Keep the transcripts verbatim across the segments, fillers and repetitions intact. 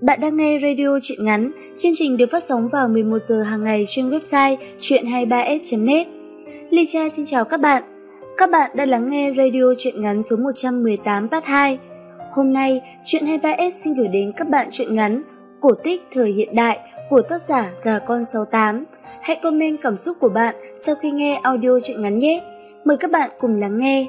Bạn đang nghe radio truyện ngắn. Chương trình được phát sóng vào mười một giờ hàng ngày trên website truyện hai mươi ba s chấm net. Ly Cha xin chào các bạn. Các bạn đang lắng nghe radio truyện ngắn số một trăm mười tám part hai. Hôm nay, truyện hai mươi ba s xin gửi đến các bạn truyện ngắn Cổ tích thời hiện đại của tác giả Gà Con sáu tám. Hãy comment cảm xúc của bạn sau khi nghe audio truyện ngắn nhé. Mời các bạn cùng lắng nghe.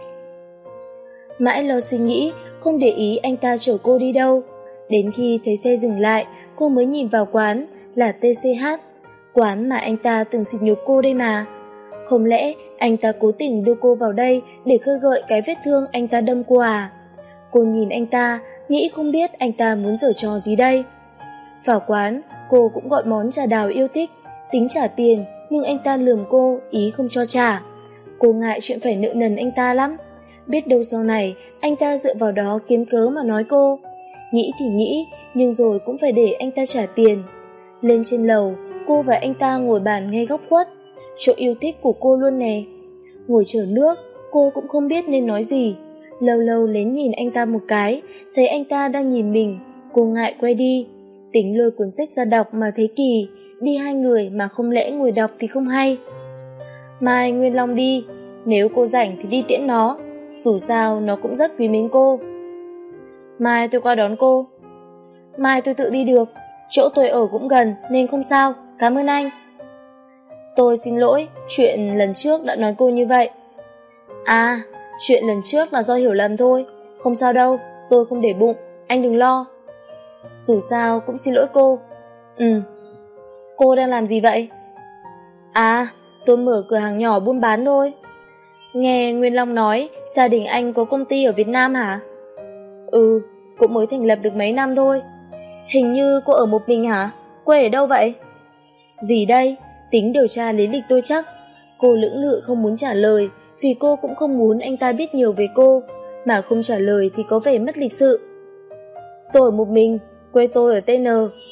Mãi lo suy nghĩ, không để ý anh ta chở cô đi đâu. Đến khi thấy xe dừng lại, cô mới nhìn vào quán là tê xê hát, quán mà anh ta từng xịt nhục cô đây mà. Không lẽ anh ta cố tình đưa cô vào đây để khơi gợi cái vết thương anh ta đâm cô à? Cô nhìn anh ta, nghĩ không biết anh ta muốn giở trò gì đây. Vào quán, cô cũng gọi món trà đào yêu thích, tính trả tiền, nhưng anh ta lườm cô, ý không cho trả. Cô ngại chuyện phải nợ nần anh ta lắm. Biết đâu sau này, anh ta dựa vào đó kiếm cớ mà nói cô. Nghĩ thì nghĩ, nhưng rồi cũng phải để anh ta trả tiền. Lên trên lầu, cô và anh ta ngồi bàn ngay góc khuất, chỗ yêu thích của cô luôn nè. Ngồi chờ nước, cô cũng không biết nên nói gì. Lâu lâu lén nhìn anh ta một cái, thấy anh ta đang nhìn mình, cô ngại quay đi. Tính lôi cuốn sách ra đọc mà thấy kỳ, đi hai người mà không lẽ ngồi đọc thì không hay. Mai Nguyên Long đi, nếu cô rảnh thì đi tiễn nó, dù sao nó cũng rất quý mến cô. Mai tôi qua đón cô. Mai tôi tự đi được, chỗ tôi ở cũng gần nên không sao, cảm ơn anh. Tôi xin lỗi, chuyện lần trước đã nói cô như vậy. À, chuyện lần trước là do hiểu lầm thôi, không sao đâu, tôi không để bụng, anh đừng lo. Dù sao cũng xin lỗi cô. Ừ. Cô đang làm gì vậy? À, tôi mở cửa hàng nhỏ buôn bán thôi. Nghe Nguyên Long nói gia đình anh có công ty ở Việt Nam hả? Ừ, cũng mới thành lập được mấy năm thôi. Hình như cô ở một mình hả? Quê ở đâu vậy? Gì đây? Tính điều tra lý lịch tôi chắc. Cô lưỡng lự không muốn trả lời, vì cô cũng không muốn anh ta biết nhiều về cô, mà không trả lời thì có vẻ mất lịch sự. Tôi ở một mình, quê tôi ở tê en.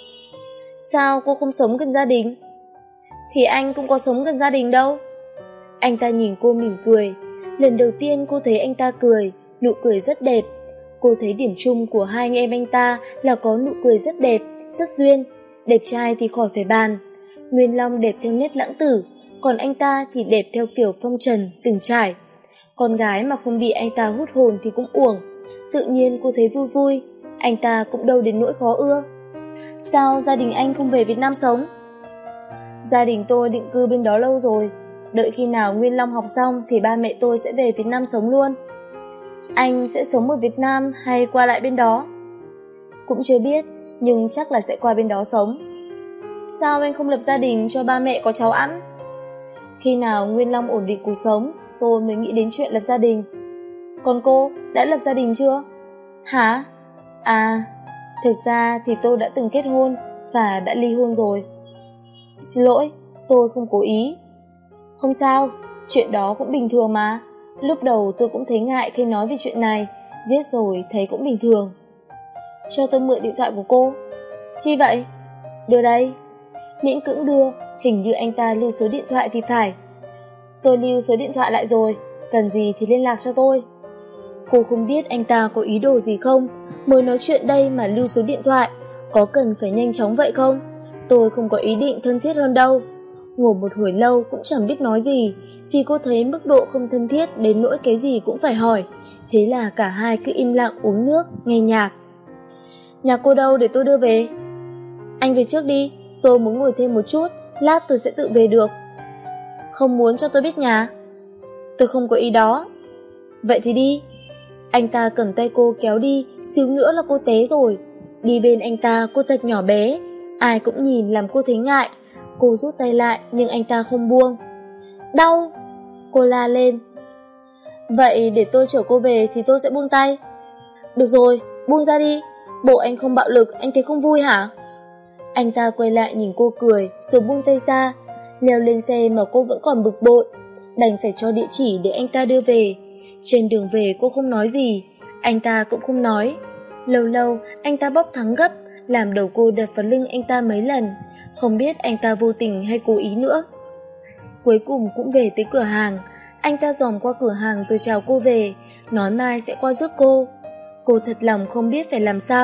Sao cô không sống gần gia đình? Thì anh cũng có sống gần gia đình đâu. Anh ta nhìn cô mỉm cười. Lần đầu tiên cô thấy anh ta cười, nụ cười rất đẹp. Cô thấy điểm chung của hai anh em anh ta là có nụ cười rất đẹp, rất duyên. Đẹp trai thì khỏi phải bàn. Nguyên Long đẹp theo nét lãng tử, còn anh ta thì đẹp theo kiểu phong trần, từng trải. Con gái mà không bị anh ta hút hồn thì cũng uổng. Tự nhiên cô thấy vui vui, anh ta cũng đâu đến nỗi khó ưa. Sao gia đình anh không về Việt Nam sống? Gia đình tôi định cư bên đó lâu rồi. Đợi khi nào Nguyên Long học xong thì ba mẹ tôi sẽ về Việt Nam sống luôn. Anh sẽ sống ở Việt Nam hay qua lại bên đó? Cũng chưa biết, nhưng chắc là sẽ qua bên đó sống. Sao anh không lập gia đình cho ba mẹ có cháu ẵm? Khi nào Nguyên Long ổn định cuộc sống, tôi mới nghĩ đến chuyện lập gia đình. Còn cô, đã lập gia đình chưa? Hả? À, thực ra thì tôi đã từng kết hôn và đã ly hôn rồi. Xin lỗi, tôi không cố ý. Không sao, chuyện đó cũng bình thường mà. Lúc đầu tôi cũng thấy ngại khi nói về chuyện này, giết rồi thấy cũng bình thường. Cho tôi mượn điện thoại của cô. Chi vậy? Đưa đây. Miễn cưỡng đưa, hình như anh ta lưu số điện thoại thì phải. Tôi lưu số điện thoại lại rồi, cần gì thì liên lạc cho tôi. Cô không biết anh ta có ý đồ gì không, mới nói chuyện đây mà lưu số điện thoại, có cần phải nhanh chóng vậy không? Tôi không có ý định thân thiết hơn đâu. Ngồi một hồi lâu cũng chẳng biết nói gì, vì cô thấy mức độ không thân thiết đến nỗi cái gì cũng phải hỏi. Thế là cả hai cứ im lặng uống nước, nghe nhạc. Nhà cô đâu để tôi đưa về? Anh về trước đi, tôi muốn ngồi thêm một chút, lát tôi sẽ tự về được. Không muốn cho tôi biết nhà? Tôi không có ý đó. Vậy thì đi. Anh ta cầm tay cô kéo đi, xíu nữa là cô té rồi. Đi bên anh ta cô thật nhỏ bé, ai cũng nhìn làm cô thấy ngại. Cô rút tay lại nhưng anh ta không buông. Đau! Cô la lên. Vậy để tôi chở cô về thì tôi sẽ buông tay. Được rồi, buông ra đi. Bộ anh không bạo lực, anh thấy không vui hả? Anh ta quay lại nhìn cô cười rồi buông tay ra. Leo lên xe mà cô vẫn còn bực bội, đành phải cho địa chỉ để anh ta đưa về. Trên đường về cô không nói gì, anh ta cũng không nói. Lâu lâu anh ta bóp thắng gấp, làm đầu cô đập vào lưng anh ta mấy lần. Không biết anh ta vô tình hay cố ý nữa. Cuối cùng cũng về tới cửa hàng. Anh ta dòm qua cửa hàng rồi chào cô về, nói mai sẽ qua rước cô. Cô thật lòng không biết phải làm sao.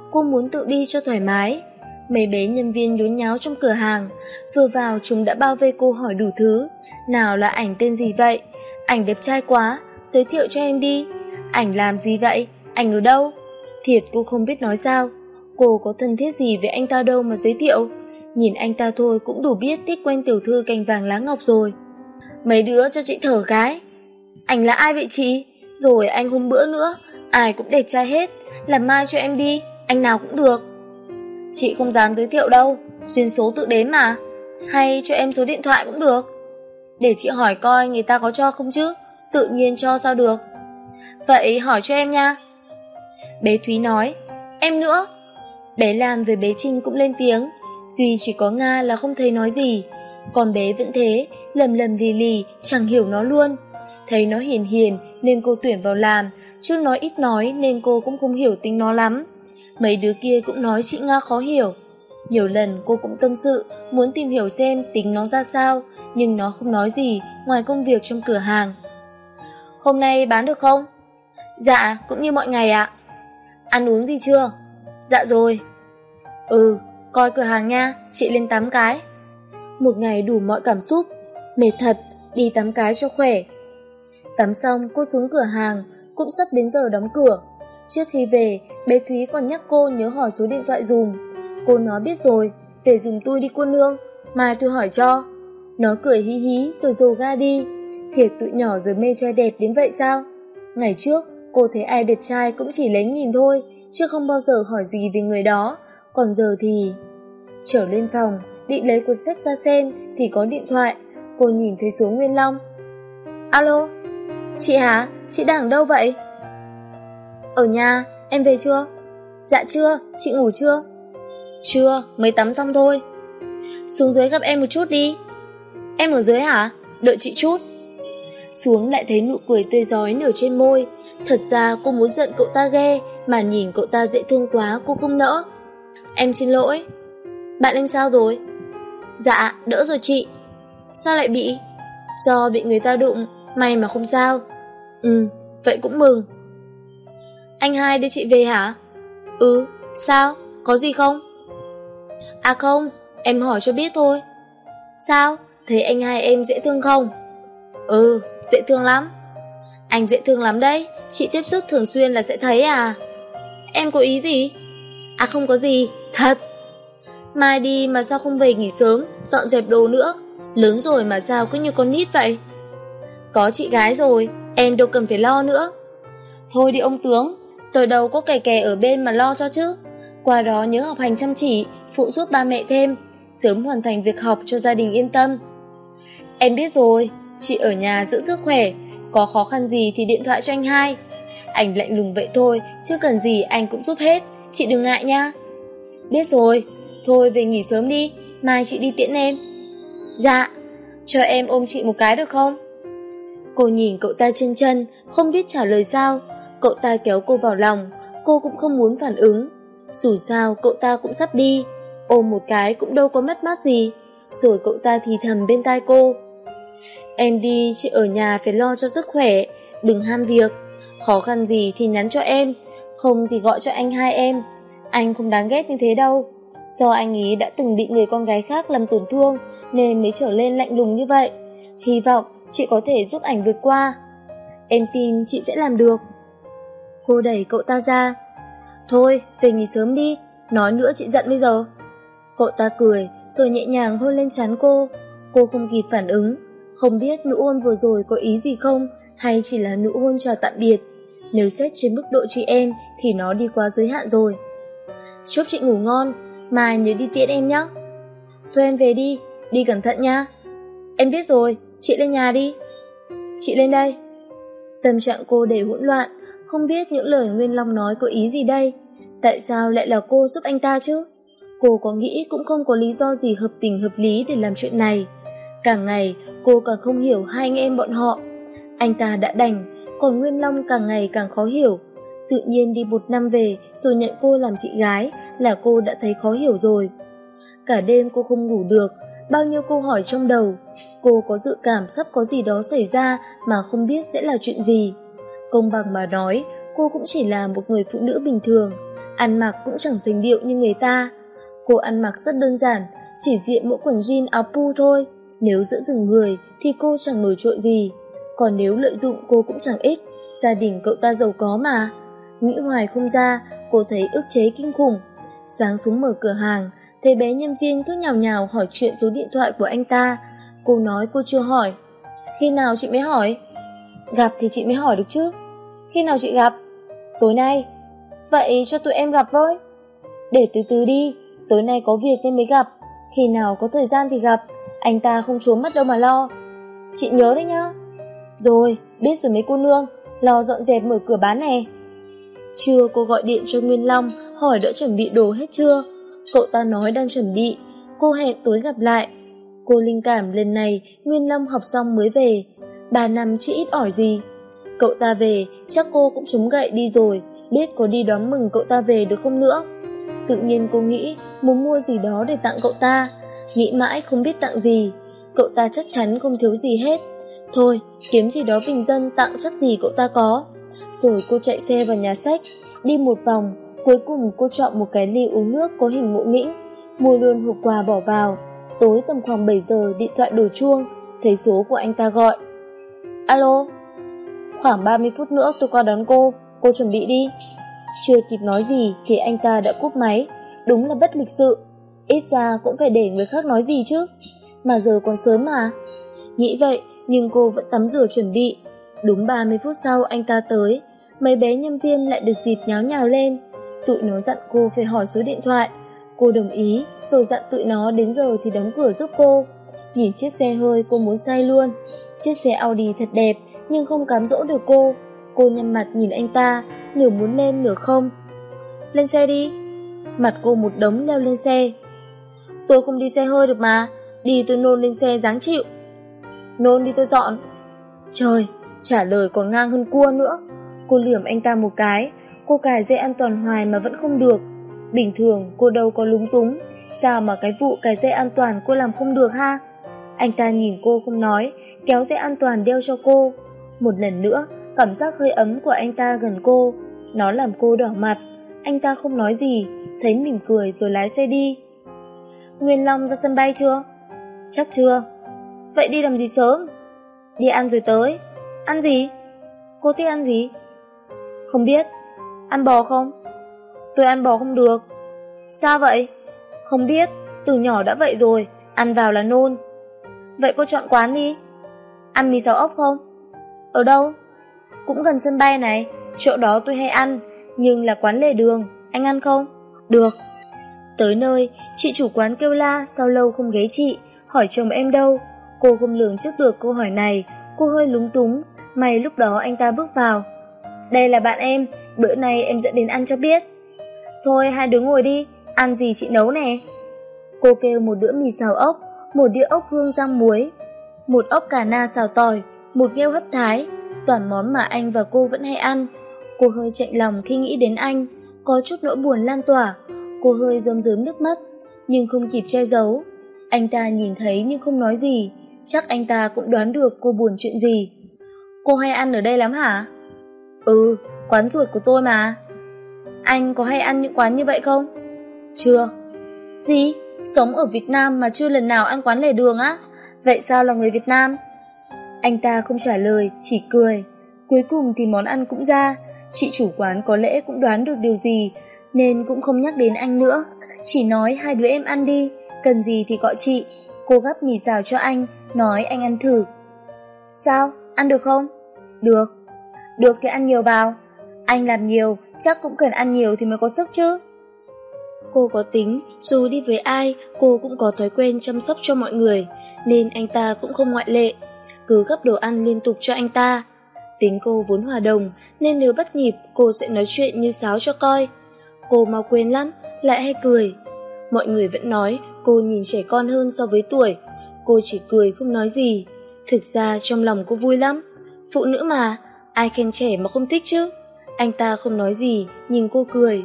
cô muốn tự đi cho thoải mái. Mấy bé nhân viên nhốn nháo trong cửa hàng, vừa vào chúng đã bao vây cô hỏi đủ thứ. Nào là ảnh tên gì vậy? Ảnh đẹp trai quá, giới thiệu cho em đi. Ảnh làm gì vậy? Ảnh ở đâu? Thiệt cô không biết nói sao. Cô có thân thiết gì với anh ta đâu mà giới thiệu. Nhìn anh ta thôi cũng đủ biết thích quen tiểu thư cành vàng lá ngọc rồi. Mấy đứa cho chị thở cái. Ảnh là ai vậy chị? Rồi anh hôm bữa nữa, ai cũng đẹp trai hết. Làm mai cho em đi, anh nào cũng được. Chị không dám giới thiệu đâu, duyên số tự đến mà. Hay cho em số điện thoại cũng được. Để chị hỏi coi người ta có cho không chứ. Tự nhiên cho sao được. Vậy hỏi cho em nha. Bé Thúy nói. Em nữa. Bé Lan với bé Trinh cũng lên tiếng. Duy chỉ có Nga là không thấy nói gì. Còn bé vẫn thế, lầm lầm lì lì, chẳng hiểu nó luôn. Thấy nó hiền hiền nên cô tuyển vào làm, chứ nói ít nói nên cô cũng không hiểu tính nó lắm. Mấy đứa kia cũng nói chị Nga khó hiểu. Nhiều lần cô cũng tâm sự, muốn tìm hiểu xem tính nó ra sao, nhưng nó không nói gì ngoài công việc trong cửa hàng. Hôm nay bán được không? Dạ, cũng như mọi ngày ạ. Ăn uống gì chưa? Dạ rồi. Ừ, coi cửa hàng nha, chị lên tắm cái. Một ngày đủ mọi cảm xúc. Mệt thật, đi tắm cái cho khỏe. Tắm xong cô xuống cửa hàng, cũng sắp đến giờ đóng cửa. Trước khi về, bé Thúy còn nhắc cô nhớ hỏi số điện thoại dùm. Cô nói biết rồi, về dùm tôi đi cô nương, mai tôi hỏi cho. Nó cười hí hí rồi rồ ga đi. Thiệt tụi nhỏ giờ mê trai đẹp đến vậy sao? Ngày trước, cô thấy ai đẹp trai cũng chỉ lấy nhìn thôi, chứ không bao giờ hỏi gì về người đó. Còn giờ thì... Trở lên phòng, định lấy cuốn sách ra xem thì có điện thoại. Cô nhìn thấy số Nguyên Long. Alo, chị hả? Chị đang ở đâu vậy? Ở nhà, em về chưa? Dạ chưa, chị ngủ chưa? Chưa, mới tắm xong thôi. Xuống dưới gặp em một chút đi. Em ở dưới hả? Đợi chị chút. Xuống lại thấy nụ cười tươi rói nở trên môi. Thật ra cô muốn giận cậu ta ghê, mà nhìn cậu ta dễ thương quá cô không nỡ. Em xin lỗi. Bạn em sao rồi? Dạ, đỡ rồi chị. Sao lại bị? Do bị người ta đụng, may mà không sao. Ừ, vậy cũng mừng. Anh hai đưa chị về hả? Ừ, sao? Có gì không? À không, em hỏi cho biết thôi. Sao? Thấy anh hai em dễ thương không? Ừ, dễ thương lắm. Anh dễ thương lắm đấy, chị tiếp xúc thường xuyên là sẽ thấy à. Em có ý gì? À không có gì, thật. Mai đi mà sao không về nghỉ sớm, dọn dẹp đồ nữa. Lớn rồi mà sao cứ như con nít vậy. Có chị gái rồi, em đâu cần phải lo nữa. Thôi đi ông tướng, tôi đâu có kè kè ở bên mà lo cho chứ. Qua đó nhớ học hành chăm chỉ, phụ giúp ba mẹ thêm, sớm hoàn thành việc học cho gia đình yên tâm. Em biết rồi, chị ở nhà giữ sức khỏe, có khó khăn gì thì điện thoại cho anh hai. Anh lạnh lùng vậy thôi, chứ cần gì anh cũng giúp hết, chị đừng ngại nha. Biết rồi, thôi về nghỉ sớm đi, mai chị đi tiễn em. Dạ, cho em ôm chị một cái được không? Cô nhìn cậu ta chân chân, không biết trả lời sao. Cậu ta kéo cô vào lòng, cô cũng không muốn phản ứng. Dù sao cậu ta cũng sắp đi, ôm một cái cũng đâu có mất mát gì. Rồi cậu ta thì thầm bên tai cô. Em đi, chị ở nhà phải lo cho sức khỏe, đừng ham việc. Khó khăn gì thì nhắn cho em, không thì gọi cho anh hai em. Anh không đáng ghét như thế đâu. Do anh ấy đã từng bị người con gái khác làm tổn thương nên mới trở lên lạnh lùng như vậy. Hy vọng chị có thể giúp ảnh vượt qua. Em tin chị sẽ làm được. Cô đẩy cậu ta ra. Thôi, về nghỉ sớm đi, nói nữa chị giận bây giờ. Cậu ta cười rồi nhẹ nhàng hôn lên trán cô. Cô không kịp phản ứng, không biết nụ hôn vừa rồi có ý gì không, hay chỉ là nụ hôn chào tạm biệt. Nếu xét trên mức độ chị em thì nó đi quá giới hạn rồi. Chúc chị ngủ ngon, mai nhớ đi tiễn em nhé. Thôi em về đi, đi cẩn thận nha. Em biết rồi, chị lên nhà đi. Chị lên đây. Tâm trạng cô đầy hỗn loạn, không biết những lời Nguyên Long nói có ý gì đây. Tại sao lại là cô giúp anh ta chứ? Cô có nghĩ cũng không có lý do gì hợp tình hợp lý để làm chuyện này. Càng ngày cô càng không hiểu hai anh em bọn họ. Anh ta đã đành, còn Nguyên Long càng ngày càng khó hiểu. Tự nhiên đi một năm về rồi nhận cô làm chị gái là cô đã thấy khó hiểu rồi. Cả đêm cô không ngủ được, bao nhiêu câu hỏi trong đầu. Cô có dự cảm sắp có gì đó xảy ra mà không biết sẽ là chuyện gì. Công bằng mà nói, cô cũng chỉ là một người phụ nữ bình thường. ăn mặc cũng chẳng sành điệu như người ta. Cô ăn mặc rất đơn giản, chỉ diện mỗi quần jean áo pu thôi. Nếu giữa rừng người thì cô chẳng nổi trội gì, còn nếu lợi dụng cô cũng chẳng ích, gia đình cậu ta giàu có mà. Nghĩ hoài không ra, cô thấy ức chế kinh khủng. Sáng xuống mở cửa hàng, thấy bé nhân viên cứ nhào nhào hỏi chuyện số điện thoại của anh ta. Cô nói cô chưa hỏi. Khi nào chị mới hỏi? Gặp thì chị mới hỏi được chứ. Khi nào chị gặp? Tối nay. Vậy cho tụi em gặp với. Để từ từ đi, tối nay có việc nên mới gặp. Khi nào có thời gian thì gặp, anh ta không trốn mất đâu mà lo. Chị nhớ đấy nhá. Rồi, biết rồi mấy cô nương, lo dọn dẹp mở cửa bán nè. Trưa cô gọi điện cho Nguyên Long hỏi đã chuẩn bị đồ hết chưa. Cậu ta nói đang chuẩn bị. Cô hẹn tối gặp lại. Cô linh cảm lần này Nguyên Long học xong mới về. Ba năm chứ ít ỏi gì. Cậu ta về chắc cô cũng trúng gậy đi rồi, biết có đi đón mừng cậu ta về được không nữa. Tự nhiên cô nghĩ muốn mua gì đó để tặng cậu ta. Nghĩ mãi không biết tặng gì. Cậu ta chắc chắn không thiếu gì hết. Thôi, kiếm gì đó bình dân tặng chắc gì cậu ta có. Rồi cô chạy xe vào nhà sách, đi một vòng. Cuối cùng cô chọn một cái ly uống nước có hình ngộ nghĩnh, mua luôn hộp quà bỏ vào. Tối tầm khoảng bảy giờ điện thoại đổ chuông, thấy số của anh ta gọi. Alo. Khoảng ba mươi phút nữa tôi qua đón cô, cô chuẩn bị đi. Chưa kịp nói gì thì anh ta đã cúp máy. Đúng là bất lịch sự. Ít ra cũng phải để người khác nói gì chứ. Mà giờ còn sớm mà. Nghĩ vậy nhưng cô vẫn tắm rửa chuẩn bị. Đúng ba mươi phút sau anh ta tới. Mấy bé nhân viên lại được dịp nháo nhào lên. Tụi nó dặn cô phải hỏi số điện thoại. Cô đồng ý, rồi dặn tụi nó đến giờ thì đóng cửa giúp cô. Nhìn chiếc xe hơi cô muốn say luôn. Chiếc xe Audi thật đẹp nhưng không cám dỗ được cô. Cô nhăn mặt nhìn anh ta, nửa muốn lên nửa không. Lên xe đi. Mặt cô một đống leo lên xe. Tôi không đi xe hơi được mà. Đi tôi nôn lên xe dáng chịu. Nôn đi tôi dọn. Trời, trả lời còn ngang hơn cua nữa. Cô lườm anh ta một cái. Cô cài dây an toàn hoài mà vẫn không được. Bình thường cô đâu có lúng túng, sao mà cái vụ cài dây an toàn cô làm không được ha? Anh ta nhìn cô không nói, kéo dây an toàn đeo cho cô. Một lần nữa, cảm giác hơi ấm của anh ta gần cô, nó làm cô đỏ mặt. Anh ta không nói gì, thấy mỉm cười rồi lái xe đi. Nguyên Long ra sân bay chưa? Chắc chưa. Vậy đi làm gì sớm? Đi ăn rồi tới. Ăn gì? Cô thích ăn gì? Không biết. Ăn bò không? Tôi ăn bò không được. Sao vậy? Không biết, từ nhỏ đã vậy rồi, ăn vào là nôn. Vậy cô chọn quán đi. Ăn mì xào ốc không? Ở đâu? Cũng gần sân bay này, chỗ đó tôi hay ăn, nhưng là quán lề đường, anh ăn không? Được. Tới nơi, chị chủ quán kêu la sao lâu không ghé chị, hỏi chồng em đâu. Cô không lường trước được câu hỏi này, cô hơi lúng túng, may lúc đó anh ta bước vào. Đây là bạn em, bữa nay em dẫn đến ăn cho biết. Thôi hai đứa ngồi đi, ăn gì chị nấu nè. Cô kêu một đĩa mì xào ốc, một đĩa ốc hương rang muối, một ốc cà na xào tỏi, một nghêu hấp thái, toàn món mà anh và cô vẫn hay ăn. Cô hơi chạnh lòng khi nghĩ đến anh, có chút nỗi buồn lan tỏa. Cô hơi rơm rớm nước mắt, nhưng không kịp che giấu. Anh ta nhìn thấy nhưng không nói gì, chắc anh ta cũng đoán được cô buồn chuyện gì. Cô hay ăn ở đây lắm hả? Ừ, quán ruột của tôi mà. Anh có hay ăn những quán như vậy không? Chưa. Gì? Sống ở Việt Nam mà chưa lần nào ăn quán lề đường á? Vậy sao là người Việt Nam? Anh ta không trả lời, chỉ cười. Cuối cùng thì món ăn cũng ra. Chị chủ quán có lẽ cũng đoán được điều gì, nên cũng không nhắc đến anh nữa. Chỉ nói hai đứa em ăn đi, cần gì thì gọi chị. Cô gắp mì xào cho anh, nói anh ăn thử. Sao? Ăn được không? Được. Được thì ăn nhiều vào. Anh làm nhiều, chắc cũng cần ăn nhiều thì mới có sức chứ. Cô có tính, dù đi với ai, cô cũng có thói quen chăm sóc cho mọi người, nên anh ta cũng không ngoại lệ. Cứ gắp đồ ăn liên tục cho anh ta. Tính cô vốn hòa đồng, nên nếu bắt nhịp, cô sẽ nói chuyện như sáo cho coi. Cô mau quên lắm, lại hay cười. Mọi người vẫn nói cô nhìn trẻ con hơn so với tuổi. Cô chỉ cười không nói gì. Thực ra trong lòng cô vui lắm. Phụ nữ mà, ai khen trẻ mà không thích chứ. Anh ta không nói gì, nhìn cô cười.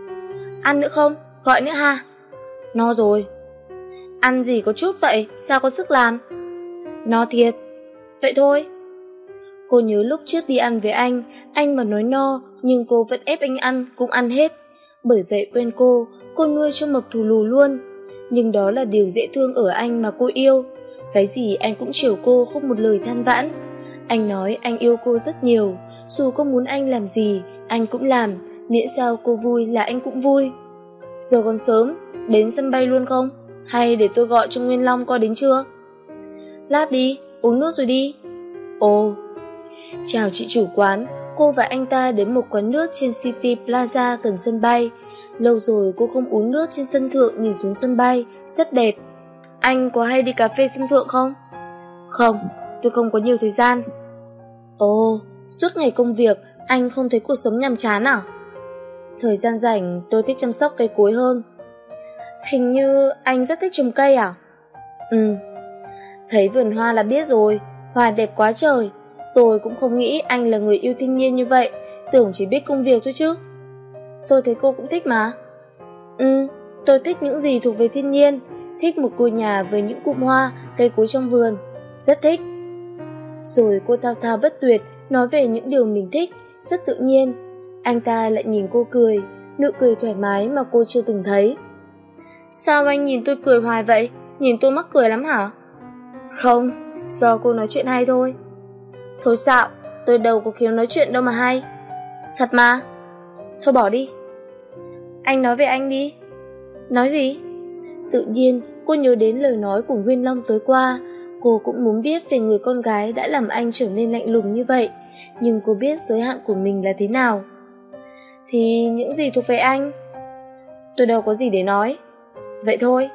Ăn nữa không? Gọi nữa ha. No rồi. Ăn gì có chút vậy, sao có sức làm? No thiệt. Vậy thôi. Cô nhớ lúc trước đi ăn với anh, anh mà nói no, nhưng cô vẫn ép anh ăn, cũng ăn hết. Bởi vậy quen cô, cô nuôi cho mập thù lù luôn. Nhưng đó là điều dễ thương ở anh mà cô yêu. Cái gì anh cũng chiều cô, không một lời than vãn. Anh nói anh yêu cô rất nhiều, dù cô muốn anh làm gì, anh cũng làm, miễn sao cô vui là anh cũng vui. Giờ còn sớm, đến sân bay luôn không? Hay để tôi gọi cho Nguyên Long qua đến trưa? Lát đi, uống nước rồi đi. Ồ. Chào chị chủ quán, cô và anh ta đến một quán nước trên City Plaza gần sân bay. Lâu rồi cô không uống nước trên sân thượng nhìn xuống sân bay, rất đẹp. Anh có hay đi cà phê sân thượng không? Không, tôi không có nhiều thời gian. Ồ, suốt ngày công việc, anh không thấy cuộc sống nhàm chán à? Thời gian rảnh tôi thích chăm sóc cây cối hơn. Hình như anh rất thích trồng cây à? Ừ. Thấy vườn hoa là biết rồi, hoa đẹp quá trời. Tôi cũng không nghĩ anh là người yêu thiên nhiên như vậy, tưởng chỉ biết công việc thôi chứ. Tôi thấy cô cũng thích mà. Ừ, tôi thích những gì thuộc về thiên nhiên, thích một ngôi nhà với những cụm hoa, cây cối trong vườn. Rất thích. Rồi cô thao thao bất tuyệt nói về những điều mình thích, rất tự nhiên. Anh ta lại nhìn cô cười, nụ cười thoải mái mà cô chưa từng thấy. Sao anh nhìn tôi cười hoài vậy? Nhìn tôi mắc cười lắm hả? Không, do cô nói chuyện hay thôi. Thôi xạo, tôi đâu có khiếu nói chuyện đâu mà hay. Thật mà. Thôi bỏ đi. Anh nói về anh đi. Nói gì? Tự nhiên cô nhớ đến lời nói của Nguyên Long tối qua. Cô cũng muốn biết về người con gái đã làm anh trở nên lạnh lùng như vậy, nhưng cô biết giới hạn của mình là thế nào. Thì những gì thuộc về anh? Tôi đâu có gì để nói. Vậy thôi.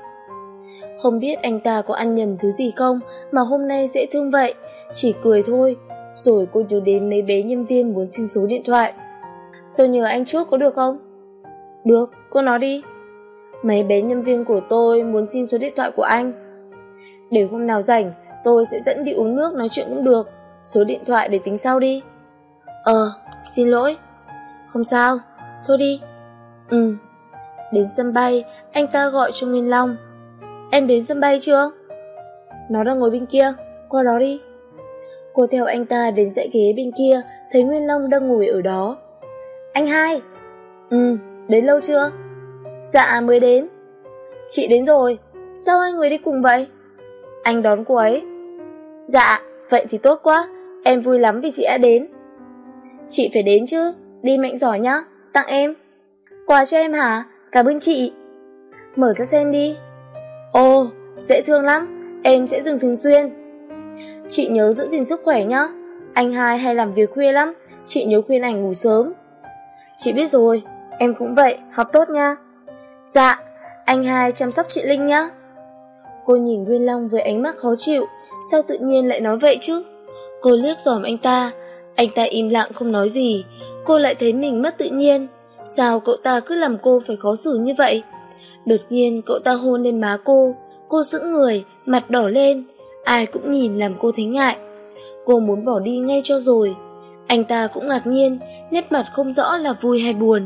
Không biết anh ta có ăn nhầm thứ gì không mà hôm nay dễ thương vậy. Chỉ cười thôi. Rồi cô nhớ đến mấy bé nhân viên muốn xin số điện thoại. Tôi nhờ anh chút có được không? Được, cô nói đi. Mấy bé nhân viên của tôi muốn xin số điện thoại của anh. Để hôm nào rảnh, tôi sẽ dẫn đi uống nước nói chuyện cũng được. Số điện thoại để tính sau đi. Ờ, xin lỗi. Không sao, thôi đi. Ừ. Đến sân bay, anh ta gọi cho Nguyên Long. Em đến sân bay chưa? Nó đang ngồi bên kia, qua đó đi. Cô theo anh ta đến dãy ghế bên kia, thấy Nguyên Long đang ngồi ở đó. Anh hai. Ừ, đến lâu chưa? Dạ, mới đến. Chị đến rồi, sao hai người đi cùng vậy? Anh đón cô ấy. Dạ, vậy thì tốt quá, em vui lắm vì chị đã đến. Chị phải đến chứ, đi mạnh giỏi nhá, tặng em. Quà cho em hả? Cảm ơn chị. Mở ra xem đi. Ồ, dễ thương lắm, em sẽ dùng thường xuyên. Chị nhớ giữ gìn sức khỏe nhá. Anh hai hay làm việc khuya lắm, chị nhớ khuyên ảnh ngủ sớm. Chị biết rồi, em cũng vậy, học tốt nha. Dạ, anh hai chăm sóc chị Linh nhá. Cô nhìn Nguyên Long với ánh mắt khó chịu, sao tự nhiên lại nói vậy chứ? Cô liếc dòm anh ta, anh ta im lặng không nói gì. Cô lại thấy mình mất tự nhiên. Sao cậu ta cứ làm cô phải khó xử như vậy? Đột nhiên cậu ta hôn lên má cô. Cô sững người, mặt đỏ lên. Ai cũng nhìn làm cô thấy ngại. Cô muốn bỏ đi ngay cho rồi. Anh ta cũng ngạc nhiên, nét mặt không rõ là vui hay buồn.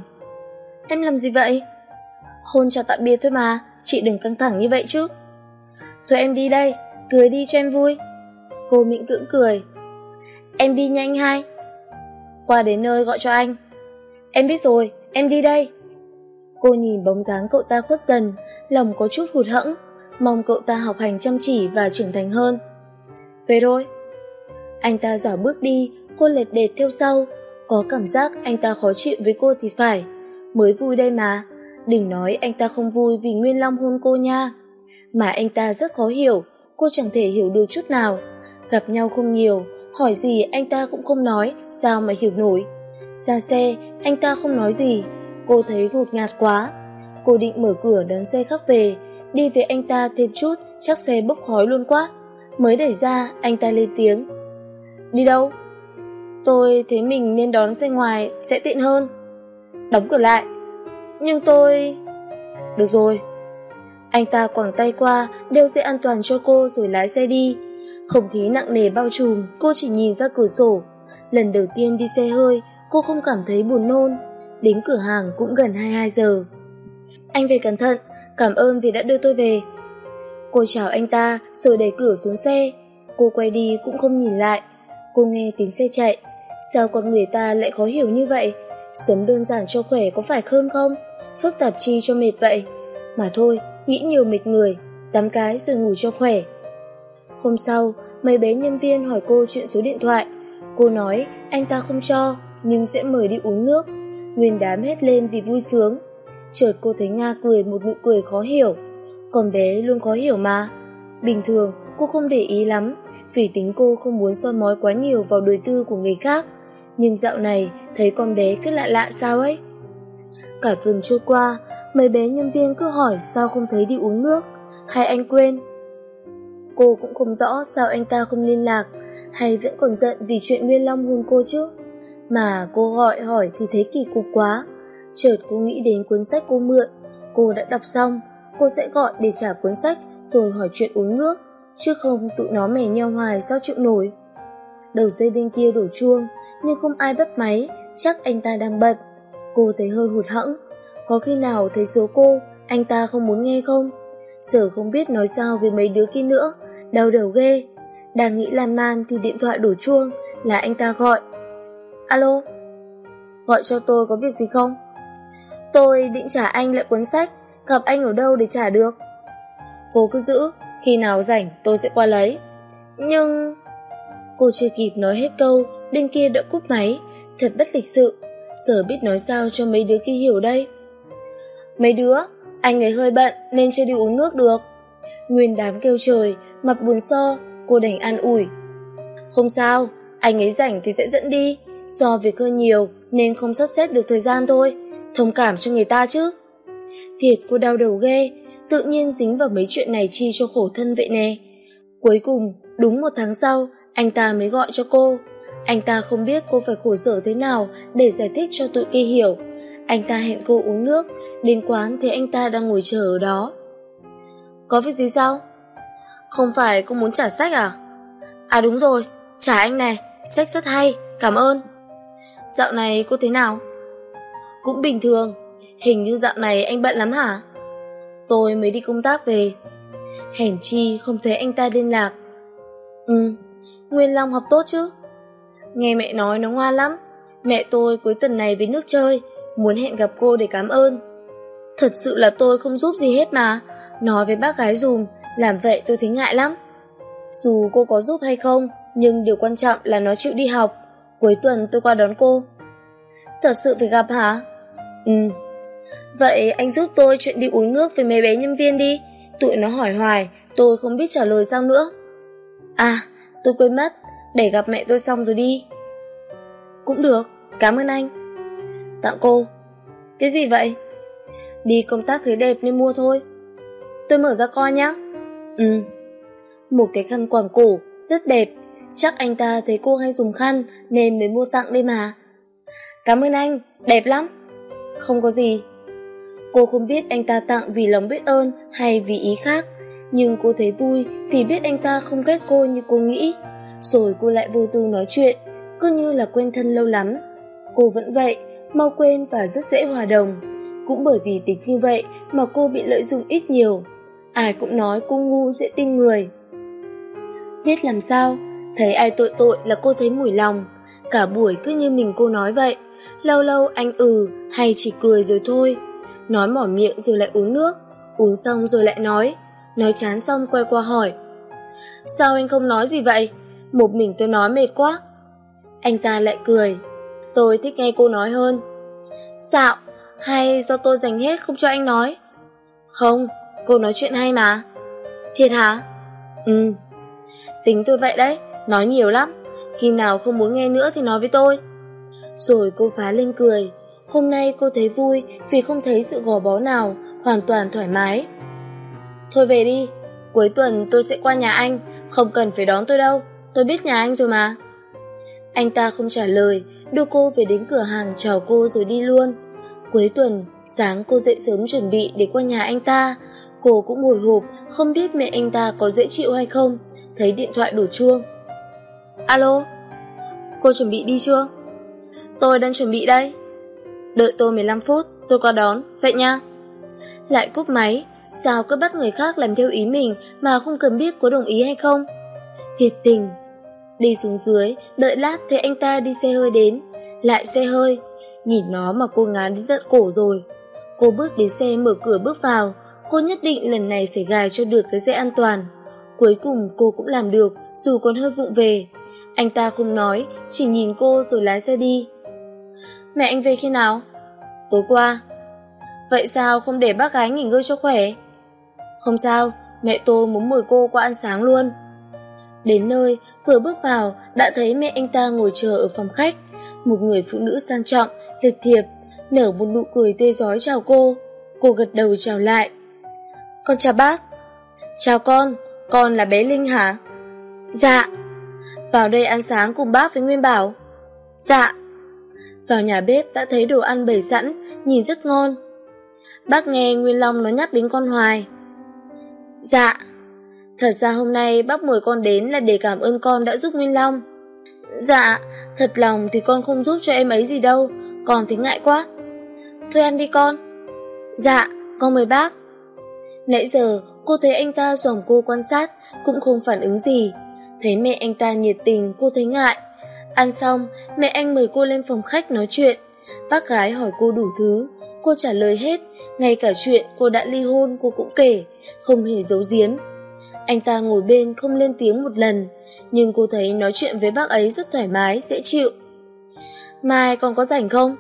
Em làm gì vậy? Hôn chào tạm biệt thôi mà, chị đừng căng thẳng như vậy chứ. Thôi em đi đây, cười đi cho em vui. Cô miễn cưỡng cười. Em đi nha anh hai. Qua đến nơi gọi cho anh. Em biết rồi, em đi đây. Cô nhìn bóng dáng cậu ta khuất dần, lòng có chút hụt hẫng, mong cậu ta học hành chăm chỉ và trưởng thành hơn. Về thôi. Anh ta dảo bước đi, cô lệt đệt theo sau. Có cảm giác anh ta khó chịu với cô thì phải. Mới vui đây mà. Đừng nói anh ta không vui vì Nguyên Long hôn cô nha. Mà anh ta rất khó hiểu, cô chẳng thể hiểu được chút nào. Gặp nhau không nhiều, hỏi gì anh ta cũng không nói, sao mà hiểu nổi. Ra xe, anh ta không nói gì. Cô thấy ngột ngạt quá. Cô định mở cửa đón xe khác về. Đi với anh ta thêm chút, chắc xe bốc khói luôn quá. Mới đẩy ra, anh ta lên tiếng. Đi đâu? Tôi thấy mình nên đón xe ngoài sẽ tiện hơn. Đóng cửa lại. Nhưng tôi... Được rồi. Anh ta quẳng tay qua, đeo dây an toàn cho cô rồi lái xe đi. Không khí nặng nề bao trùm, cô chỉ nhìn ra cửa sổ. Lần đầu tiên đi xe hơi, cô không cảm thấy buồn nôn. Đến cửa hàng cũng gần hai mươi hai giờ. Anh về cẩn thận, cảm ơn vì đã đưa tôi về. Cô chào anh ta rồi đẩy cửa xuống xe. Cô quay đi cũng không nhìn lại. Cô nghe tiếng xe chạy. Sao con người ta lại khó hiểu như vậy? Sống đơn giản cho khỏe có phải hơn không? phức tạp chi cho mệt vậy. Mà thôi, nghĩ nhiều mệt người, tắm cái rồi ngủ cho khỏe. Hôm sau, mấy bé nhân viên hỏi cô chuyện số điện thoại. Cô nói anh ta không cho, nhưng sẽ mời đi uống nước. Nguyên đám hét lên vì vui sướng. Chợt cô thấy Nga cười một nụ cười khó hiểu. Con bé luôn khó hiểu mà. Bình thường cô không để ý lắm, vì tính cô không muốn soi mói quá nhiều vào đời tư của người khác. Nhưng dạo này thấy con bé cứ lạ lạ sao ấy. Cả tuần trôi qua, mấy bé nhân viên cứ hỏi sao không thấy đi uống nước, hay anh quên. Cô cũng không rõ sao anh ta không liên lạc, hay vẫn còn giận vì chuyện Nguyên Long hôn cô chứ. Mà cô gọi hỏi thì thấy kỳ cục quá. Chợt cô nghĩ đến cuốn sách cô mượn. Cô đã đọc xong, cô sẽ gọi để trả cuốn sách rồi hỏi chuyện uống nước, chứ không tụi nó mè nhau hoài sao chịu nổi. Đầu dây bên kia đổ chuông, nhưng không ai bắt máy, chắc anh ta đang bận. Cô thấy hơi hụt hẫng. Có khi nào thấy số cô, anh ta không muốn nghe không? Giờ không biết nói sao với mấy đứa kia nữa, đau đầu ghê. Đang nghĩ lan man thì điện thoại đổ chuông, là anh ta gọi. Alo? Gọi cho tôi có việc gì không? Tôi định trả anh lại cuốn sách, gặp anh ở đâu để trả được? Cô cứ giữ, khi nào rảnh tôi sẽ qua lấy. Nhưng... Cô chưa kịp nói hết câu, bên kia đã cúp máy. Thật bất lịch sự. Giờ biết nói sao cho mấy đứa kia hiểu đây. Mấy đứa, anh ấy hơi bận nên chưa đi uống nước được. Nguyên đám kêu trời, mặt buồn so. Cô đành an ủi. Không sao, anh ấy rảnh thì sẽ dẫn đi. Do việc hơi nhiều nên không sắp xếp được thời gian thôi. Thông cảm cho người ta chứ. Thiệt cô đau đầu ghê, tự nhiên dính vào mấy chuyện này chi cho khổ thân vậy nè. Cuối cùng, đúng một tháng sau, anh ta mới gọi cho cô. Anh ta không biết cô phải khổ sở thế nào để giải thích cho tụi kia hiểu. Anh ta hẹn cô uống nước, đến quán thì anh ta đang ngồi chờ ở đó. Có việc gì sao? Không phải cô muốn trả sách à? À đúng rồi, trả anh này, sách rất hay, cảm ơn. Dạo này cô thế nào? Cũng bình thường, hình như dạo này anh bận lắm hả? Tôi mới đi công tác về. Hèn chi không thấy anh ta liên lạc. Ừ, Nguyên Long học tốt chứ? Nghe mẹ nói nó ngoan lắm. Mẹ tôi cuối tuần này về nước chơi, muốn hẹn gặp cô để cảm ơn. Thật sự là tôi không giúp gì hết mà. Nói với bác gái dùm, làm vậy tôi thấy ngại lắm. Dù cô có giúp hay không, nhưng điều quan trọng là nó chịu đi học. Cuối tuần tôi qua đón cô. Thật sự phải gặp hả? Ừ. Vậy anh giúp tôi chuyện đi uống nước với mấy bé nhân viên đi. Tụi nó hỏi hoài, tôi không biết trả lời sao nữa. À, tôi quên mất, để gặp mẹ tôi xong rồi đi. Cũng được, cảm ơn anh. Tặng cô. Cái gì vậy? Đi công tác thấy đẹp nên mua thôi. Tôi mở ra coi nhá. Ừ. Một cái khăn quàng cổ, rất đẹp. Chắc anh ta thấy cô hay dùng khăn nên mới mua tặng đây mà. Cảm ơn anh, đẹp lắm. Không có gì. Cô không biết anh ta tặng vì lòng biết ơn hay vì ý khác, nhưng cô thấy vui vì biết anh ta không ghét cô như cô nghĩ. Rồi cô lại vô tư nói chuyện, cứ như là quen thân lâu lắm. Cô vẫn vậy, mau quên và rất dễ hòa đồng. Cũng bởi vì tính như vậy mà cô bị lợi dụng ít nhiều. Ai cũng nói cô ngu dễ tin người. Biết làm sao, thấy ai tội tội là cô thấy mủi lòng. Cả buổi cứ như mình cô nói vậy. Lâu lâu anh ừ hay chỉ cười rồi thôi. Nói mỏ miệng rồi lại uống nước. Uống xong rồi lại nói. Nói chán xong quay qua hỏi. Sao anh không nói gì vậy? Một mình tôi nói mệt quá. Anh ta lại cười. Tôi thích nghe cô nói hơn. Xạo, hay do tôi dành hết không cho anh nói? Không, cô nói chuyện hay mà. Thiệt hả? Ừ. Tính tôi vậy đấy, nói nhiều lắm. Khi nào không muốn nghe nữa thì nói với tôi. Rồi cô phá lên cười. Hôm nay cô thấy vui vì không thấy sự gò bó nào, hoàn toàn thoải mái. Thôi về đi, cuối tuần tôi sẽ qua nhà anh, không cần phải đón tôi đâu, tôi biết nhà anh rồi mà. Anh ta không trả lời, đưa cô về đến cửa hàng chào cô rồi đi luôn. Cuối tuần, sáng cô dậy sớm chuẩn bị để qua nhà anh ta. Cô cũng hồi hộp, không biết mẹ anh ta có dễ chịu hay không. Thấy điện thoại đổ chuông. Alo, cô chuẩn bị đi chưa? Tôi đang chuẩn bị đây. Đợi tôi mười lăm phút, tôi qua đón, vậy nha. Lại cúp máy, sao cứ bắt người khác làm theo ý mình mà không cần biết có đồng ý hay không? Thiệt tình. Đi xuống dưới, đợi lát thấy anh ta đi xe hơi đến. Lại xe hơi. Nhìn nó mà cô ngán đến tận cổ rồi. Cô bước đến xe mở cửa bước vào. Cô nhất định lần này phải gài cho được cái dây an toàn. Cuối cùng cô cũng làm được, dù còn hơi vụng về. Anh ta không nói, chỉ nhìn cô rồi lái xe đi. Mẹ anh về khi nào? Tối qua. Vậy sao không để bác gái nghỉ ngơi cho khỏe? Không sao, mẹ tôi muốn mời cô qua ăn sáng luôn. Đến nơi, vừa bước vào, đã thấy mẹ anh ta ngồi chờ ở phòng khách. Một người phụ nữ sang trọng, lịch thiệp, nở một nụ cười tươi rói chào cô. Cô gật đầu chào lại. Con chào bác. Chào con, con là bé Linh hả? Dạ. Vào đây ăn sáng cùng bác với Nguyên Bảo. Dạ. Vào nhà bếp đã thấy đồ ăn bày sẵn, nhìn rất ngon. Bác nghe Nguyên Long nó nhắc đến con hoài. Dạ. Thật ra hôm nay bác mời con đến là để cảm ơn con đã giúp Nguyên Long. Dạ, thật lòng thì con không giúp cho em ấy gì đâu, con thấy ngại quá. Thôi ăn đi con. Dạ, con mời bác. Nãy giờ cô thấy anh ta dòm cô quan sát, cũng không phản ứng gì. Thấy mẹ anh ta nhiệt tình, cô thấy ngại. Ăn xong, mẹ anh mời cô lên phòng khách nói chuyện. Bác gái hỏi cô đủ thứ, cô trả lời hết. Ngay cả chuyện cô đã ly hôn cô cũng kể, không hề giấu giếm. Anh ta ngồi bên không lên tiếng một lần, nhưng cô thấy nói chuyện với bác ấy rất thoải mái, dễ chịu. Mai con có rảnh không?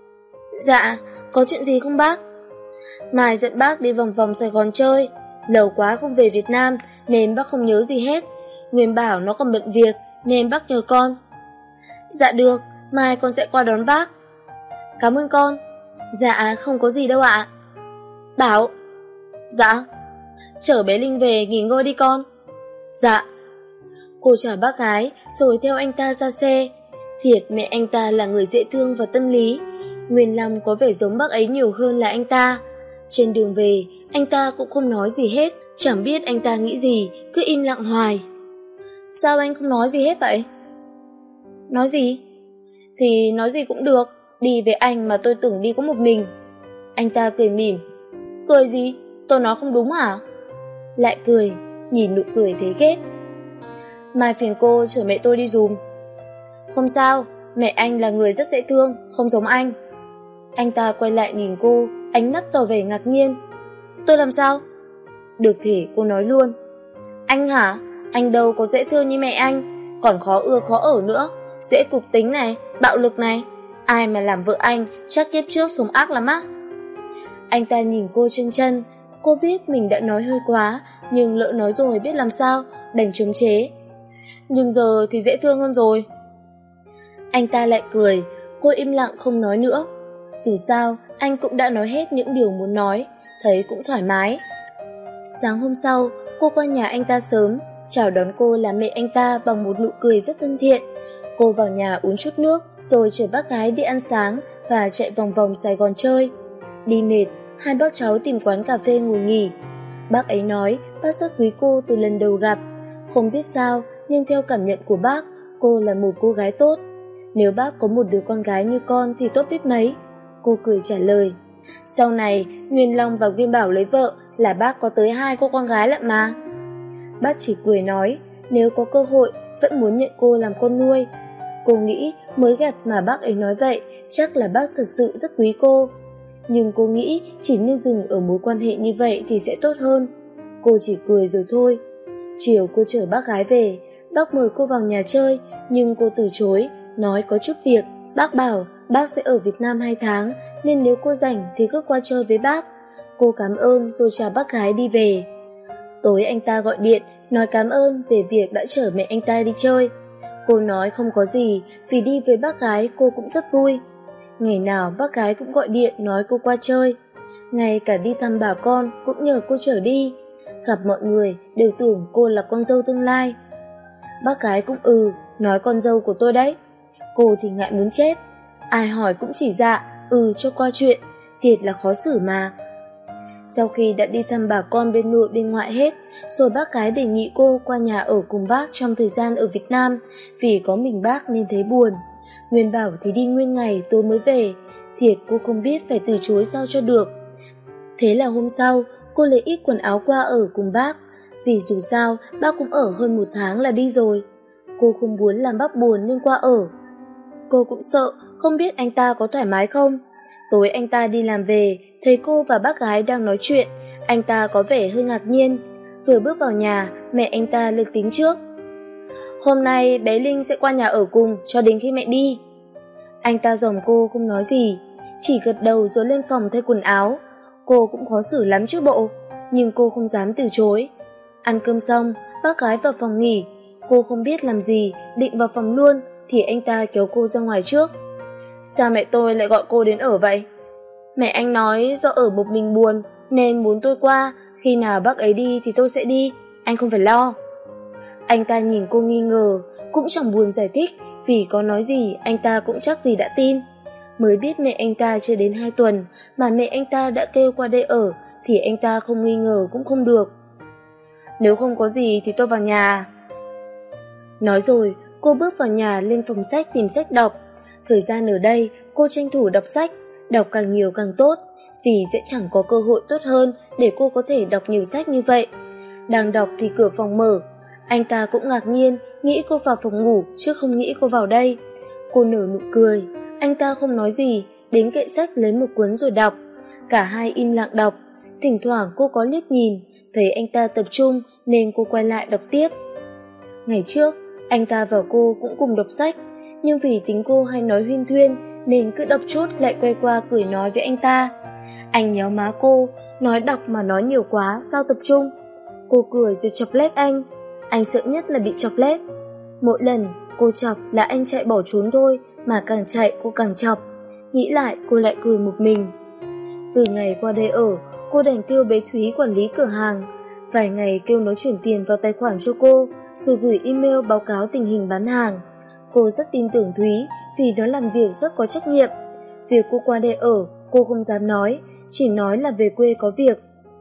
Dạ, có chuyện gì không bác? Mai dẫn bác đi vòng vòng Sài Gòn chơi. Lâu quá không về Việt Nam nên bác không nhớ gì hết. Nguyên bảo nó còn bận việc nên bác nhờ con. Dạ được, mai con sẽ qua đón bác. Cảm ơn con. Dạ, không có gì đâu ạ. Bảo. Dạ. Chở bé Linh về nghỉ ngơi đi con. Dạ. Cô chào bác gái rồi theo anh ta ra xe. Thiệt mẹ anh ta là người dễ thương và tâm lý. Nguyên Long có vẻ giống bác ấy nhiều hơn là anh ta. Trên đường về, anh ta cũng không nói gì hết. Chẳng biết anh ta nghĩ gì, cứ im lặng hoài. Sao anh không nói gì hết vậy? Nói gì? Thì nói gì cũng được. Đi với anh mà tôi tưởng đi có một mình. Anh ta cười mỉm. Cười gì? Tôi nói không đúng hả? Lại cười, nhìn nụ cười thấy ghét. Mai phiền cô chở mẹ tôi đi dùm. Không sao, mẹ anh là người rất dễ thương, không giống anh. Anh ta quay lại nhìn cô, ánh mắt tỏ vẻ ngạc nhiên. Tôi làm sao? Được thể cô nói luôn. Anh hả? Anh đâu có dễ thương như mẹ anh, còn khó ưa khó ở nữa, dễ cục tính này, bạo lực này. Ai mà làm vợ anh chắc kiếp trước sống ác lắm á. Anh ta nhìn cô chân chân. Cô biết mình đã nói hơi quá, nhưng lỡ nói rồi biết làm sao, đành chống chế. Nhưng giờ thì dễ thương hơn rồi. Anh ta lại cười, cô im lặng không nói nữa. Dù sao, anh cũng đã nói hết những điều muốn nói, thấy cũng thoải mái. Sáng hôm sau, cô qua nhà anh ta sớm, chào đón cô là mẹ anh ta bằng một nụ cười rất thân thiện. Cô vào nhà uống chút nước, rồi chở bác gái đi ăn sáng và chạy vòng vòng Sài Gòn chơi. Đi mệt, hai bác cháu tìm quán cà phê ngồi nghỉ. Bác ấy nói bác rất quý cô từ lần đầu gặp. Không biết sao, nhưng theo cảm nhận của bác, cô là một cô gái tốt. Nếu bác có một đứa con gái như con thì tốt biết mấy. Cô cười trả lời. Sau này, Nguyên Long và Nguyên Bảo lấy vợ là bác có tới hai cô con gái lận mà. Bác chỉ cười nói, nếu có cơ hội, vẫn muốn nhận cô làm con nuôi. Cô nghĩ mới gặp mà bác ấy nói vậy, chắc là bác thật sự rất quý cô. Nhưng cô nghĩ chỉ nên dừng ở mối quan hệ như vậy thì sẽ tốt hơn. Cô chỉ cười rồi thôi. Chiều cô chở bác gái về, bác mời cô vào nhà chơi, nhưng cô từ chối, nói có chút việc. Bác bảo bác sẽ ở Việt Nam hai tháng, nên nếu cô rảnh thì cứ qua chơi với bác. Cô cảm ơn rồi chào bác gái đi về. Tối anh ta gọi điện, nói cảm ơn về việc đã chở mẹ anh ta đi chơi. Cô nói không có gì, vì đi với bác gái cô cũng rất vui. Ngày nào bác gái cũng gọi điện nói cô qua chơi. Ngay cả đi thăm bà con cũng nhờ cô chở đi. Gặp mọi người đều tưởng cô là con dâu tương lai. Bác gái cũng ừ, nói con dâu của tôi đấy. Cô thì ngại muốn chết. Ai hỏi cũng chỉ dạ, ừ cho qua chuyện. Thiệt là khó xử mà. Sau khi đã đi thăm bà con bên nội bên ngoại hết, rồi bác gái đề nghị cô qua nhà ở cùng bác trong thời gian ở Việt Nam, vì có mình bác nên thấy buồn. Nguyên Bảo thì đi nguyên ngày tối mới về. Thiệt cô không biết phải từ chối sao cho được. Thế là hôm sau, cô lấy ít quần áo qua ở cùng bác, vì dù sao bác cũng ở hơn một tháng là đi rồi. Cô không muốn làm bác buồn nên qua ở. Cô cũng sợ không biết anh ta có thoải mái không. Tối anh ta đi làm về, thấy cô và bác gái đang nói chuyện, anh ta có vẻ hơi ngạc nhiên. Vừa bước vào nhà, mẹ anh ta lên tiếng trước. Hôm nay bé Linh sẽ qua nhà ở cùng cho đến khi mẹ đi. Anh ta dòm cô không nói gì, chỉ gật đầu rồi lên phòng thay quần áo. Cô cũng khó xử lắm chứ bộ, nhưng cô không dám từ chối. Ăn cơm xong, bác gái vào phòng nghỉ. Cô không biết làm gì, định vào phòng luôn, thì anh ta kéo cô ra ngoài trước. Sao mẹ tôi lại gọi cô đến ở vậy? Mẹ anh nói do ở một mình buồn, nên muốn tôi qua, khi nào bác ấy đi thì tôi sẽ đi, anh không phải lo. Anh ta nhìn cô nghi ngờ, cũng chẳng buồn giải thích, vì có nói gì anh ta cũng chắc gì đã tin. Mới biết mẹ anh ta chưa đến hai tuần, mà mẹ anh ta đã kêu qua đây ở, thì anh ta không nghi ngờ cũng không được. Nếu không có gì thì tôi vào nhà. Nói rồi, cô bước vào nhà lên phòng sách tìm sách đọc. Thời gian ở đây, cô tranh thủ đọc sách, đọc càng nhiều càng tốt, vì sẽ chẳng có cơ hội tốt hơn để cô có thể đọc nhiều sách như vậy. Đang đọc thì cửa phòng mở. Anh ta cũng ngạc nhiên, nghĩ cô vào phòng ngủ chứ không nghĩ cô vào đây. Cô nở nụ cười, anh ta không nói gì, đến kệ sách lấy một cuốn rồi đọc. Cả hai im lặng đọc, thỉnh thoảng cô có liếc nhìn, thấy anh ta tập trung nên cô quay lại đọc tiếp. Ngày trước, anh ta và cô cũng cùng đọc sách, nhưng vì tính cô hay nói huyên thuyên nên cứ đọc chút lại quay qua cười nói với anh ta. Anh nhéo má cô, nói đọc mà nói nhiều quá sao tập trung. Cô cười rồi chọc lét anh. Anh sợ nhất là bị chọc lét. Mỗi lần cô chọc là anh chạy bỏ trốn thôi, mà càng chạy cô càng chọc. Nghĩ lại cô lại cười một mình. Từ ngày qua đây ở, cô đành kêu bé Thúy quản lý cửa hàng. Vài ngày kêu nó chuyển tiền vào tài khoản cho cô, rồi gửi email báo cáo tình hình bán hàng. Cô rất tin tưởng Thúy vì nó làm việc rất có trách nhiệm. Việc cô qua đây ở, cô không dám nói, chỉ nói là về quê có việc.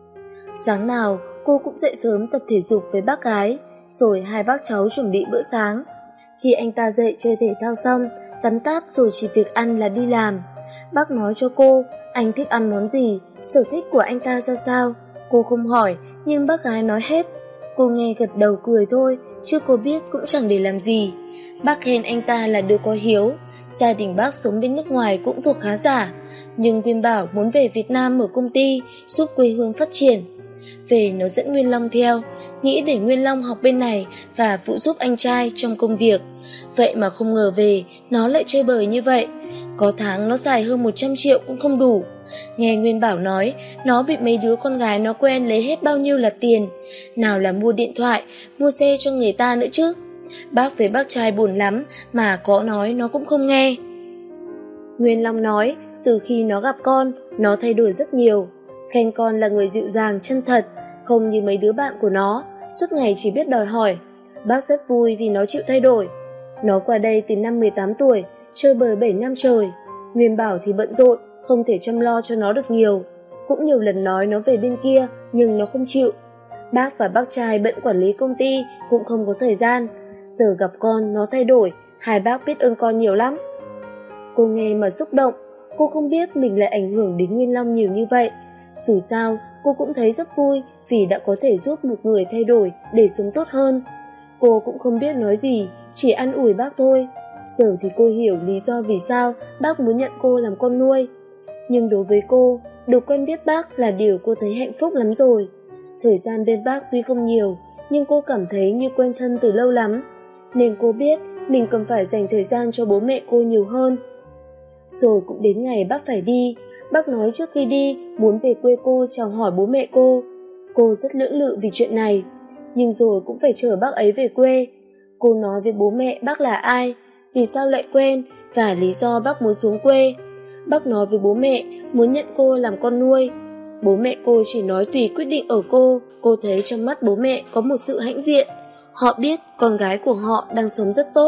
Sáng nào, cô cũng dậy sớm tập thể dục với bác gái, rồi hai bác cháu chuẩn bị bữa sáng. Khi anh ta dậy chơi thể thao xong, tắm táp rồi chỉ việc ăn là đi làm. Bác nói cho cô, anh thích ăn món gì, sở thích của anh ta ra sao. Cô không hỏi, nhưng bác gái nói hết. Cô nghe gật đầu cười thôi, chứ cô biết cũng chẳng để làm gì. Bác khen anh ta là đứa có hiếu, gia đình bác sống bên nước ngoài cũng thuộc khá giả, nhưng Nguyên bảo muốn về Việt Nam mở công ty, giúp quê hương phát triển. Về nó dẫn Nguyên Long theo, nghĩ để Nguyên Long học bên này và phụ giúp anh trai trong công việc. Vậy mà không ngờ về, nó lại chơi bời như vậy. Có tháng nó xài hơn một trăm triệu cũng không đủ. Nghe Nguyên Bảo nói, nó bị mấy đứa con gái nó quen lấy hết bao nhiêu là tiền. Nào là mua điện thoại, mua xe cho người ta nữa chứ. Bác với bác trai buồn lắm, mà có nói nó cũng không nghe. Nguyên Long nói, từ khi nó gặp con, nó thay đổi rất nhiều. Khen con là người dịu dàng, chân thật, không như mấy đứa bạn của nó, suốt ngày chỉ biết đòi hỏi. Bác rất vui vì nó chịu thay đổi. Nó qua đây từ năm mười tám tuổi, chơi bời bảy năm trời. Nguyên Bảo thì bận rộn, không thể chăm lo cho nó được nhiều. Cũng nhiều lần nói nó về bên kia, nhưng nó không chịu. Bác và bác trai bận quản lý công ty, cũng không có thời gian. Giờ gặp con, nó thay đổi, hai bác biết ơn con nhiều lắm. Cô nghe mà xúc động, cô không biết mình lại ảnh hưởng đến Nguyên Long nhiều như vậy. Dù sao, cô cũng thấy rất vui vì đã có thể giúp một người thay đổi để sống tốt hơn. Cô cũng không biết nói gì, chỉ an ủi bác thôi. Giờ thì cô hiểu lý do vì sao bác muốn nhận cô làm con nuôi. Nhưng đối với cô, được quen biết bác là điều cô thấy hạnh phúc lắm rồi. Thời gian bên bác tuy không nhiều, nhưng cô cảm thấy như quen thân từ lâu lắm. Nên cô biết mình cần phải dành thời gian cho bố mẹ cô nhiều hơn. Rồi cũng đến ngày bác phải đi. Bác nói trước khi đi muốn về quê cô chào hỏi bố mẹ cô. Cô rất lưỡng lự vì chuyện này, nhưng rồi cũng phải chở bác ấy về quê. Cô nói với bố mẹ bác là ai, vì sao lại quen và lý do bác muốn xuống quê. Bác nói với bố mẹ muốn nhận cô làm con nuôi. Bố mẹ cô chỉ nói tùy quyết định ở cô. Cô thấy trong mắt bố mẹ có một sự hãnh diện. Họ biết con gái của họ đang sống rất tốt.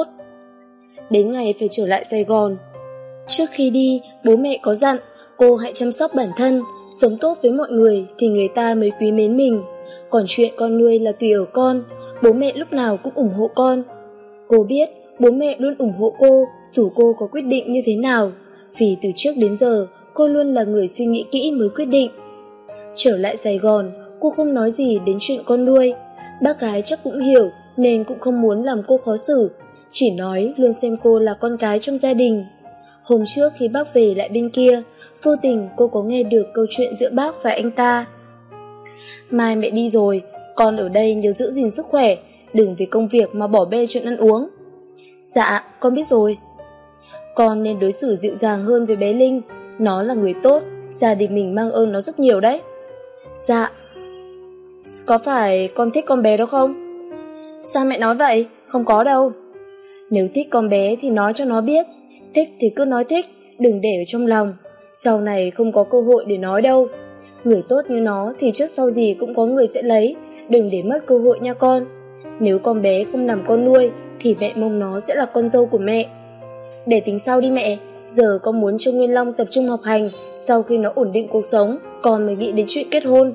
Đến ngày phải trở lại Sài Gòn, trước khi đi, bố mẹ có dặn cô hãy chăm sóc bản thân, sống tốt với mọi người thì người ta mới quý mến mình. Còn chuyện con nuôi là tùy ở con, bố mẹ lúc nào cũng ủng hộ con. Cô biết bố mẹ luôn ủng hộ cô dù cô có quyết định như thế nào, vì từ trước đến giờ cô luôn là người suy nghĩ kỹ mới quyết định. Trở lại Sài Gòn, cô không nói gì đến chuyện con nuôi. Bác gái chắc cũng hiểu nên cũng không muốn làm cô khó xử, chỉ nói luôn xem cô là con cái trong gia đình. Hôm trước khi bác về lại bên kia, vô tình cô có nghe được câu chuyện giữa bác và anh ta. Mai mẹ đi rồi, con ở đây nhớ giữ gìn sức khỏe, đừng vì công việc mà bỏ bê chuyện ăn uống. Dạ, con biết rồi. Con nên đối xử dịu dàng hơn với bé Linh, nó là người tốt, gia đình mình mang ơn nó rất nhiều đấy. Dạ. Có phải con thích con bé đó không? Sao mẹ nói vậy? Không có đâu. Nếu thích con bé thì nói cho nó biết, thích thì cứ nói thích, đừng để ở trong lòng, sau này không có cơ hội để nói đâu. Người tốt như nó thì trước sau gì cũng có người sẽ lấy, đừng để mất cơ hội nha con. Nếu con bé không làm con nuôi thì mẹ mong nó sẽ là con dâu của mẹ. Để tính sau đi mẹ, giờ con muốn cho Nguyên Long tập trung học hành, sau khi nó ổn định cuộc sống, con mới nghĩ đến chuyện kết hôn.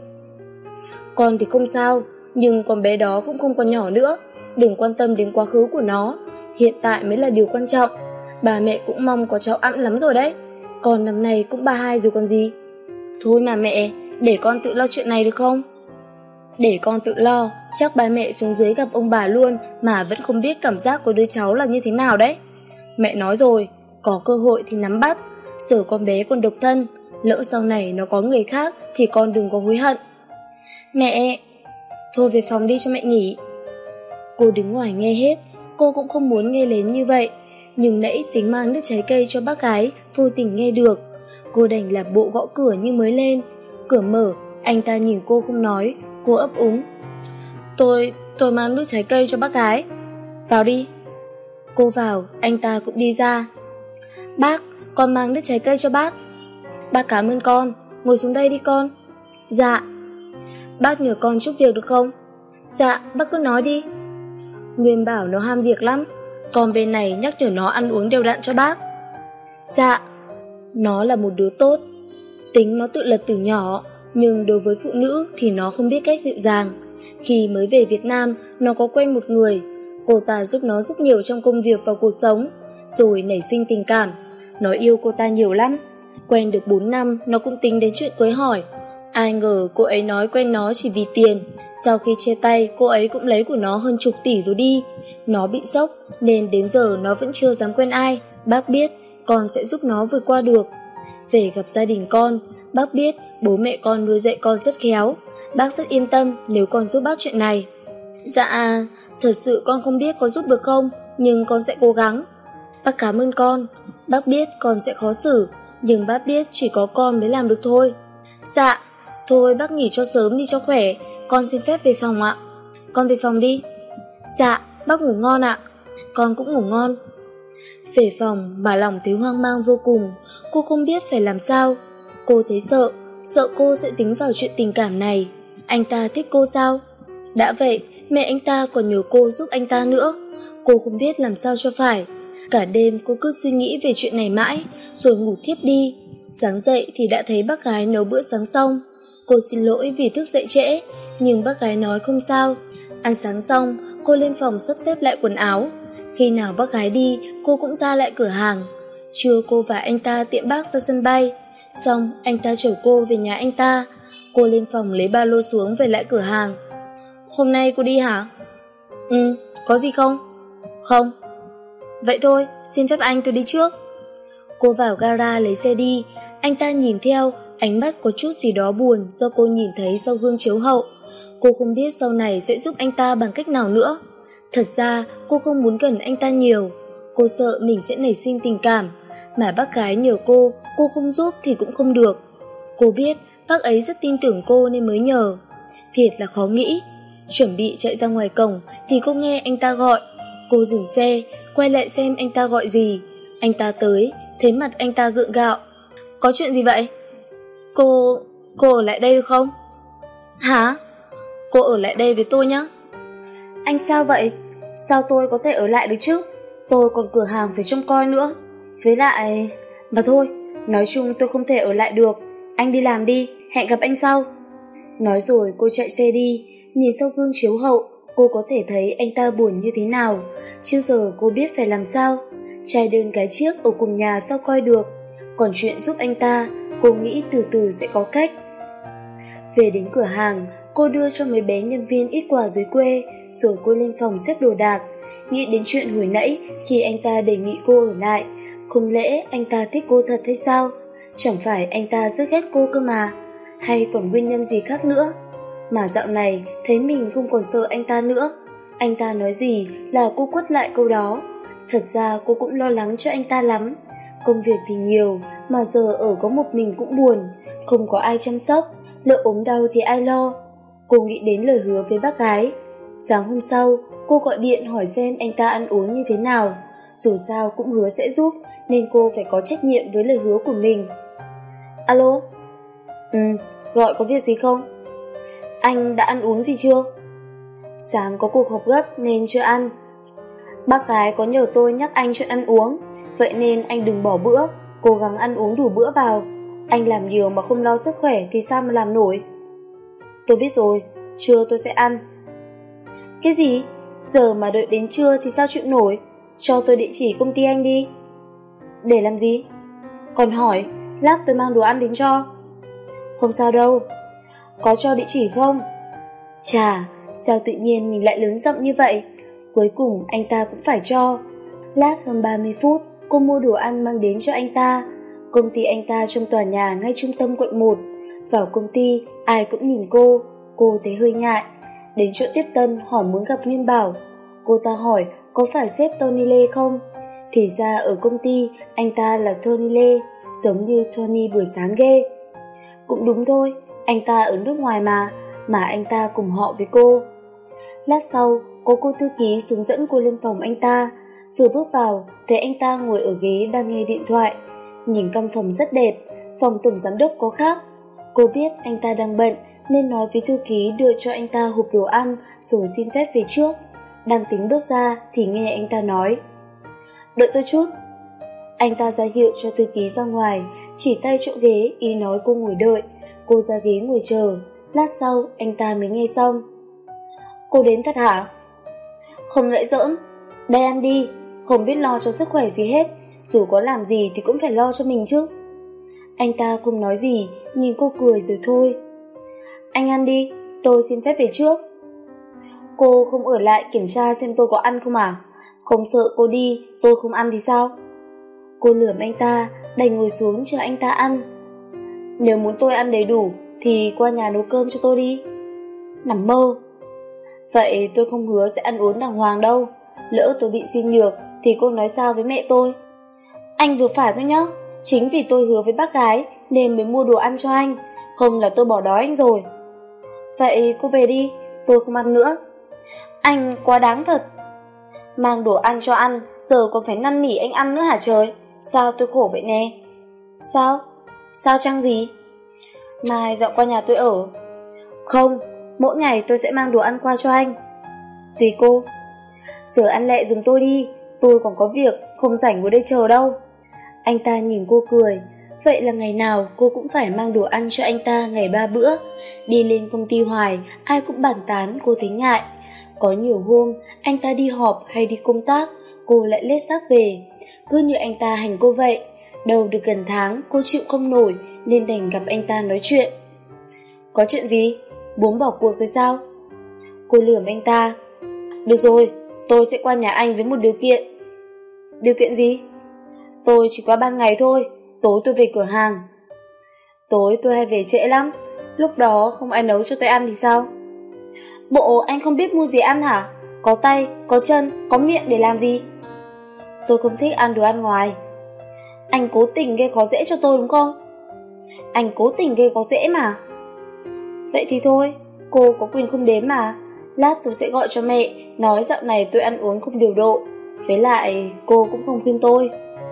Con thì không sao, nhưng con bé đó cũng không còn nhỏ nữa, đừng quan tâm đến quá khứ của nó, hiện tại mới là điều quan trọng. Bà mẹ cũng mong có cháu ẵm lắm rồi đấy, con năm nay cũng ba hai rồi còn gì. Thôi mà mẹ, để con tự lo chuyện này được không? Để con tự lo, chắc ba mẹ xuống dưới gặp ông bà luôn mà vẫn không biết cảm giác của đứa cháu là như thế nào đấy. Mẹ nói rồi, có cơ hội thì nắm bắt, giờ con bé còn độc thân, lỡ sau này nó có người khác thì con đừng có hối hận. Mẹ, thôi về phòng đi cho mẹ nghỉ. Cô đứng ngoài nghe hết, cô cũng không muốn nghe lén như vậy, nhưng nãy tính mang nước trái cây cho bác gái, vô tình nghe được. Cô đành làm bộ gõ cửa như mới lên. Cửa mở, anh ta nhìn cô không nói, cô ấp úng. Tôi, tôi mang nước trái cây cho bác gái. Vào đi. Cô vào, anh ta cũng đi ra. Bác, con mang nước trái cây cho bác. Bác cảm ơn con, ngồi xuống đây đi con. Dạ. Bác nhờ con chút việc được không? Dạ, bác cứ nói đi. Nguyên bảo nó ham việc lắm, con bên này nhắc nhở nó ăn uống đều đặn cho bác. Dạ. Nó là một đứa tốt, tính nó tự lập từ nhỏ, nhưng đối với phụ nữ thì nó không biết cách dịu dàng. Khi mới về Việt Nam, nó có quen một người, cô ta giúp nó rất nhiều trong công việc và cuộc sống, rồi nảy sinh tình cảm. Nó yêu cô ta nhiều lắm. Quen được bốn năm, nó cũng tính đến chuyện cưới hỏi. Ai ngờ cô ấy nói quen nó chỉ vì tiền. Sau khi chia tay, cô ấy cũng lấy của nó hơn chục tỷ rồi đi. Nó bị sốc, nên đến giờ nó vẫn chưa dám quen ai. Bác biết, con sẽ giúp nó vượt qua được. Về gặp gia đình con, bác biết bố mẹ con nuôi dạy con rất khéo. Bác rất yên tâm nếu con giúp bác chuyện này. Dạ, thật sự con không biết có giúp được không, nhưng con sẽ cố gắng. Bác cảm ơn con. Bác biết con sẽ khó xử, nhưng bác biết chỉ có con mới làm được thôi. Dạ, thôi bác nghỉ cho sớm đi cho khỏe, con xin phép về phòng ạ. Con về phòng đi. Dạ, bác ngủ ngon ạ. Con cũng ngủ ngon. Về phòng mà lòng thấy hoang mang vô cùng, cô không biết phải làm sao. Cô thấy sợ, sợ cô sẽ dính vào chuyện tình cảm này. Anh ta thích cô sao? Đã vậy, mẹ anh ta còn nhờ cô giúp anh ta nữa. Cô không biết làm sao cho phải. Cả đêm cô cứ suy nghĩ về chuyện này mãi, rồi ngủ thiếp đi. Sáng dậy thì đã thấy bác gái nấu bữa sáng xong. Cô xin lỗi vì thức dậy trễ, nhưng bác gái nói không sao. Ăn sáng xong, cô lên phòng sắp xếp lại quần áo. Khi nào bác gái đi, cô cũng ra lại cửa hàng. Trưa cô và anh ta tiễn bác ra sân bay. Xong, anh ta chở cô về nhà anh ta. Cô lên phòng lấy ba lô xuống về lại cửa hàng. Hôm nay cô đi hả? Ừ, có gì không? Không. Vậy thôi, xin phép anh tôi đi trước. Cô vào gara lấy xe đi. Anh ta nhìn theo, ánh mắt có chút gì đó buồn do cô nhìn thấy sau gương chiếu hậu. Cô không biết sau này sẽ giúp anh ta bằng cách nào nữa. Thật ra cô không muốn gần anh ta nhiều. Cô sợ mình sẽ nảy sinh tình cảm. Mà bác gái nhờ cô, cô không giúp thì cũng không được. Cô biết bác ấy rất tin tưởng cô nên mới nhờ. Thiệt là khó nghĩ. Chuẩn bị chạy ra ngoài cổng thì cô nghe anh ta gọi. Cô dừng xe, quay lại xem anh ta gọi gì. Anh ta tới, thấy mặt anh ta gượng gạo. Có chuyện gì vậy? Cô... cô ở lại đây được không? Hả? Cô ở lại đây với tôi nhé. Anh sao vậy? Sao tôi có thể ở lại được chứ? Tôi còn cửa hàng phải trông coi nữa. Với lại... mà thôi, nói chung tôi không thể ở lại được. Anh đi làm đi, hẹn gặp anh sau. Nói rồi cô chạy xe đi. Nhìn sau gương chiếu hậu, cô có thể thấy anh ta buồn như thế nào. Chưa giờ cô biết phải làm sao. Trai đơn gái chiếc ở cùng nhà sao coi được. Còn chuyện giúp anh ta, cô nghĩ từ từ sẽ có cách. Về đến cửa hàng, cô đưa cho mấy bé nhân viên ít quà dưới quê, rồi cô lên phòng xếp đồ đạc. Nghĩ đến chuyện hồi nãy khi anh ta đề nghị cô ở lại, Không lẽ anh ta thích cô thật hay sao? Chẳng phải anh ta rất ghét cô cơ mà. Hay còn nguyên nhân gì khác nữa? Mà dạo này thấy mình không còn sợ anh ta nữa. Anh ta nói gì là cô quất lại câu đó. Thật ra cô cũng lo lắng cho anh ta lắm. Công việc thì nhiều, mà giờ ở có một mình cũng buồn. Không có ai chăm sóc, lỡ ốm đau thì ai lo. Cô nghĩ đến lời hứa với bác gái. Sáng hôm sau, cô gọi điện hỏi xem anh ta ăn uống như thế nào. Dù sao cũng hứa sẽ giúp, nên cô phải có trách nhiệm với lời hứa của mình. Alo? Ừ, gọi có việc gì không? Anh đã ăn uống gì chưa? Sáng có cuộc họp gấp nên chưa ăn. Bác gái có nhờ tôi nhắc anh chuyện ăn uống, vậy nên anh đừng bỏ bữa, cố gắng ăn uống đủ bữa vào. Anh làm nhiều mà không lo sức khỏe thì sao mà làm nổi. Tôi biết rồi, trưa tôi sẽ ăn. Cái gì? Giờ mà đợi đến trưa thì sao chịu nổi? Cho tôi địa chỉ công ty anh đi. Để làm gì? Còn hỏi, lát tôi mang đồ ăn đến cho. Không sao đâu. Có cho địa chỉ không? Chà, sao tự nhiên mình lại lớn giọng như vậy? Cuối cùng anh ta cũng phải cho. Lát hơn ba mươi phút, cô mua đồ ăn mang đến cho anh ta. Công ty anh ta trong tòa nhà ngay trung tâm quận một. Vào công ty, ai cũng nhìn cô. Cô thấy hơi ngại. Đến chỗ tiếp tân hỏi muốn gặp Nguyên Bảo. Cô ta hỏi có phải sếp Tony Lê không? Thì ra ở công ty anh ta là Tony Lê, giống như Tony buổi sáng ghê. Cũng đúng thôi, anh ta ở nước ngoài mà, mà anh ta cùng họ với cô. Lát sau, có cô thư ký xuống dẫn cô lên phòng anh ta. Vừa bước vào, thấy anh ta ngồi ở ghế đang nghe điện thoại. Nhìn căn phòng rất đẹp, phòng tổng giám đốc có khác. Cô biết anh ta đang bận nên nói với thư ký đưa cho anh ta hộp đồ ăn rồi xin phép về trước. Đang tính bước ra thì nghe anh ta nói, đợi tôi chút. Anh ta ra hiệu cho thư ký ra ngoài, chỉ tay chỗ ghế ý nói cô ngồi đợi. Cô ra ghế ngồi chờ. Lát sau anh ta mới nghe xong. Cô đến thật hả? Không lại giỡn. Đây ăn đi, không biết lo cho sức khỏe gì hết. Dù có làm gì thì cũng phải lo cho mình chứ. Anh ta không nói gì, nhìn cô cười rồi thôi. Anh ăn đi, tôi xin phép về trước. Cô không ở lại kiểm tra xem tôi có ăn không à? Không sợ cô đi, tôi không ăn thì sao? Cô lườm anh ta, đành ngồi xuống chờ anh ta ăn. Nếu muốn tôi ăn đầy đủ thì qua nhà nấu cơm cho tôi đi. Nằm mơ. Vậy tôi không hứa sẽ ăn uống đàng hoàng đâu. Lỡ tôi bị suy nhược thì cô nói sao với mẹ tôi? Anh vừa phải thôi nhá. Chính vì tôi hứa với bác gái nên mới mua đồ ăn cho anh. Không là tôi bỏ đói anh rồi. Vậy cô về đi, tôi không ăn nữa. Anh quá đáng thật. Mang đồ ăn cho ăn, giờ còn phải năn nỉ anh ăn nữa hả trời? Sao tôi khổ vậy nè? Sao? Sao chăng gì? Mai dọn qua nhà tôi ở. Không, mỗi ngày tôi sẽ mang đồ ăn qua cho anh. Tùy cô. Giờ ăn lẹ giùm tôi đi, tôi còn có việc, không rảnh ngồi đây chờ đâu. Anh ta nhìn cô cười. Vậy là ngày nào cô cũng phải mang đồ ăn cho anh ta ngày ba bữa. Đi lên công ty hoài, ai cũng bàn tán cô thấy ngại. Có nhiều hôm anh ta đi họp hay đi công tác, cô lại lết xác về. Cứ như anh ta hành cô vậy. Đầu được gần tháng cô chịu không nổi nên đành gặp anh ta nói chuyện. Có chuyện gì? Bố bỏ cuộc rồi sao? Cô lườm anh ta. Được rồi, tôi sẽ qua nhà anh với một điều kiện. Điều kiện gì? Tôi chỉ qua ban ngày thôi, tối tôi về cửa hàng. Tối tôi hay về trễ lắm, lúc đó không ai nấu cho tôi ăn thì sao? Bộ anh không biết mua gì ăn hả? Có tay, có chân, có miệng để làm gì? Tôi không thích ăn đồ ăn ngoài. Anh cố tình gây khó dễ cho tôi đúng không? Anh cố tình gây khó dễ mà. Vậy thì thôi, cô có quyền không đến mà. Lát tôi sẽ gọi cho mẹ, nói dạo này tôi ăn uống không điều độ. Với lại cô cũng không khuyên tôi.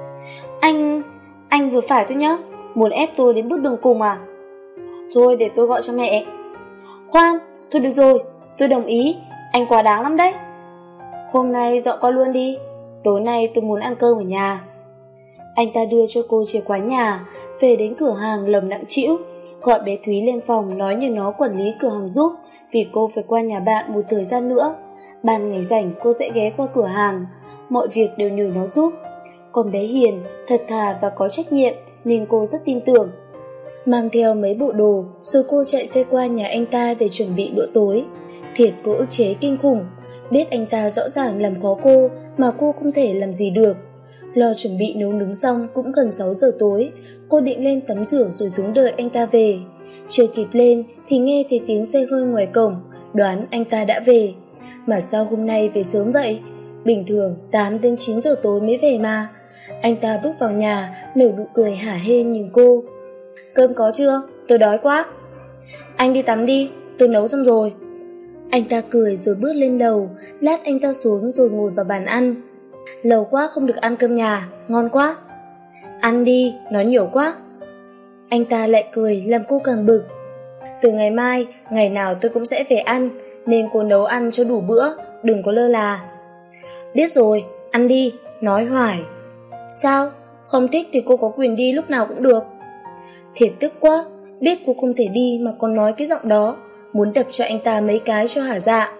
Anh... anh vừa phải thôi nhá. Muốn ép tôi đến bước đường cùng à? Thôi để tôi gọi cho mẹ. Khoan, thôi được rồi, tôi đồng ý. Anh quá đáng lắm đấy. Hôm nay dọn qua luôn đi. Tối nay tôi muốn ăn cơm ở nhà. Anh ta đưa cho cô chìa khóa nhà. Về đến cửa hàng lầm nặng trĩu, gọi bé Thúy lên phòng nói nhờ nó quản lý cửa hàng giúp, vì cô phải qua nhà bạn một thời gian nữa. Ban ngày rảnh cô sẽ ghé qua cửa hàng, mọi việc đều nhờ nó giúp. Còn bé Hiền thật thà và có trách nhiệm nên cô rất tin tưởng. Mang theo mấy bộ đồ rồi cô chạy xe qua nhà anh ta để chuẩn bị bữa tối. Thiệt cô ức chế kinh khủng, biết anh ta rõ ràng làm khó cô mà cô không thể làm gì được. Lo chuẩn bị nấu nướng xong cũng gần sáu giờ tối, cô định lên tắm rửa rồi xuống đợi anh ta về. Chưa kịp lên thì nghe thấy tiếng xe hơi ngoài cổng, đoán anh ta đã về. Mà sao hôm nay về sớm vậy? Bình thường tám đến chín giờ tối mới về mà. Anh ta bước vào nhà, nở nụ cười hả hên nhìn cô. Cơm có chưa? Tôi đói quá. Anh đi tắm đi, tôi nấu xong rồi. Anh ta cười rồi bước lên lầu, lát anh ta xuống rồi ngồi vào bàn ăn. Lâu quá không được ăn cơm nhà, ngon quá. Ăn đi, nói nhiều quá. Anh ta lại cười làm cô càng bực. Từ ngày mai, ngày nào tôi cũng sẽ về ăn, nên cô nấu ăn cho đủ bữa, đừng có lơ là. Biết rồi, ăn đi, nói hoài. Sao? Không thích thì cô có quyền đi lúc nào cũng được. Thiệt tức quá, biết cô không thể đi mà còn nói cái giọng đó, muốn đập cho anh ta mấy cái cho hả dạ.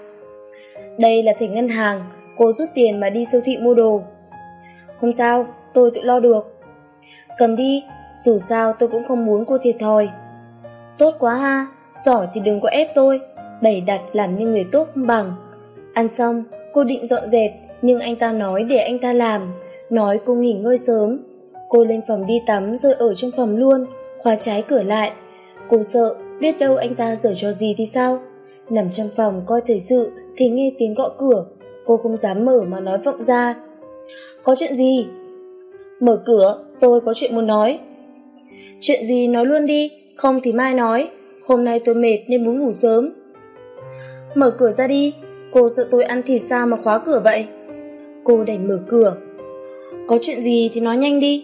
Đây là thẻ ngân hàng, cô rút tiền mà đi siêu thị mua đồ. Không sao, tôi tự lo được. Cầm đi, dù sao tôi cũng không muốn cô thiệt thòi. Tốt quá ha, giỏi thì đừng có ép tôi, bày đặt làm như người tốt không bằng. Ăn xong, cô định dọn dẹp, nhưng anh ta nói để anh ta làm, nói cô nghỉ ngơi sớm. Cô lên phòng đi tắm rồi ở trong phòng luôn, khóa trái cửa lại. Cô sợ, biết đâu anh ta giở trò gì thì sao. Nằm trong phòng coi thời sự thì nghe tiếng gõ cửa. Cô không dám mở mà nói vọng ra. Có chuyện gì? Mở cửa, tôi có chuyện muốn nói. Chuyện gì nói luôn đi, không thì mai nói. Hôm nay tôi mệt nên muốn ngủ sớm. Mở cửa ra đi, cô sợ tôi ăn thịt sao mà khóa cửa vậy? Cô đành mở cửa. Có chuyện gì thì nói nhanh đi.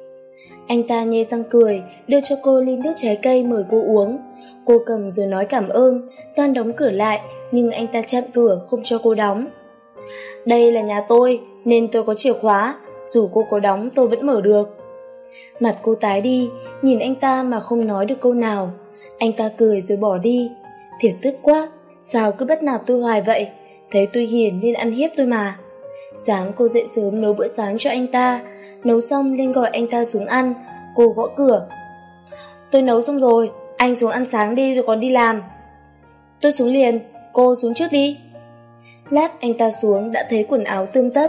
Anh ta nhe răng cười, đưa cho cô ly nước trái cây mời cô uống. Cô cầm rồi nói cảm ơn, toan đóng cửa lại, nhưng anh ta chặn cửa không cho cô đóng. Đây là nhà tôi, nên tôi có chìa khóa, dù cô có đóng tôi vẫn mở được. Mặt cô tái đi, nhìn anh ta mà không nói được câu nào. Anh ta cười rồi bỏ đi. Thiệt tức quá, sao cứ bắt nạt tôi hoài vậy? Thấy tôi hiền nên ăn hiếp tôi mà. Sáng cô dậy sớm nấu bữa sáng cho anh ta, nấu xong lên gọi anh ta xuống ăn. Cô gõ cửa. Tôi nấu xong rồi, anh xuống ăn sáng đi rồi còn đi làm. Tôi xuống liền, cô xuống trước đi. Lát anh ta xuống đã thấy quần áo tươm tất.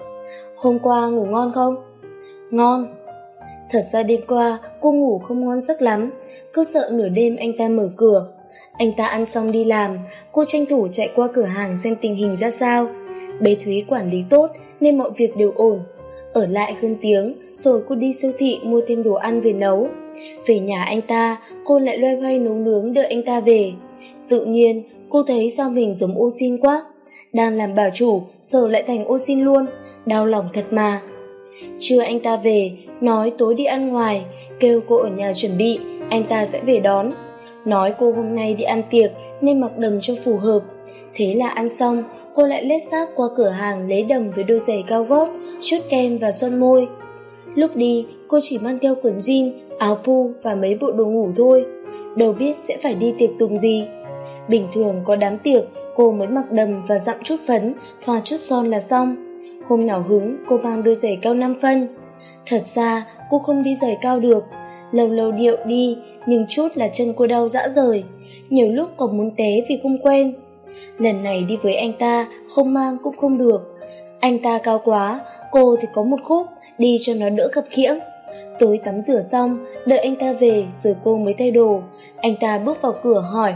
Hôm qua ngủ ngon không? Ngon. Thật ra đêm qua cô ngủ không ngon giấc lắm, cứ sợ nửa đêm anh ta mở cửa. Anh ta ăn xong đi làm, cô tranh thủ chạy qua cửa hàng xem tình hình ra sao. Bé Thúy quản lý tốt nên mọi việc đều ổn. Ở lại hơn tiếng rồi cô đi siêu thị mua thêm đồ ăn về nấu. Về nhà anh ta, cô lại loay hoay nấu nướng đợi anh ta về. Tự nhiên cô thấy sao mình giống ô xin quá. Đang làm bà chủ giờ lại thành ô xin luôn, đau lòng thật mà. Trưa anh ta về, nói tối đi ăn ngoài, kêu cô ở nhà chuẩn bị, anh ta sẽ về đón. Nói cô hôm nay đi ăn tiệc nên mặc đầm cho phù hợp. Thế là ăn xong, cô lại lết xác qua cửa hàng lấy đầm với đôi giày cao gót, chút kem và son môi. Lúc đi, cô chỉ mang theo quần jean, áo pu và mấy bộ đồ ngủ thôi, đâu biết sẽ phải đi tiệc tùng gì. Bình thường có đám tiệc, cô mới mặc đầm và dặm chút phấn, thoa chút son là xong. Hôm nào hứng, cô mang đôi giày cao năm phân. Thật ra, cô không đi giày cao được. Lâu lâu điệu đi, nhưng chút là chân cô đau rã rời. Nhiều lúc còn muốn té vì không quen. Lần này đi với anh ta, không mang cũng không được. Anh ta cao quá, cô thì có một khúc, đi cho nó đỡ khập khiễng. Tối tắm rửa xong, đợi anh ta về rồi cô mới thay đồ. Anh ta bước vào cửa hỏi.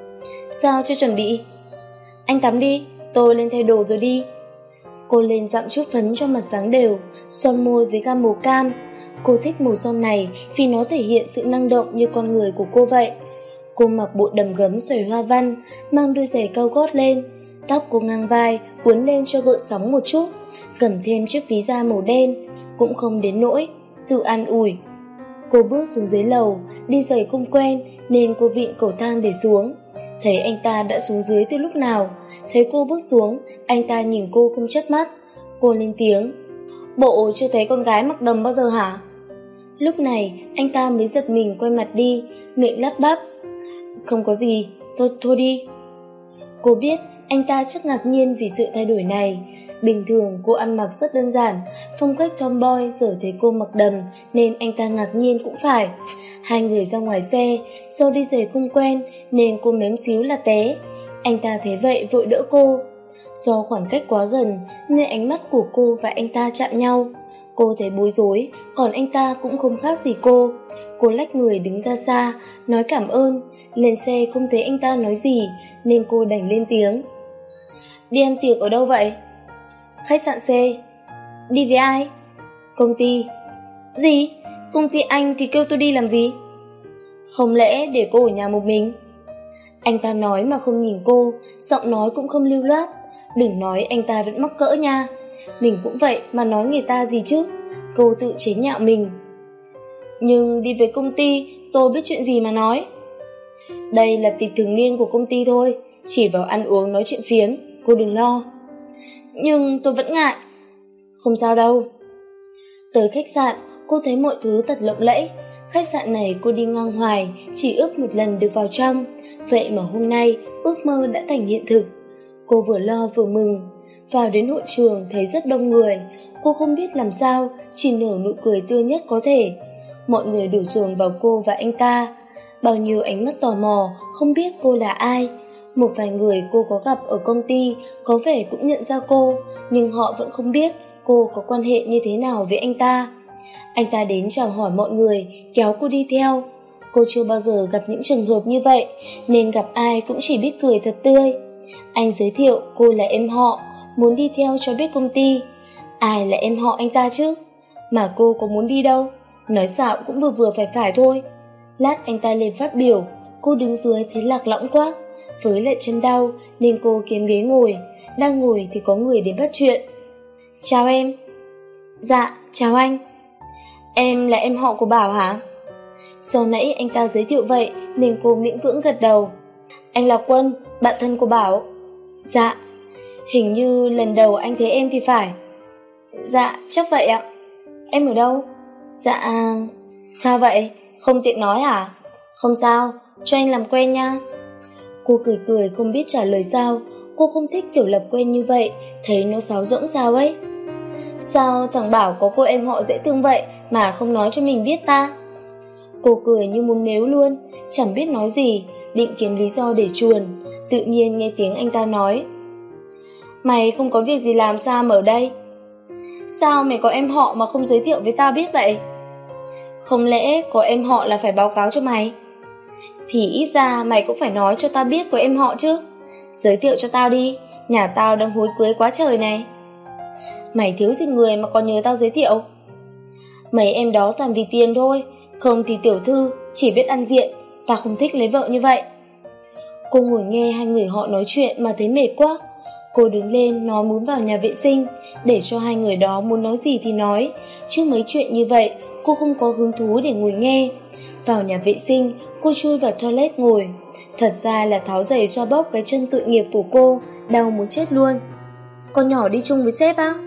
Sao chưa chuẩn bị? Anh tắm đi, tôi lên thay đồ rồi đi. Cô lên dặm chút phấn cho mặt sáng đều, son môi với gam màu cam. Cô thích màu son này vì nó thể hiện sự năng động như con người của cô vậy. Cô mặc bộ đầm gấm xoài hoa văn, mang đôi giày cao gót lên. Tóc cô ngang vai, uốn lên cho gợn sóng một chút, cầm thêm chiếc ví da màu đen, cũng không đến nỗi, tự an ủi. Cô bước xuống dưới lầu, đi giày không quen nên cô vịn cầu thang để xuống. Thấy anh ta đã xuống dưới từ lúc nào, thấy cô bước xuống, anh ta nhìn cô không chớp mắt. Cô lên tiếng. Bộ chưa thấy con gái mặc đầm bao giờ hả? Lúc này anh ta mới giật mình quay mặt đi, miệng lắp bắp. Không có gì, thôi, thôi đi. Cô biết anh ta chắc ngạc nhiên vì sự thay đổi này. Bình thường cô ăn mặc rất đơn giản, phong cách tomboy, giờ thấy cô mặc đầm nên anh ta ngạc nhiên cũng phải. Hai người ra ngoài xe, do đi giày không quen nên cô mém xíu là té. Anh ta thấy vậy vội đỡ cô. Do khoảng cách quá gần nên ánh mắt của cô và anh ta chạm nhau. Cô thấy bối rối, còn anh ta cũng không khác gì cô. Cô lách người đứng ra xa, nói cảm ơn. Lên xe không thấy anh ta nói gì, nên cô đành lên tiếng. Đi ăn tiệc ở đâu vậy? Khách sạn C. Đi với ai? Công ty. Gì? Công ty anh thì kêu tôi đi làm gì? Không lẽ để cô ở nhà một mình? Anh ta nói mà không nhìn cô, giọng nói cũng không lưu loát. Đừng nói anh ta vẫn mắc cỡ nha. Mình cũng vậy mà nói người ta gì chứ? Cô tự chế nhạo mình. Nhưng đi với công ty, tôi biết chuyện gì mà nói. Đây là tiệc thường niên của công ty thôi, chỉ vào ăn uống nói chuyện phiếm, cô đừng lo. Nhưng tôi vẫn ngại. Không sao đâu. Tới khách sạn, cô thấy mọi thứ thật lộng lẫy. Khách sạn này cô đi ngang hoài, chỉ ước một lần được vào trong. Vậy mà hôm nay, ước mơ đã thành hiện thực. Cô vừa lo vừa mừng. Vào đến hội trường thấy rất đông người. Cô không biết làm sao, chỉ nở nụ cười tươi nhất có thể. Mọi người đổ dồn vào cô và anh ta. Bao nhiêu ánh mắt tò mò, không biết cô là ai. Một vài người cô có gặp ở công ty có vẻ cũng nhận ra cô, nhưng họ vẫn không biết cô có quan hệ như thế nào với anh ta. Anh ta đến chào hỏi mọi người, kéo cô đi theo. Cô chưa bao giờ gặp những trường hợp như vậy, nên gặp ai cũng chỉ biết cười thật tươi. Anh giới thiệu cô là em họ, muốn đi theo cho biết công ty. Ai là em họ anh ta chứ? Mà cô có muốn đi đâu, nói xạo cũng vừa vừa phải phải thôi. Lát anh ta lên phát biểu, cô đứng dưới thấy lạc lõng quá, với lại chân đau nên cô kiếm ghế ngồi. Đang ngồi thì có người đến bắt chuyện. Chào em. Dạ, chào anh. Em là em họ của Bảo hả? Do nãy anh ta giới thiệu vậy nên cô miễn cưỡng gật đầu. Anh là Quân, bạn thân của Bảo. Dạ. Hình như lần đầu anh thấy em thì phải. Dạ, chắc vậy ạ. Em ở đâu? Dạ... Sao vậy? Không tiện nói hả? Không sao, cho anh làm quen nha. Cô cười cười không biết trả lời sao. Cô không thích kiểu lập quen như vậy, thấy nó sáo rỗng sao ấy. Sao thằng Bảo có cô em họ dễ thương vậy mà không nói cho mình biết ta? Cô cười như muốn mếu luôn, chẳng biết nói gì, định kiếm lý do để chuồn. Tự nhiên nghe tiếng anh ta nói. Mày không có việc gì làm sao mà ở đây? Sao mày có em họ mà không giới thiệu với tao biết vậy? Không lẽ có em họ là phải báo cáo cho mày? Thì ít ra mày cũng phải nói cho tao biết có em họ chứ. Giới thiệu cho tao đi, nhà tao đang hối cưới quá trời này. Mày thiếu gì người mà còn nhờ tao giới thiệu? Mấy em đó toàn vì tiền thôi, không thì tiểu thư chỉ biết ăn diện. Tao không thích lấy vợ như vậy. Cô ngồi nghe hai người họ nói chuyện mà thấy mệt quá. Cô đứng lên nói muốn vào nhà vệ sinh, để cho hai người đó muốn nói gì thì nói, chứ mấy chuyện như vậy cô không có hứng thú để ngồi nghe. Vào nhà vệ sinh, cô chui vào toilet ngồi. Thật ra là tháo giày xoa bóp cái chân tội nghiệp của cô, đau muốn chết luôn. Con nhỏ đi chung với sếp á?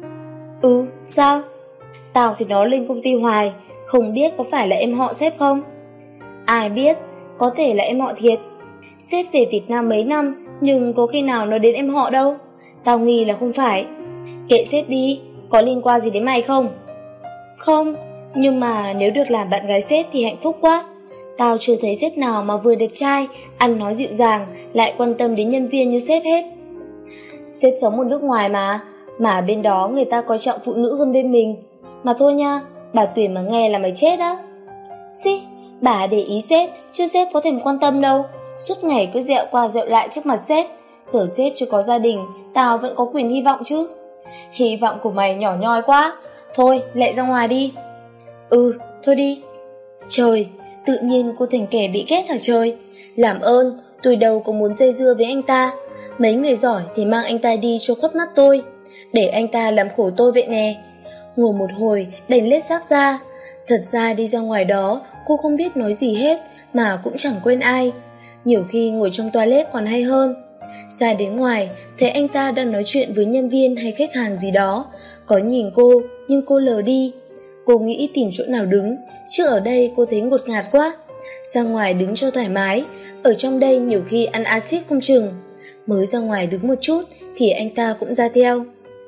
Ừ, sao? Tao thì nó lên công ty hoài, không biết có phải là em họ sếp không? Ai biết, có thể là em họ thiệt. Sếp về Việt Nam mấy năm, nhưng có khi nào nó đến em họ đâu. Tao nghi là không phải. Kệ sếp đi, có liên quan gì đến mày không? Không, nhưng mà nếu được làm bạn gái sếp thì hạnh phúc quá. Tao chưa thấy sếp nào mà vừa đẹp trai, ăn nói dịu dàng, lại quan tâm đến nhân viên như sếp hết. Sếp sống ở nước ngoài mà, mà bên đó người ta coi trọng phụ nữ hơn bên mình. Mà thôi nha, bà Tuyền mà nghe là mày chết á. Xí, bà để ý sếp, chứ sếp có thèm quan tâm đâu. Suốt ngày cứ dẹo qua dẹo lại trước mặt sếp. Giờ sếp chưa có gia đình, tao vẫn có quyền hy vọng chứ. Hy vọng của mày nhỏ nhoi quá. Thôi, lẹ ra ngoài đi. Ừ, thôi đi. Trời, tự nhiên cô thành kẻ bị ghét hả trời? Làm ơn, tôi đâu có muốn dây dưa với anh ta. Mấy người giỏi thì mang anh ta đi cho khuất mắt tôi, để anh ta làm khổ tôi vậy nè. Ngồi một hồi đành lết xác ra. Thật ra đi ra ngoài đó cô không biết nói gì hết, mà cũng chẳng quên ai. Nhiều khi ngồi trong toilet còn hay hơn. Ra đến ngoài thấy anh ta đang nói chuyện với nhân viên hay khách hàng gì đó, có nhìn cô nhưng cô lờ đi. Cô nghĩ tìm chỗ nào đứng, chứ ở đây cô thấy ngột ngạt quá. Ra ngoài đứng cho thoải mái, ở trong đây nhiều khi ăn axit không chừng. Mới ra ngoài đứng một chút thì anh ta cũng ra theo.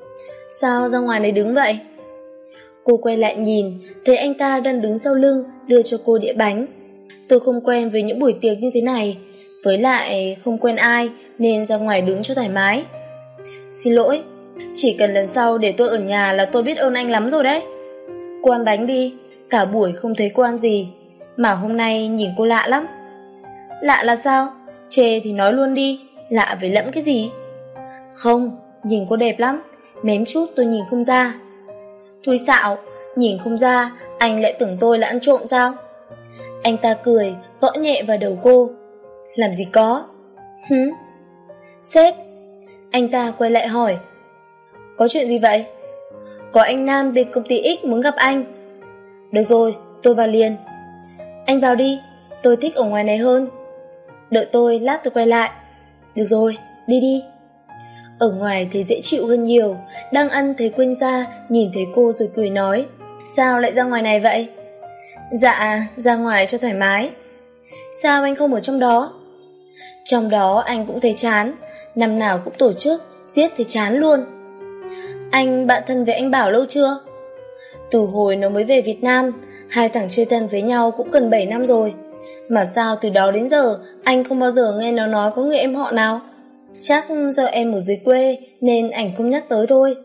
Sao ra ngoài này đứng vậy? Cô quay lại nhìn, thấy anh ta đang đứng sau lưng đưa cho cô đĩa bánh. Tôi không quen với những buổi tiệc như thế này, với lại không quen ai nên ra ngoài đứng cho thoải mái. Xin lỗi, chỉ cần lần sau để tôi ở nhà là tôi biết ơn anh lắm rồi đấy. Cô ăn bánh đi, cả buổi không thấy cô ăn gì, mà hôm nay nhìn cô lạ lắm. Lạ là sao? Chê thì nói luôn đi, lạ với lẫm cái gì? Không, nhìn cô đẹp lắm, mém chút tôi nhìn không ra. Thui xạo, nhìn không ra, anh lại tưởng tôi là ăn trộm sao? Anh ta cười, gõ nhẹ vào đầu cô. Làm gì có? Hứ? Sếp. Anh ta quay lại hỏi. Có chuyện gì vậy? Có anh Nam bên công ty X muốn gặp anh. Được rồi, tôi vào liền. Anh vào đi, tôi thích ở ngoài này hơn. Đợi tôi, lát tôi quay lại. Được rồi, đi đi. Ở ngoài thấy dễ chịu hơn nhiều. Đang ăn thấy quên ra, nhìn thấy cô rồi cười nói. Sao lại ra ngoài này vậy? Dạ, ra ngoài cho thoải mái. Sao anh không ở trong đó? Trong đó anh cũng thấy chán, năm nào cũng tổ chức, giết thấy chán luôn. Anh bạn thân với anh Bảo lâu chưa? Từ hồi nó mới về Việt Nam, hai thằng chơi thân với nhau cũng gần bảy năm rồi. Mà sao từ đó đến giờ anh không bao giờ nghe nó nói có người em họ nào? Chắc do em ở dưới quê nên anh không nhắc tới thôi.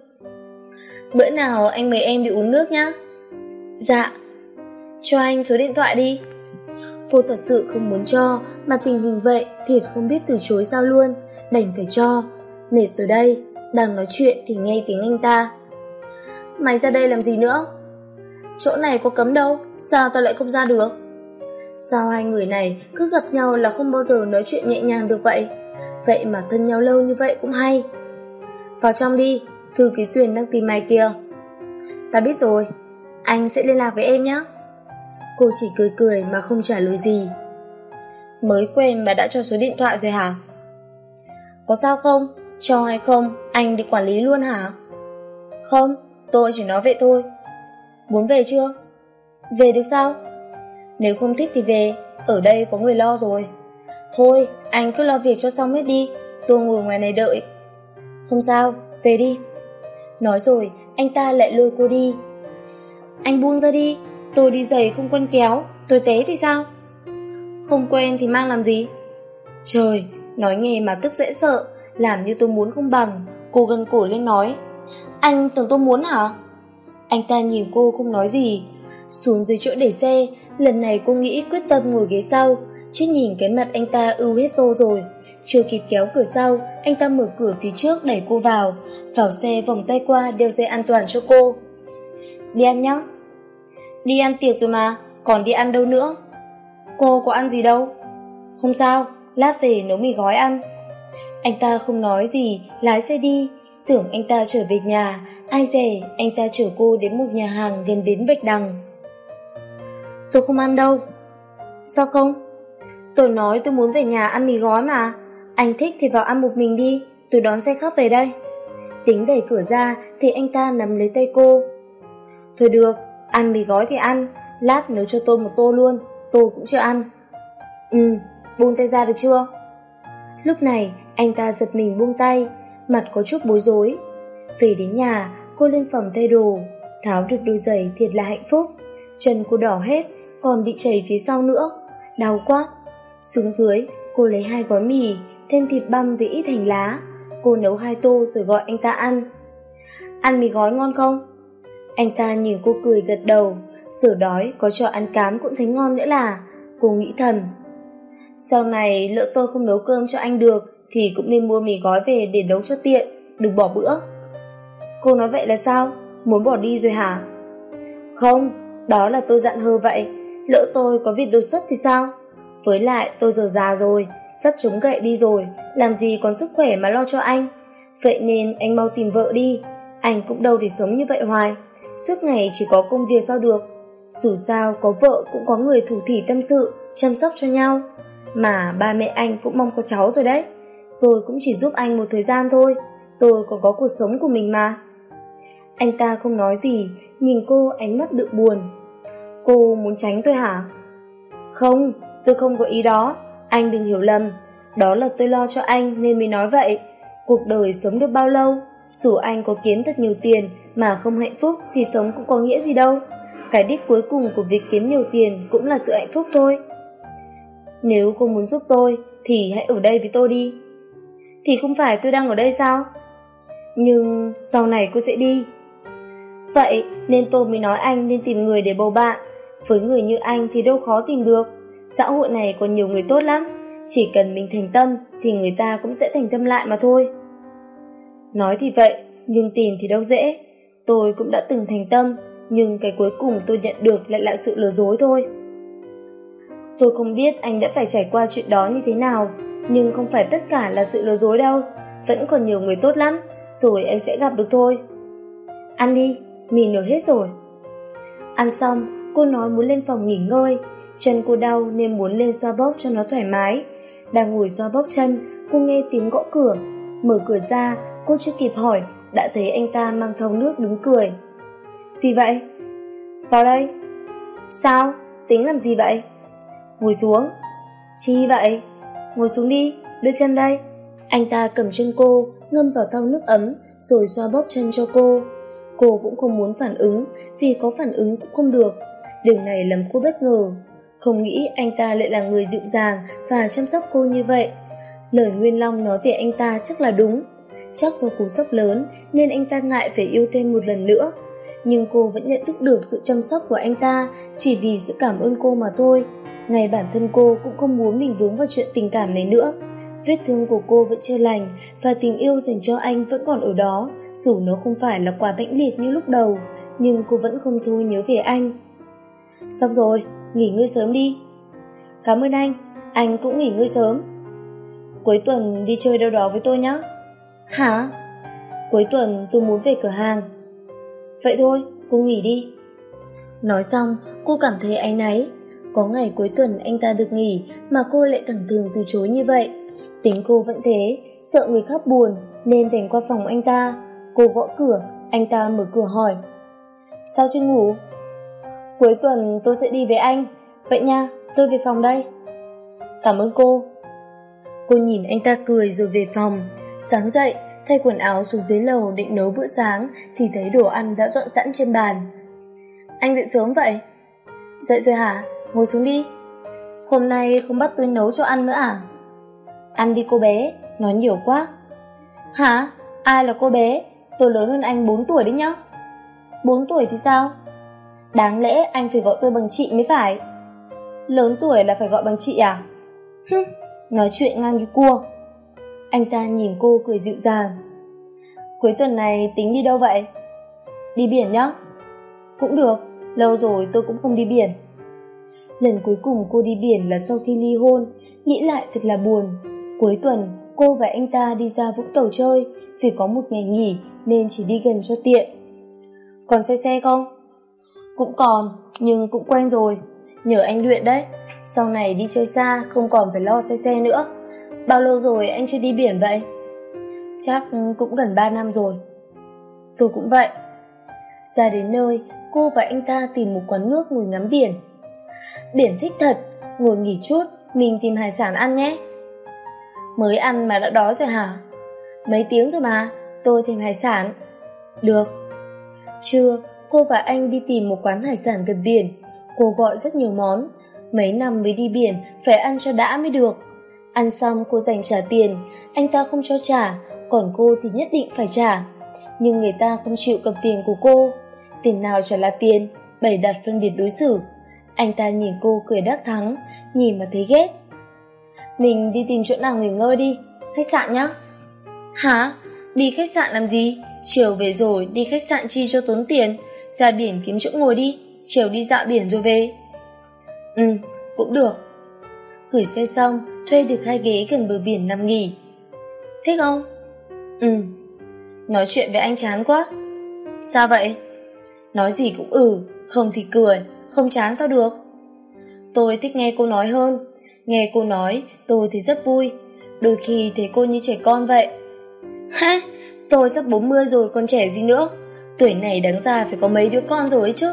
Bữa nào anh mời em đi uống nước nhá. Dạ. Cho anh số điện thoại đi. Cô thật sự không muốn cho, mà tình hình vậy thiệt không biết từ chối sao luôn, đành phải cho. Mệt rồi đây, đang nói chuyện thì nghe tiếng anh ta. Mày ra đây làm gì nữa? Chỗ này có cấm đâu, sao tao lại không ra được? Sao hai người này cứ gặp nhau là không bao giờ nói chuyện nhẹ nhàng được vậy? Vậy mà thân nhau lâu như vậy cũng hay. Vào trong đi, thư ký Tuyền đang tìm mày kìa. Ta biết rồi, anh sẽ liên lạc với em nhé. Cô chỉ cười cười mà không trả lời gì. Mới quen mà đã cho số điện thoại rồi hả? Có sao không? Cho hay không, anh đi quản lý luôn hả? Không, tôi chỉ nói vậy thôi. Muốn về chưa? Về được sao? Nếu không thích thì về, ở đây có người lo rồi. Thôi, anh cứ lo việc cho xong hết đi, tôi ngồi ngoài này đợi. Không sao, về đi. Nói rồi, anh ta lại lôi cô đi. Anh buông ra đi, tôi đi giày không quần kéo, tôi té thì sao? Không quen thì mang làm gì? Trời, nói nghe mà tức dễ sợ, làm như tôi muốn không bằng. Cô gân cổ lên nói. Anh tưởng tôi muốn hả? Anh ta nhìn cô không nói gì. Xuống dưới chỗ để xe, lần này cô nghĩ quyết tâm ngồi ghế sau, chứ nhìn cái mặt anh ta ưu hết vô rồi. Chưa kịp kéo cửa sau, anh ta mở cửa phía trước đẩy cô vào. Vào xe vòng tay qua đeo dây an toàn cho cô. Đi ăn nhá. Đi ăn tiệc rồi mà, còn đi ăn đâu nữa? Cô có ăn gì đâu. Không sao, lát về nấu mì gói ăn. Anh ta không nói gì, lái xe đi. Tưởng anh ta trở về nhà, ai dè anh ta chở cô đến một nhà hàng gần bến Bạch Đằng. Tôi không ăn đâu. Sao không? Tôi nói tôi muốn về nhà ăn mì gói mà. Anh thích thì vào ăn một mình đi, tôi đón xe khác về đây. Tính đẩy cửa ra thì anh ta nắm lấy tay cô. Thôi được, ăn mì gói thì ăn, lát nấu cho tôi một tô luôn, tôi cũng chưa ăn. Ừ, buông tay ra được chưa? Lúc này anh ta giật mình buông tay, mặt có chút bối rối. Về đến nhà, cô lên phòng thay đồ, tháo được đôi giày thiệt là hạnh phúc. Chân cô đỏ hết, còn bị chảy phía sau nữa, đau quá. Xuống dưới, cô lấy hai gói mì, thêm thịt băm với ít hành lá. Cô nấu hai tô rồi gọi anh ta ăn. Ăn mì gói ngon không? Anh ta nhìn cô cười gật đầu. Giờ đói có cho ăn cám cũng thấy ngon nữa là. Cô nghĩ thầm, sau này lỡ tôi không nấu cơm cho anh được thì cũng nên mua mì gói về để nấu cho tiện, đừng bỏ bữa. Cô nói vậy là sao? Muốn bỏ đi rồi hả? Không, đó là tôi dặn hơ vậy. Lỡ tôi có việc đột xuất thì sao? Với lại tôi giờ già rồi, sắp chống gậy đi rồi, làm gì còn sức khỏe mà lo cho anh. Vậy nên anh mau tìm vợ đi. Anh cũng đâu để sống như vậy hoài, suốt ngày chỉ có công việc sao được. Dù sao có vợ cũng có người thủ thỉ tâm sự, chăm sóc cho nhau. Mà ba mẹ anh cũng mong có cháu rồi đấy. Tôi cũng chỉ giúp anh một thời gian thôi, tôi còn có cuộc sống của mình mà. Anh ta không nói gì, nhìn cô ánh mắt đượm buồn. Cô muốn tránh tôi hả? Không, tôi không có ý đó, anh đừng hiểu lầm. Đó là tôi lo cho anh nên mới nói vậy. Cuộc đời sống được bao lâu, dù anh có kiếm thật nhiều tiền mà không hạnh phúc thì sống cũng có nghĩa gì đâu. Cái đích cuối cùng của việc kiếm nhiều tiền cũng là sự hạnh phúc thôi. Nếu cô muốn giúp tôi thì hãy ở đây với tôi đi. Thì không phải tôi đang ở đây sao? Nhưng sau này cô sẽ đi. Vậy nên tôi mới nói anh nên tìm người để bầu bạn. Với người như anh thì đâu khó tìm được. Xã hội này có nhiều người tốt lắm. Chỉ cần mình thành tâm thì người ta cũng sẽ thành tâm lại mà thôi. Nói thì vậy, nhưng tìm thì đâu dễ. Tôi cũng đã từng thành tâm, nhưng cái cuối cùng tôi nhận được lại là sự lừa dối thôi. Tôi không biết anh đã phải trải qua chuyện đó như thế nào, nhưng không phải tất cả là sự lừa dối đâu. Vẫn còn nhiều người tốt lắm, rồi anh sẽ gặp được thôi. Ăn đi, mì nở hết rồi. Ăn xong, cô nói muốn lên phòng nghỉ ngơi. Chân cô đau nên muốn lên xoa bóp cho nó thoải mái. Đang ngồi xoa bóp chân, cô nghe tiếng gõ cửa. Mở cửa ra, cô chưa kịp hỏi, đã thấy anh ta mang thau nước đứng cười. Gì vậy? Vào đây. Sao? Tính làm gì vậy? Ngồi xuống. Chi vậy? Ngồi xuống đi, đưa chân đây. Anh ta cầm chân cô, ngâm vào thau nước ấm, rồi xoa bóp chân cho cô. Cô cũng không muốn phản ứng, vì có phản ứng cũng không được. Điều này làm cô bất ngờ. Không nghĩ anh ta lại là người dịu dàng và chăm sóc cô như vậy. Lời Nguyên Long nói về anh ta chắc là đúng. Chắc do cú sốc lớn nên anh ta ngại phải yêu thêm một lần nữa. Nhưng cô vẫn nhận thức được sự chăm sóc của anh ta chỉ vì sự cảm ơn cô mà thôi. Ngay bản thân cô cũng không muốn mình vướng vào chuyện tình cảm này nữa. Vết thương của cô vẫn chưa lành và tình yêu dành cho anh vẫn còn ở đó. Dù nó không phải là quá mãnh liệt như lúc đầu, nhưng cô vẫn không thôi nhớ về anh. Xong rồi, nghỉ ngơi sớm đi. Cảm ơn anh, anh cũng nghỉ ngơi sớm. Cuối tuần đi chơi đâu đó với tôi nhé. Hả? Cuối tuần tôi muốn về cửa hàng. Vậy thôi, cô nghỉ đi. Nói xong, cô cảm thấy áy náy. Có ngày cuối tuần anh ta được nghỉ mà cô lại thẳng thừng từ chối như vậy. Tính cô vẫn thế, sợ người khác buồn nên đành qua phòng anh ta. Cô gõ cửa, anh ta mở cửa hỏi. Sao chưa ngủ? Cuối tuần tôi sẽ đi với anh. Vậy nha, tôi về phòng đây. Cảm ơn cô. Cô nhìn anh ta cười rồi về phòng. Sáng dậy, thay quần áo xuống dưới lầu định nấu bữa sáng thì thấy đồ ăn đã dọn sẵn trên bàn. Anh dậy sớm vậy? Dậy rồi hả? Ngồi xuống đi. Hôm nay không bắt tôi nấu cho ăn nữa à? Ăn đi cô bé, nói nhiều quá. Hả? Ai là cô bé? Tôi lớn hơn anh bốn tuổi đấy nhá. bốn tuổi thì sao? Đáng lẽ anh phải gọi tôi bằng chị mới phải. Lớn tuổi là phải gọi bằng chị à? Hừm, nói chuyện ngang như cua. Anh ta nhìn cô cười dịu dàng. Cuối tuần này tính đi đâu vậy? Đi biển nhá. Cũng được, lâu rồi tôi cũng không đi biển. Lần cuối cùng cô đi biển là sau khi ly hôn. Nghĩ lại thật là buồn. Cuối tuần cô và anh ta đi ra Vũng Tàu chơi. Vì có một ngày nghỉ nên chỉ đi gần cho tiện. Còn say xe không? Cũng còn, nhưng cũng quen rồi. Nhờ anh luyện đấy. Sau này đi chơi xa không còn phải lo say xe nữa. Bao lâu rồi anh chưa đi biển vậy? Chắc cũng gần ba năm rồi. Tôi cũng vậy. Ra đến nơi, cô và anh ta tìm một quán nước ngồi ngắm biển. Biển thích thật, ngồi nghỉ chút, mình tìm hải sản ăn nhé. Mới ăn mà đã đói rồi hả? Mấy tiếng rồi mà, tôi thèm hải sản. Được. Trưa, cô và anh đi tìm một quán hải sản gần biển. Cô gọi rất nhiều món. Mấy năm mới đi biển, phải ăn cho đã mới được. Ăn xong cô dành trả tiền, anh ta không cho trả, còn cô thì nhất định phải trả. Nhưng người ta không chịu cầm tiền của cô. Tiền nào chả là tiền, bày đặt phân biệt đối xử. Anh ta nhìn cô cười đắc thắng, nhìn mà thấy ghét. Mình đi tìm chỗ nào nghỉ ngơi đi, khách sạn nhá. Hả? Đi khách sạn làm gì? Chiều về rồi, đi khách sạn chi cho tốn tiền. Ra biển kiếm chỗ ngồi đi, chiều đi dạo biển rồi về. Ừ, cũng được. Gửi xe xong, thuê được hai ghế gần bờ biển nằm nghỉ. Thích không? Ừ. Nói chuyện với anh chán quá. Sao vậy? Nói gì cũng ừ, không thì cười, không chán sao được. Tôi thích nghe cô nói hơn. Nghe cô nói, tôi thì rất vui. Đôi khi thấy cô như trẻ con vậy. Ha, tôi sắp bốn mươi rồi còn trẻ gì nữa. Tuổi này đáng ra phải có mấy đứa con rồi ấy chứ.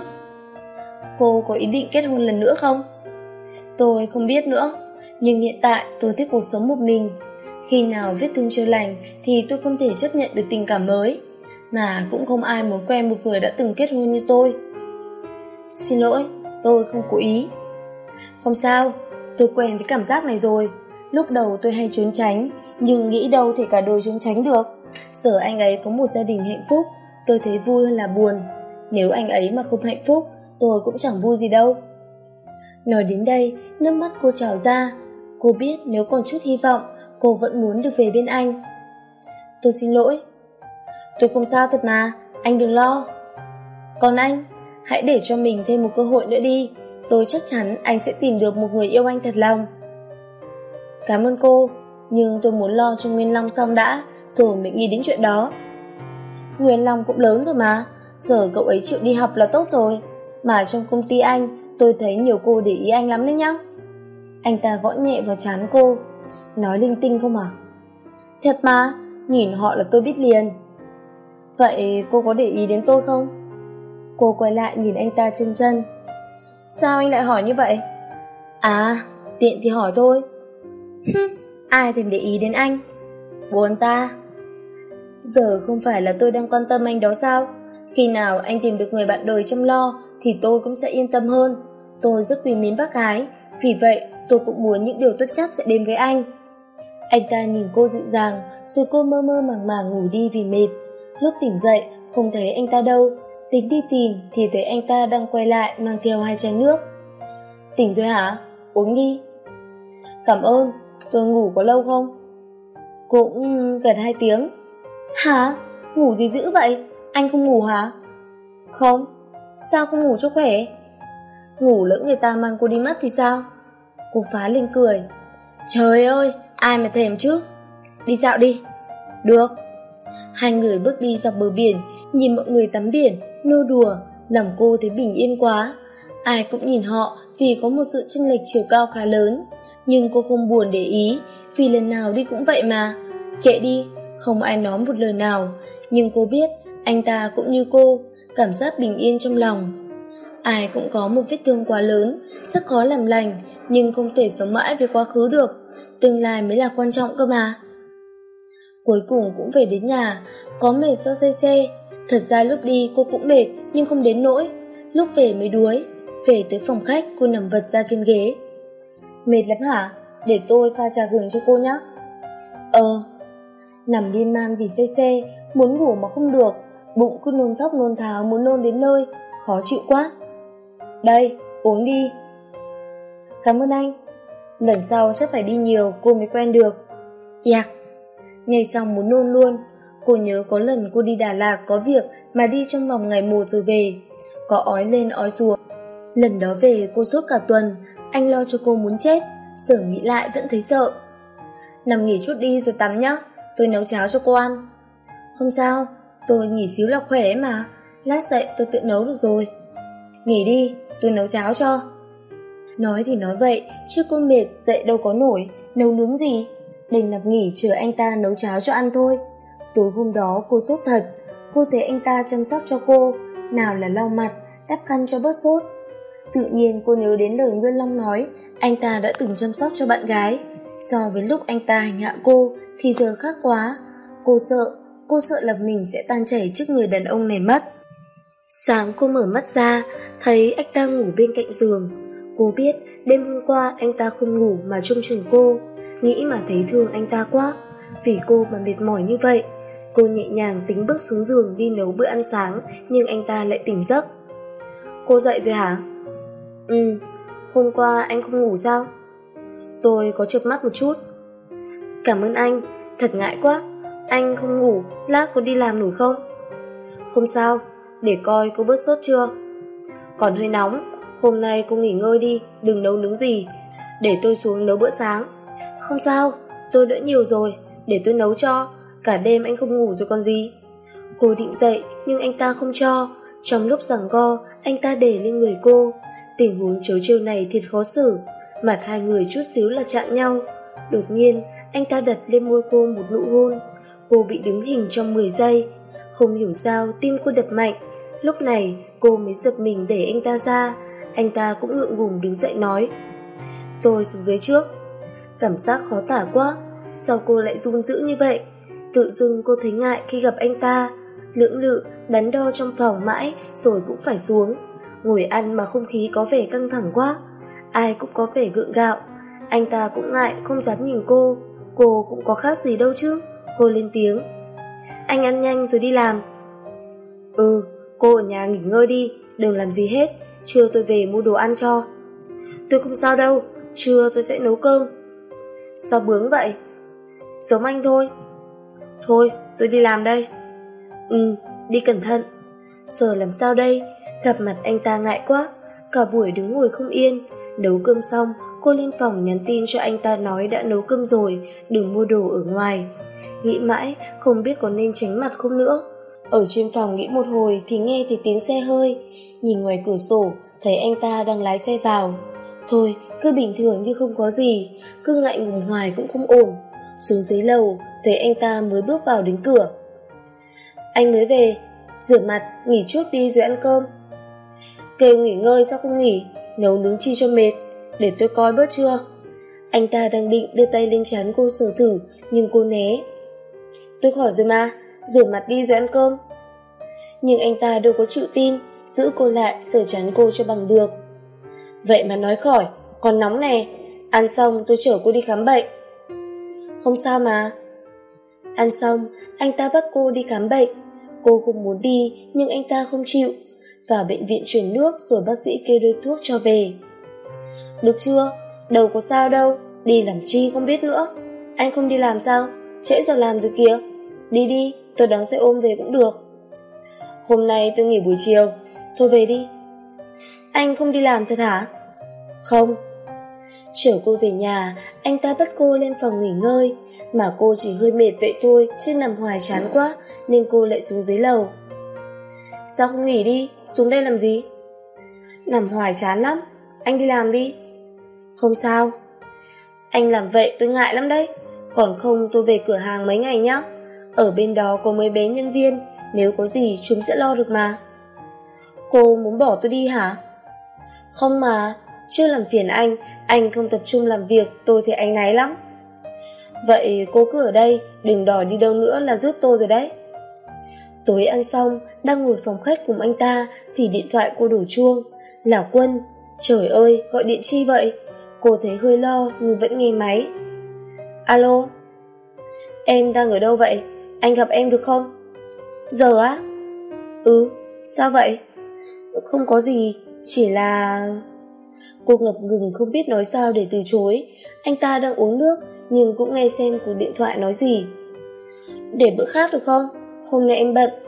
Cô có ý định kết hôn lần nữa không? Tôi không biết nữa. Nhưng hiện tại tôi thích cuộc sống một mình. Khi nào vết thương chưa lành thì tôi không thể chấp nhận được tình cảm mới. Mà cũng không ai muốn quen một người đã từng kết hôn như tôi. Xin lỗi, tôi không cố ý. Không sao, tôi quen với cảm giác này rồi. Lúc đầu tôi hay trốn tránh, nhưng nghĩ đâu thể cả đời trốn tránh được. Giờ anh ấy có một gia đình hạnh phúc, tôi thấy vui hơn là buồn. Nếu anh ấy mà không hạnh phúc, tôi cũng chẳng vui gì đâu. Nói đến đây, nước mắt cô trào ra. Cô biết nếu còn chút hy vọng, cô vẫn muốn được về bên anh. Tôi xin lỗi. Tôi không sao thật mà, anh đừng lo. Còn anh, hãy để cho mình thêm một cơ hội nữa đi. Tôi chắc chắn anh sẽ tìm được một người yêu anh thật lòng. Cảm ơn cô, nhưng tôi muốn lo cho Nguyên Long xong đã, rồi mới nghĩ đến chuyện đó. Nguyên Long cũng lớn rồi mà, giờ cậu ấy chịu đi học là tốt rồi. Mà trong công ty anh, tôi thấy nhiều cô để ý anh lắm đấy nhá. Anh ta gõ nhẹ vào trán cô. Nói linh tinh không à? Thật mà, nhìn họ là tôi biết liền. Vậy cô có để ý đến tôi không? Cô quay lại nhìn anh ta chân chân. Sao anh lại hỏi như vậy? À, tiện thì hỏi thôi. Hừm, ai thèm để ý đến anh? Buồn ta. Giờ không phải là tôi đang quan tâm anh đó sao? Khi nào anh tìm được người bạn đời chăm lo thì tôi cũng sẽ yên tâm hơn. Tôi rất quý mến bác gái, vì vậy tôi cũng muốn những điều tốt nhất sẽ đến với anh. Anh ta nhìn cô dịu dàng, rồi cô mơ mơ màng màng ngủ đi vì mệt. Lúc tỉnh dậy, không thấy anh ta đâu. Tính đi tìm thì thấy anh ta đang quay lại mang theo hai chai nước. Tỉnh rồi hả? Uống đi. Cảm ơn, tôi ngủ có lâu không? Cũng gần hai tiếng. Hả? Ngủ gì dữ vậy? Anh không ngủ hả? Không. Sao không ngủ cho khỏe? Ngủ lỡ người ta mang cô đi mất thì sao? Cô phá lên cười. Trời ơi, ai mà thèm chứ? Đi dạo đi. Được. Hai người bước đi dọc bờ biển, nhìn mọi người tắm biển, nô đùa, lòng cô thấy bình yên quá. Ai cũng nhìn họ vì có một sự chênh lệch chiều cao khá lớn, nhưng cô không buồn để ý, vì lần nào đi cũng vậy mà. Kệ đi, không ai nói một lời nào, nhưng cô biết anh ta cũng như cô, cảm giác bình yên trong lòng. Ai cũng có một vết thương quá lớn, rất khó làm lành, nhưng không thể sống mãi với quá khứ được. Tương lai mới là quan trọng cơ mà. Cuối cùng cũng về đến nhà, có mệt do say xe. Thật ra lúc đi cô cũng mệt, nhưng không đến nỗi. Lúc về mới đuối. Về tới phòng khách, cô nằm vật ra trên ghế. Mệt lắm hả? Để tôi pha trà gừng cho cô nhé. Ờ. Nằm miên man vì say xe, muốn ngủ mà không được, bụng cứ nôn thốc nôn tháo, muốn nôn đến nơi, khó chịu quá. Đây, uống đi. Cảm ơn anh. Lần sau chắc phải đi nhiều cô mới quen được. Dạ. Nghe xong muốn nôn luôn. Cô nhớ có lần cô đi Đà Lạt có việc mà đi trong vòng ngày một rồi về, có ói lên ói xuống. Lần đó về cô sốt cả tuần, anh lo cho cô muốn chết. Giờ nghĩ lại vẫn thấy sợ. Nằm nghỉ chút đi rồi tắm nhá, tôi nấu cháo cho cô ăn. Không sao, tôi nghỉ xíu là khỏe mà, lát dậy tôi tự nấu được rồi. Nghỉ đi, tôi nấu cháo cho. Nói thì nói vậy, chứ cô mệt dậy đâu có nổi, nấu nướng gì. Đành nằm nghỉ chờ anh ta nấu cháo cho ăn thôi. Tối hôm đó cô sốt thật, cô thấy anh ta chăm sóc cho cô, nào là lau mặt, đắp khăn cho bớt sốt. Tự nhiên cô nhớ đến lời Nguyên Long nói, anh ta đã từng chăm sóc cho bạn gái. So với lúc anh ta hành hạ cô thì giờ khác quá. Cô sợ, cô sợ là mình sẽ tan chảy trước người đàn ông này mất. Sáng cô mở mắt ra, thấy anh ta ngủ bên cạnh giường. Cô biết đêm hôm qua anh ta không ngủ mà trông chừng cô, nghĩ mà thấy thương anh ta quá. Vì cô mà mệt mỏi như vậy. Cô nhẹ nhàng tính bước xuống giường đi nấu bữa ăn sáng, nhưng anh ta lại tỉnh giấc. Cô dậy rồi hả? Ừ, hôm qua anh không ngủ sao? Tôi có chợp mắt một chút. Cảm ơn anh, thật ngại quá. Anh không ngủ, lát có đi làm nổi không? Không sao, để coi cô bớt sốt chưa. Còn hơi nóng, hôm nay cô nghỉ ngơi đi, đừng nấu nướng gì, để tôi xuống nấu bữa sáng. Không sao, tôi đỡ nhiều rồi, để tôi nấu cho. Cả đêm anh không ngủ rồi còn gì. Cô định dậy nhưng anh ta không cho. Trong lúc giằng co, anh ta để lên người cô. Tình huống trớ trêu này thiệt khó xử. Mặt hai người chút xíu là chạm nhau. Đột nhiên anh ta đặt lên môi cô một nụ hôn. Cô bị đứng hình trong mười giây. Không hiểu sao tim cô đập mạnh. Lúc này cô mới giật mình đẩy anh ta ra. Anh ta cũng ngượng ngùng đứng dậy nói, tôi xuống dưới trước. Cảm giác khó tả quá. Sao cô lại run dữ như vậy? Tự dưng cô thấy ngại khi gặp anh ta. Lưỡng lự đắn đo trong phòng mãi rồi cũng phải xuống. Ngồi ăn mà không khí có vẻ căng thẳng quá. Ai cũng có vẻ gượng gạo. Anh ta cũng ngại không dám nhìn cô. Cô cũng có khác gì đâu chứ. Cô lên tiếng, anh ăn nhanh rồi đi làm. Ừ, Cô ở nhà nghỉ ngơi đi, đừng làm gì hết, trưa tôi về mua đồ ăn cho. Tôi không sao đâu, trưa tôi sẽ nấu cơm. Sao bướng vậy? Giống anh thôi. Thôi, tôi đi làm đây. Ừ, đi cẩn thận. Giờ làm sao đây? Gặp mặt anh ta ngại quá, cả buổi đứng ngồi không yên. Nấu cơm xong, cô lên phòng nhắn tin cho anh ta nói đã nấu cơm rồi, đừng mua đồ ở ngoài. Nghĩ mãi, không biết có nên tránh mặt không nữa. Ở trên phòng nghĩ một hồi thì nghe thấy tiếng xe hơi. Nhìn ngoài cửa sổ, thấy anh ta đang lái xe vào. Thôi, cứ bình thường như không có gì, cứ ngại ngùng hoài cũng không ổn. Xuống dưới lầu, thấy anh ta mới bước vào đến cửa. Anh mới về, rửa mặt, nghỉ chút đi rồi ăn cơm. Kêu nghỉ ngơi sao không nghỉ, nấu nướng chi cho mệt, để tôi coi bớt chưa. Anh ta đang định đưa tay lên trán cô sờ thử, nhưng cô né. Tôi khỏi rồi mà, rửa mặt đi rồi ăn cơm. Nhưng anh ta đâu có chịu tin, giữ cô lại sờ trán cô cho bằng được. Vậy mà nói khỏi, còn nóng nè, ăn xong tôi chở cô đi khám bệnh. Không sao mà. Ăn xong, anh ta bắt cô đi khám bệnh. Cô không muốn đi, nhưng anh ta không chịu. Vào bệnh viện chuyển nước rồi bác sĩ kê đơn thuốc cho về. Được chưa? Đâu có sao đâu, đi làm chi không biết nữa. Anh không đi làm sao? Trễ giờ làm rồi kìa. Đi đi, tôi đón xe ôm về cũng được. Hôm nay tôi nghỉ buổi chiều. Thôi về đi. Anh không đi làm thật hả? Không. Chở cô về nhà, anh ta bắt cô lên phòng nghỉ ngơi. Mà cô chỉ hơi mệt vậy thôi, chứ nằm hoài chán quá, nên cô lại xuống dưới lầu. Sao không nghỉ đi, xuống đây làm gì? Nằm hoài chán lắm, anh đi làm đi. Không sao. Anh làm vậy tôi ngại lắm đấy. Còn không tôi về cửa hàng mấy ngày nhá. Ở bên đó có mấy bé nhân viên, nếu có gì chúng sẽ lo được mà. Cô muốn bỏ tôi đi hả? Không mà, chưa làm phiền anh, anh không tập trung làm việc, tôi thì áy náy lắm. Vậy cô cứ ở đây, đừng đòi đi đâu nữa là giúp tôi rồi đấy. Tối ăn xong, đang ngồi phòng khách cùng anh ta thì điện thoại cô đổ chuông. Là Quân. Trời ơi, gọi điện chi vậy? Cô thấy hơi lo nhưng vẫn nghe máy. Alo. Em đang ở đâu vậy? Anh gặp em được không? Giờ á? Ừ, sao vậy? Không có gì, chỉ là... Cô ngập ngừng không biết nói sao để từ chối. Anh ta đang uống nước nhưng cũng nghe xem cuộc điện thoại nói gì. Để bữa khác được không? Hôm nay em bận.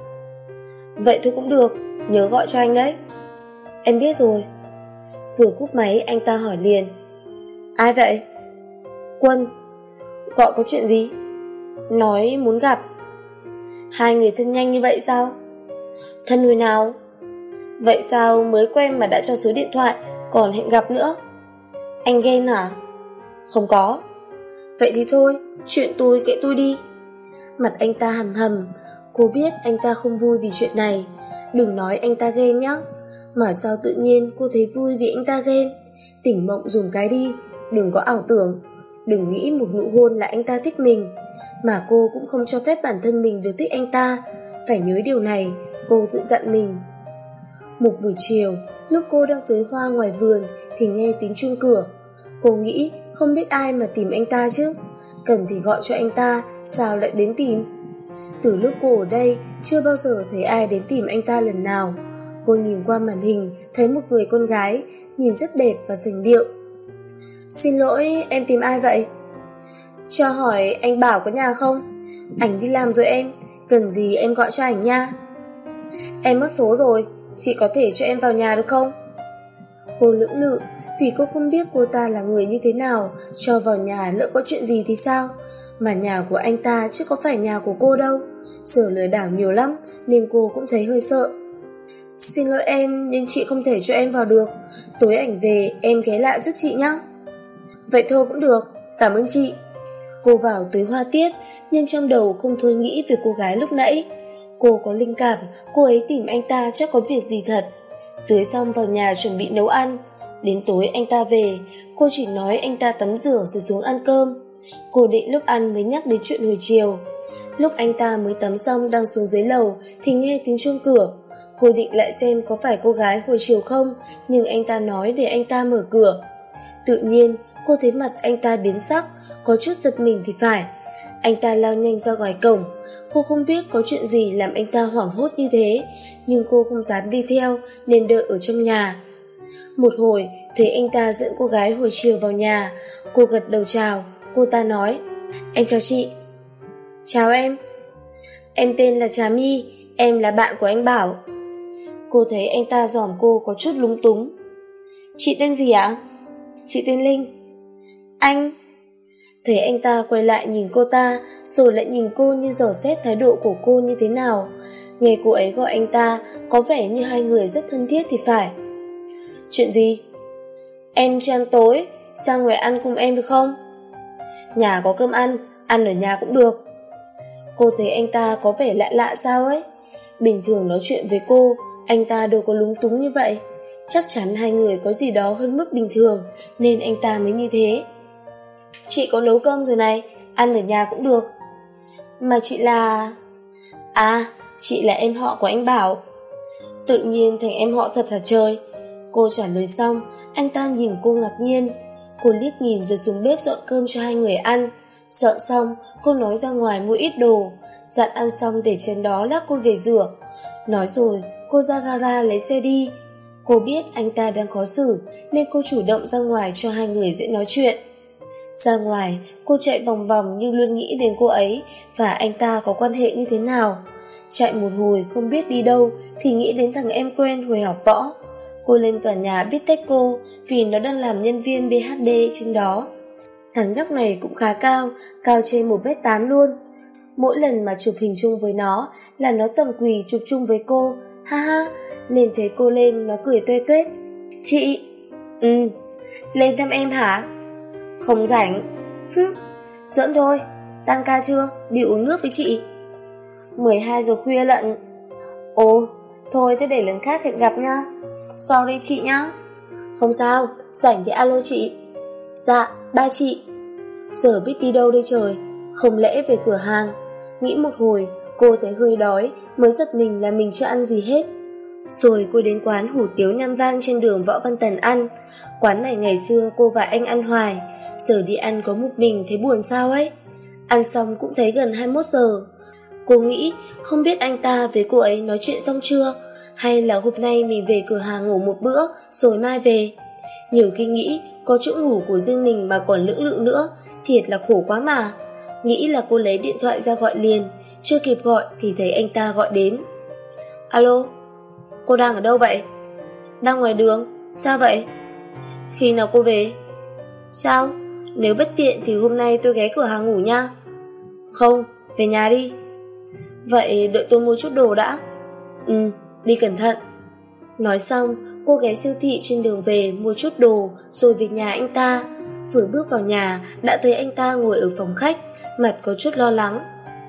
Vậy thôi cũng được, nhớ gọi cho anh đấy. Em biết rồi. Vừa cúp máy anh ta hỏi liền. Ai vậy? Quân. Gọi có chuyện gì? Nói muốn gặp. Hai người thân nhanh như vậy sao? Thân hồi nào? Vậy sao mới quen mà đã cho số điện thoại, còn hẹn gặp nữa? Anh ghen hả? Không có. Vậy thì thôi, chuyện tôi kệ tôi đi. Mặt anh ta hầm hầm. Cô biết anh ta không vui vì chuyện này. Đừng nói anh ta ghen nhá. Mà sao tự nhiên cô thấy vui vì anh ta ghen? Tỉnh mộng dùng cái đi. Đừng có ảo tưởng. Đừng nghĩ một nụ hôn là anh ta thích mình. Mà cô cũng không cho phép bản thân mình được thích anh ta. Phải nhớ điều này, cô tự dặn mình. Một buổi chiều, lúc cô đang tưới hoa ngoài vườn thì nghe tiếng chuông cửa. Cô nghĩ không biết ai mà tìm anh ta chứ. Cần thì gọi cho anh ta, sao lại đến tìm? Từ lúc cô ở đây, chưa bao giờ thấy ai đến tìm anh ta lần nào. Cô nhìn qua màn hình, thấy một người con gái, nhìn rất đẹp và sành điệu. Xin lỗi, em tìm ai vậy? Cho hỏi anh Bảo có nhà không? Ảnh đi làm rồi em, cần gì em gọi cho ảnh nha. Em mất số rồi, chị có thể cho em vào nhà được không? Cô lưỡng lự, vì cô không biết cô ta là người như thế nào, cho vào nhà lỡ có chuyện gì thì sao? Mà nhà của anh ta chứ có phải nhà của cô đâu. Giờ lừa đảo nhiều lắm nên cô cũng thấy hơi sợ. Xin lỗi em, nhưng chị không thể cho em vào được. Tối ảnh về em ghé lại giúp chị nhé. Vậy thôi cũng được, cảm ơn chị. Cô vào tưới hoa tiếp, nhưng trong đầu không thôi nghĩ về cô gái lúc nãy. Cô có linh cảm cô ấy tìm anh ta chắc có việc gì thật. Tưới xong vào nhà chuẩn bị nấu ăn. Đến tối anh ta về, cô chỉ nói anh ta tắm rửa rồi xuống ăn cơm. Cô định lúc ăn mới nhắc đến chuyện hồi chiều. Lúc anh ta mới tắm xong đang xuống dưới lầu thì nghe tiếng chuông cửa. Cô định lại xem có phải cô gái hồi chiều không, nhưng anh ta nói để anh ta mở cửa. Tự nhiên cô thấy mặt anh ta biến sắc, có chút giật mình thì phải. Anh ta lao nhanh ra ngoài cổng. Cô không biết có chuyện gì làm anh ta hoảng hốt như thế, nhưng cô không dám đi theo nên đợi ở trong nhà. Một hồi thấy anh ta dẫn cô gái hồi chiều vào nhà. Cô gật đầu chào. Cô ta nói: Em chào chị. Chào em. Em tên là Trà My, em là bạn của anh Bảo. Cô thấy anh ta dòm cô có chút lúng túng. Chị tên gì ạ? Chị tên Linh. Anh. Thấy anh ta quay lại nhìn cô ta, rồi lại nhìn cô như dò xét thái độ của cô như thế nào. Nghe cô ấy gọi anh ta, có vẻ như hai người rất thân thiết thì phải. Chuyện gì? Em chưa ăn tối, sang ngoài ăn cùng em được không? Nhà có cơm ăn, ăn ở nhà cũng được. Cô thấy anh ta có vẻ lạ lạ sao ấy. Bình thường nói chuyện với cô, anh ta đâu có lúng túng như vậy. Chắc chắn hai người có gì đó hơn mức bình thường, nên anh ta mới như thế. Chị có nấu cơm rồi này, ăn ở nhà cũng được. Mà chị là... À, chị là em họ của anh Bảo. Tự nhiên thành em họ thật hả trời? Cô trả lời xong, anh ta nhìn cô ngạc nhiên. Cô liếc nhìn rồi xuống bếp dọn cơm cho hai người ăn. Dọn xong, cô nói ra ngoài mua ít đồ, dặn ăn xong để trên đó lát cô về rửa. Nói rồi, cô ra gara lấy xe đi. Cô biết anh ta đang khó xử, nên cô chủ động ra ngoài cho hai người dễ nói chuyện. Ra ngoài, cô chạy vòng vòng nhưng luôn nghĩ đến cô ấy và anh ta có quan hệ như thế nào. Chạy một hồi không biết đi đâu thì nghĩ đến thằng em quen hồi học võ. Cô lên tòa nhà biết tách cô vì nó đang làm nhân viên bê hát đê trên đó. Thằng nhóc này cũng khá cao, cao trên một mét tám luôn. Mỗi lần mà chụp hình chung với nó là nó tầm quỳ chụp chung với cô. Ha ha, nên thấy cô lên nó cười tuê tuét. Chị? Ừ, lên thăm em hả? Không rảnh. Hứ, giỡn thôi. Tan ca chưa? Đi uống nước với chị. mười hai giờ khuya lận. Ồ, thôi thế để lần khác hẹn gặp nha. Sorry chị nhá. Không sao, rảnh thì alo chị. Dạ, ba chị. Giờ biết đi đâu đây trời? Không lẽ về cửa hàng? Nghĩ một hồi, cô thấy hơi đói, mới giật mình là mình chưa ăn gì hết. Rồi cô đến quán hủ tiếu Nam Vang trên đường Võ Văn Tần ăn. Quán này ngày xưa cô và anh ăn hoài, giờ đi ăn có một mình thấy buồn sao ấy. Ăn xong cũng thấy gần hai mươi mốt giờ. Cô nghĩ không biết anh ta với cô ấy nói chuyện xong chưa, hay là hôm nay mình về cửa hàng ngủ một bữa rồi mai về. Nhiều khi nghĩ có chỗ ngủ của riêng mình mà còn lưỡng lự nữa, thiệt là khổ quá mà. Nghĩ là cô lấy điện thoại ra gọi liền, chưa kịp gọi thì thấy anh ta gọi đến. Alo, cô đang ở đâu vậy? Đang ngoài đường. Sao vậy? Khi nào cô về? Sao? Nếu bất tiện thì hôm nay tôi ghé cửa hàng ngủ nha. Không, về nhà đi. Vậy đợi tôi mua chút đồ đã. Ừ, đi cẩn thận. Nói xong, cô ghé siêu thị trên đường về mua chút đồ rồi về nhà anh ta. Vừa bước vào nhà đã thấy anh ta ngồi ở phòng khách, mặt có chút lo lắng.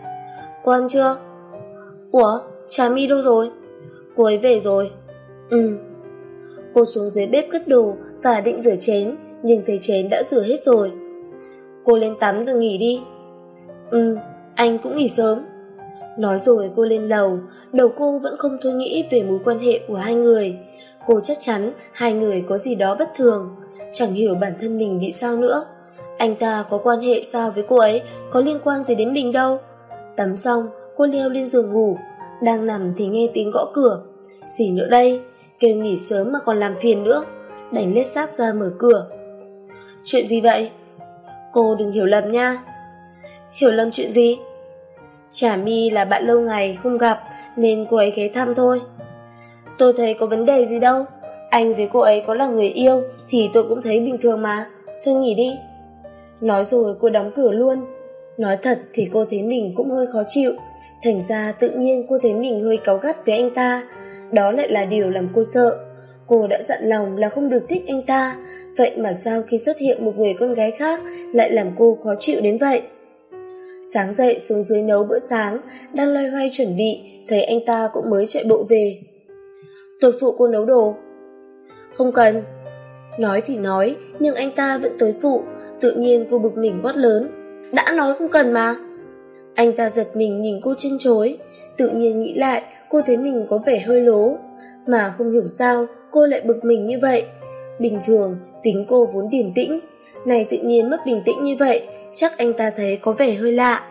Cô ăn chưa? Ủa, Trà My đâu rồi? Cô ấy về rồi. Ừ. Cô xuống dưới bếp cất đồ và định rửa chén, nhưng thấy chén đã rửa hết rồi. Cô lên tắm rồi nghỉ đi. Ừ, anh cũng nghỉ sớm. Nói rồi cô lên lầu, đầu cô vẫn không thôi nghĩ về mối quan hệ của hai người. Cô chắc chắn hai người có gì đó bất thường, chẳng hiểu bản thân mình bị sao nữa. Anh ta có quan hệ sao với cô ấy, có liên quan gì đến mình đâu. Tắm xong, cô leo lên giường ngủ, đang nằm thì nghe tiếng gõ cửa. Gì nữa đây, kêu nghỉ sớm mà còn làm phiền nữa. Đành lết xác ra mở cửa. Chuyện gì vậy? Cô đừng hiểu lầm nha. Hiểu lầm chuyện gì? Trà My là bạn lâu ngày không gặp nên cô ấy ghé thăm thôi. Tôi thấy có vấn đề gì đâu. Anh với cô ấy có là người yêu thì tôi cũng thấy bình thường mà. Thôi nghỉ đi. Nói rồi cô đóng cửa luôn. Nói thật thì cô thấy mình cũng hơi khó chịu. Thành ra tự nhiên cô thấy mình hơi cáu gắt với anh ta. Đó lại là điều làm cô sợ. Cô đã dặn lòng là không được thích anh ta, vậy mà sao khi xuất hiện một người con gái khác lại làm cô khó chịu đến vậy? Sáng dậy xuống dưới nấu bữa sáng, đang loay hoay chuẩn bị, thấy anh ta cũng mới chạy bộ về. Tôi phụ cô nấu đồ. Không cần. Nói thì nói, nhưng anh ta vẫn tới phụ. Tự nhiên cô bực mình quát lớn. Đã nói không cần mà. Anh ta giật mình nhìn cô chân chối. Tự nhiên nghĩ lại, cô thấy mình có vẻ hơi lố. Mà không hiểu sao cô lại bực mình như vậy. Bình thường tính cô vốn điềm tĩnh, này tự nhiên mất bình tĩnh như vậy, chắc anh ta thấy có vẻ hơi lạ.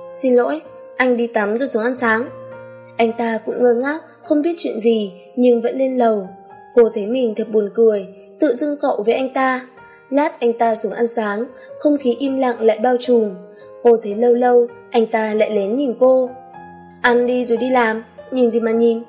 Xin lỗi, anh đi tắm rồi xuống ăn sáng. Anh ta cũng ngơ ngác, không biết chuyện gì, nhưng vẫn lên lầu. Cô thấy mình thật buồn cười, tự dưng cậu với anh ta. Lát anh ta xuống ăn sáng, không khí im lặng lại bao trùm. Cô thấy lâu lâu, anh ta lại lén nhìn cô. Ăn đi rồi đi làm, nhìn gì mà nhìn.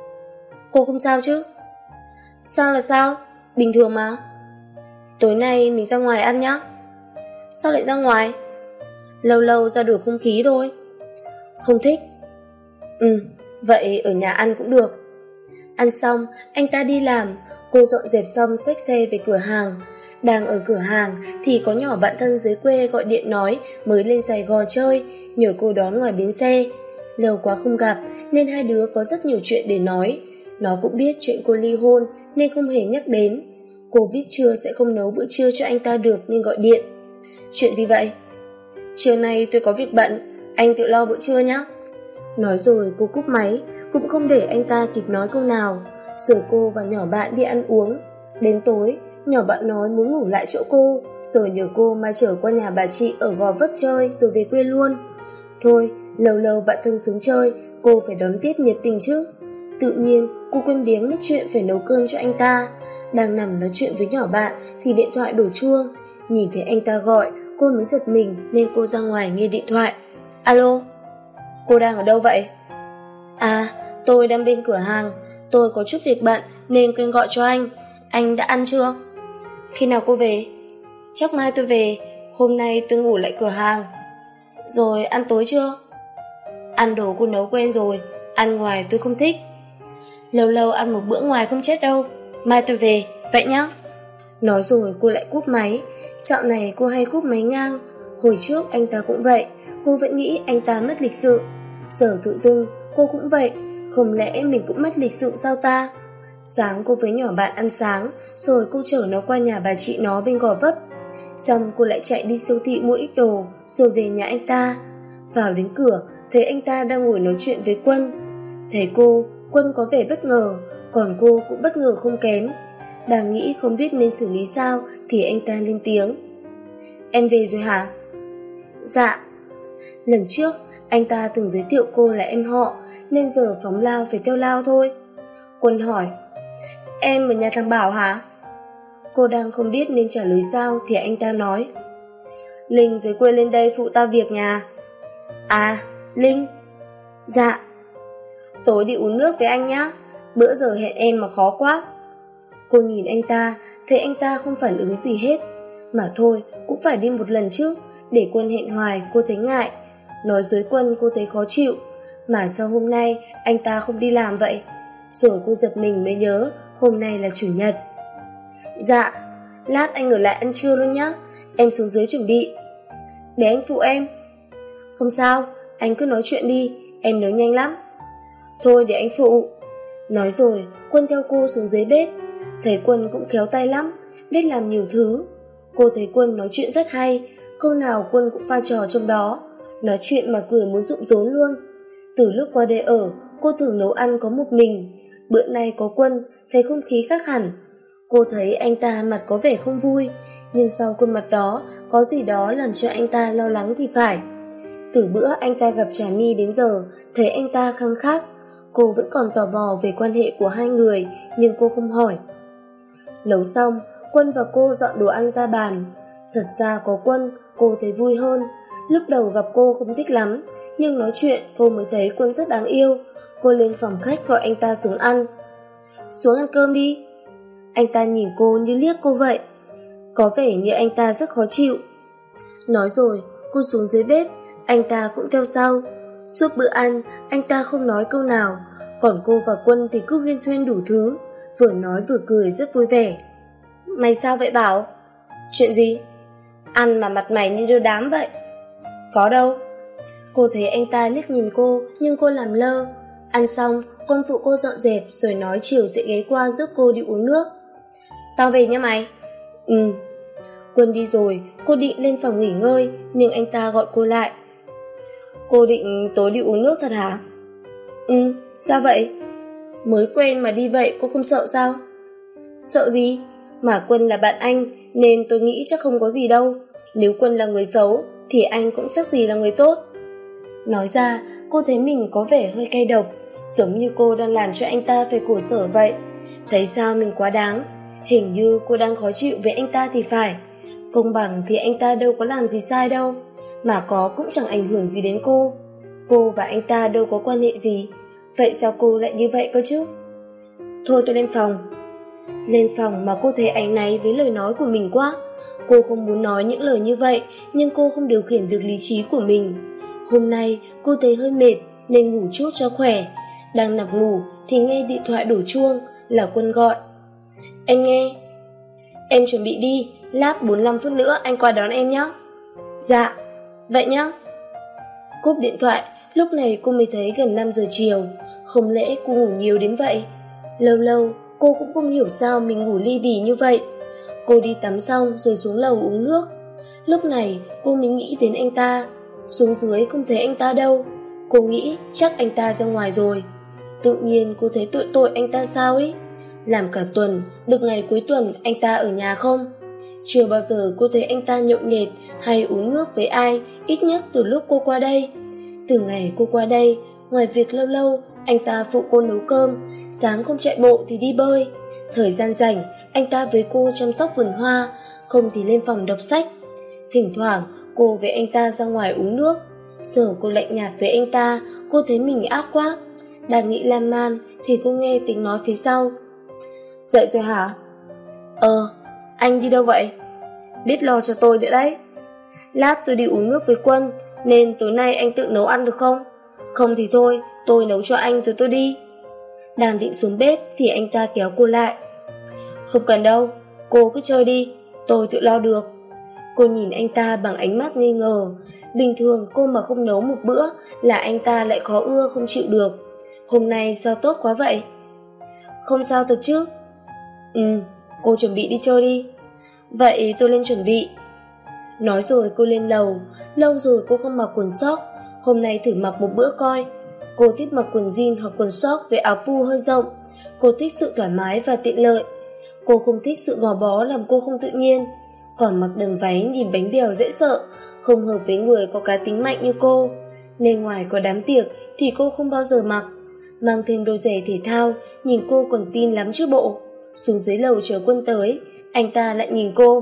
Cô không sao chứ? Sao là sao? Bình thường mà. Tối nay mình ra ngoài ăn nhá. Sao lại ra ngoài? Lâu lâu ra đổi không khí thôi. Không thích. Ừ, vậy ở nhà ăn cũng được. Ăn xong, anh ta đi làm. Cô dọn dẹp xong xách xe về cửa hàng. Đang ở cửa hàng thì có nhỏ bạn thân dưới quê gọi điện nói mới lên Sài Gòn chơi, nhờ cô đón ngoài bến xe. Lâu quá không gặp nên hai đứa có rất nhiều chuyện để nói. Nó cũng biết chuyện cô ly hôn nên không hề nhắc đến. Cô biết trưa sẽ không nấu bữa trưa cho anh ta được nên gọi điện. Chuyện gì vậy? Trưa nay tôi có việc bận, anh tự lo bữa trưa nhé. Nói rồi cô cúp máy, cũng không để anh ta kịp nói câu nào. Rồi cô và nhỏ bạn đi ăn uống. Đến tối, nhỏ bạn nói muốn ngủ lại chỗ cô, rồi nhờ cô mà chở qua nhà bà chị ở Gò Vấp chơi rồi về quê luôn. Thôi, lâu lâu bạn thân xuống chơi, cô phải đón tiếp nhiệt tình chứ. Tự nhiên, cô quên biếng mất chuyện phải nấu cơm cho anh ta. Đang nằm nói chuyện với nhỏ bạn thì điện thoại đổ chuông. Nhìn thấy anh ta gọi, cô mới giật mình nên cô ra ngoài nghe điện thoại. Alo, cô đang ở đâu vậy? À, tôi đang bên cửa hàng. Tôi có chút việc bận nên quên gọi cho anh. Anh đã ăn chưa? Khi nào cô về? Chắc mai tôi về. Hôm nay tôi ngủ lại cửa hàng. Rồi ăn tối chưa? Ăn đồ cô nấu quen rồi. Ăn ngoài tôi không thích. Lâu lâu ăn một bữa ngoài không chết đâu. Mai tôi về, vậy nhá. Nói rồi cô lại cúp máy. Dạo này cô hay cúp máy ngang. Hồi trước anh ta cũng vậy. Cô vẫn nghĩ anh ta mất lịch sự. Giờ tự dưng cô cũng vậy. Không lẽ mình cũng mất lịch sự sao ta? Sáng cô với nhỏ bạn ăn sáng, rồi cô chở nó qua nhà bà chị nó bên Gò Vấp. Xong cô lại chạy đi siêu thị mua ít đồ, rồi về nhà anh ta. Vào đến cửa, thấy anh ta đang ngồi nói chuyện với Quân. Thấy cô, Quân có vẻ bất ngờ, còn cô cũng bất ngờ không kém. Đang nghĩ không biết nên xử lý sao thì anh ta lên tiếng. Em về rồi hả? Dạ. Lần trước, anh ta từng giới thiệu cô là em họ, nên giờ phóng lao phải theo lao thôi. Quân hỏi, em ở nhà thằng Bảo hả? Cô đang không biết nên trả lời sao thì anh ta nói, Linh dưới quê lên đây phụ tao việc nhà. À, Linh. Dạ. Tối đi uống nước với anh nhá, bữa giờ hẹn em mà khó quá. Cô nhìn anh ta, thấy anh ta không phản ứng gì hết. Mà thôi, cũng phải đi một lần chứ, để Quân hẹn hoài cô thấy ngại. Nói dối Quân cô thấy khó chịu. Mà sao hôm nay anh ta không đi làm vậy? Rồi cô giật mình mới nhớ hôm nay là chủ nhật. Dạ, lát anh ở lại ăn trưa luôn nhá. Em xuống dưới chuẩn bị. Để anh phụ em. Không sao, anh cứ nói chuyện đi, em nấu nhanh lắm. Thôi để anh phụ. Nói rồi, Quân theo cô xuống dưới bếp. Thấy Quân cũng khéo tay lắm, biết làm nhiều thứ. Cô thấy Quân nói chuyện rất hay, câu nào Quân cũng pha trò trong đó. Nói chuyện mà cười muốn rụng rốn luôn. Từ lúc qua đây ở, cô thường nấu ăn có một mình. Bữa nay có Quân, thấy không khí khác hẳn. Cô thấy anh ta mặt có vẻ không vui, nhưng sau khuôn mặt đó có gì đó làm cho anh ta lo lắng thì phải. Từ bữa anh ta gặp Trà My đến giờ, thấy anh ta khăng khắc. Cô vẫn còn tò mò về quan hệ của hai người, nhưng cô không hỏi. Nấu xong, Quân và cô dọn đồ ăn ra bàn. Thật ra có Quân, cô thấy vui hơn. Lúc đầu gặp cô không thích lắm, nhưng nói chuyện cô mới thấy Quân rất đáng yêu. Cô lên phòng khách gọi anh ta xuống ăn. Xuống ăn cơm đi. Anh ta nhìn cô như liếc cô vậy. Có vẻ như anh ta rất khó chịu. Nói rồi, cô xuống dưới bếp, anh ta cũng theo sau. Suốt bữa ăn, anh ta không nói câu nào, còn cô và Quân thì cứ huyên thuyên đủ thứ, vừa nói vừa cười rất vui vẻ. Mày sao vậy Bảo? Chuyện gì? Ăn mà mặt mày như đưa đám vậy. Có đâu. Cô thấy anh ta liếc nhìn cô, nhưng cô làm lơ. Ăn xong, Quân phụ cô dọn dẹp rồi nói chiều sẽ ghé qua giúp cô đi uống nước. Tao về nha mày. Ừ. Quân đi rồi, cô định lên phòng nghỉ ngơi, nhưng anh ta gọi cô lại. Cô định tối đi uống nước thật hả? Ừ, sao vậy? Mới quen mà đi vậy cô không sợ sao? Sợ gì? Mà Quân là bạn anh nên tôi nghĩ chắc không có gì đâu. Nếu Quân là người xấu thì anh cũng chắc gì là người tốt. Nói ra, cô thấy mình có vẻ hơi cay độc, giống như cô đang làm cho anh ta phải khổ sở vậy. Thấy sao mình quá đáng, hình như cô đang khó chịu với anh ta thì phải. Công bằng thì anh ta đâu có làm gì sai đâu, mà có cũng chẳng ảnh hưởng gì đến cô. Cô và anh ta đâu có quan hệ gì, vậy sao cô lại như vậy cơ chứ? Thôi tôi lên phòng. Lên phòng mà cô thấy áy náy với lời nói của mình quá. Cô không muốn nói những lời như vậy, nhưng cô không điều khiển được lý trí của mình. Hôm nay cô thấy hơi mệt nên ngủ chút cho khỏe. Đang nằm ngủ thì nghe điện thoại đổ chuông, là Quân gọi. Em nghe. Em chuẩn bị đi, lát bốn mươi lăm phút nữa anh qua đón em nhé. Dạ, vậy nhé. Cúp điện thoại, lúc này cô mới thấy gần năm giờ chiều. Không lẽ cô ngủ nhiều đến vậy? Lâu lâu cô cũng không hiểu sao mình ngủ ly bì như vậy. Cô đi tắm xong rồi xuống lầu uống nước. Lúc này cô mới nghĩ đến anh ta. Xuống dưới không thấy anh ta đâu. Cô nghĩ chắc anh ta ra ngoài rồi. Tự nhiên cô thấy tội tội anh ta sao ấy. Làm cả tuần, được ngày cuối tuần anh ta ở nhà không? Chưa bao giờ cô thấy anh ta nhậu nhẹt hay uống nước với ai, ít nhất từ lúc cô qua đây. Từ ngày cô qua đây, ngoài việc lâu lâu anh ta phụ cô nấu cơm, sáng không chạy bộ thì đi bơi. Thời gian rảnh, anh ta với cô chăm sóc vườn hoa, không thì lên phòng đọc sách. Thỉnh thoảng cô với anh ta ra ngoài uống nước. Giờ cô lạnh nhạt với anh ta, cô thấy mình ác quá. Đang nghĩ lan man thì cô nghe tiếng nói phía sau. Dậy rồi hả? Ờ, anh đi đâu vậy? Biết lo cho tôi nữa đấy. Lát tôi đi uống nước với Quân, nên tối nay anh tự nấu ăn được không? Không thì thôi, tôi nấu cho anh rồi tôi đi. Đang định xuống bếp thì anh ta kéo cô lại. Không cần đâu, cô cứ chơi đi, tôi tự lo được. Cô nhìn anh ta bằng ánh mắt nghi ngờ. Bình thường cô mà không nấu một bữa là anh ta lại khó ưa không chịu được. Hôm nay sao tốt quá vậy? Không sao thật chứ? Ừ, cô chuẩn bị đi chơi đi. Vậy tôi lên chuẩn bị. Nói rồi cô lên lầu. Lâu rồi cô không mặc quần sóc, hôm nay thử mặc một bữa coi. Cô thích mặc quần jean hoặc quần sóc với áo pu hơi rộng. Cô thích sự thoải mái và tiện lợi. Cô không thích sự gò bó làm cô không tự nhiên. Còn mặc đầm váy nhìn bánh bèo dễ sợ, không hợp với người có cá tính mạnh như cô. Nên ngoài có đám tiệc thì cô không bao giờ mặc. Mang thêm đôi giày thể thao, nhìn cô còn tin lắm chứ bộ. Xuống dưới lầu chờ Quân tới, anh ta lại nhìn cô.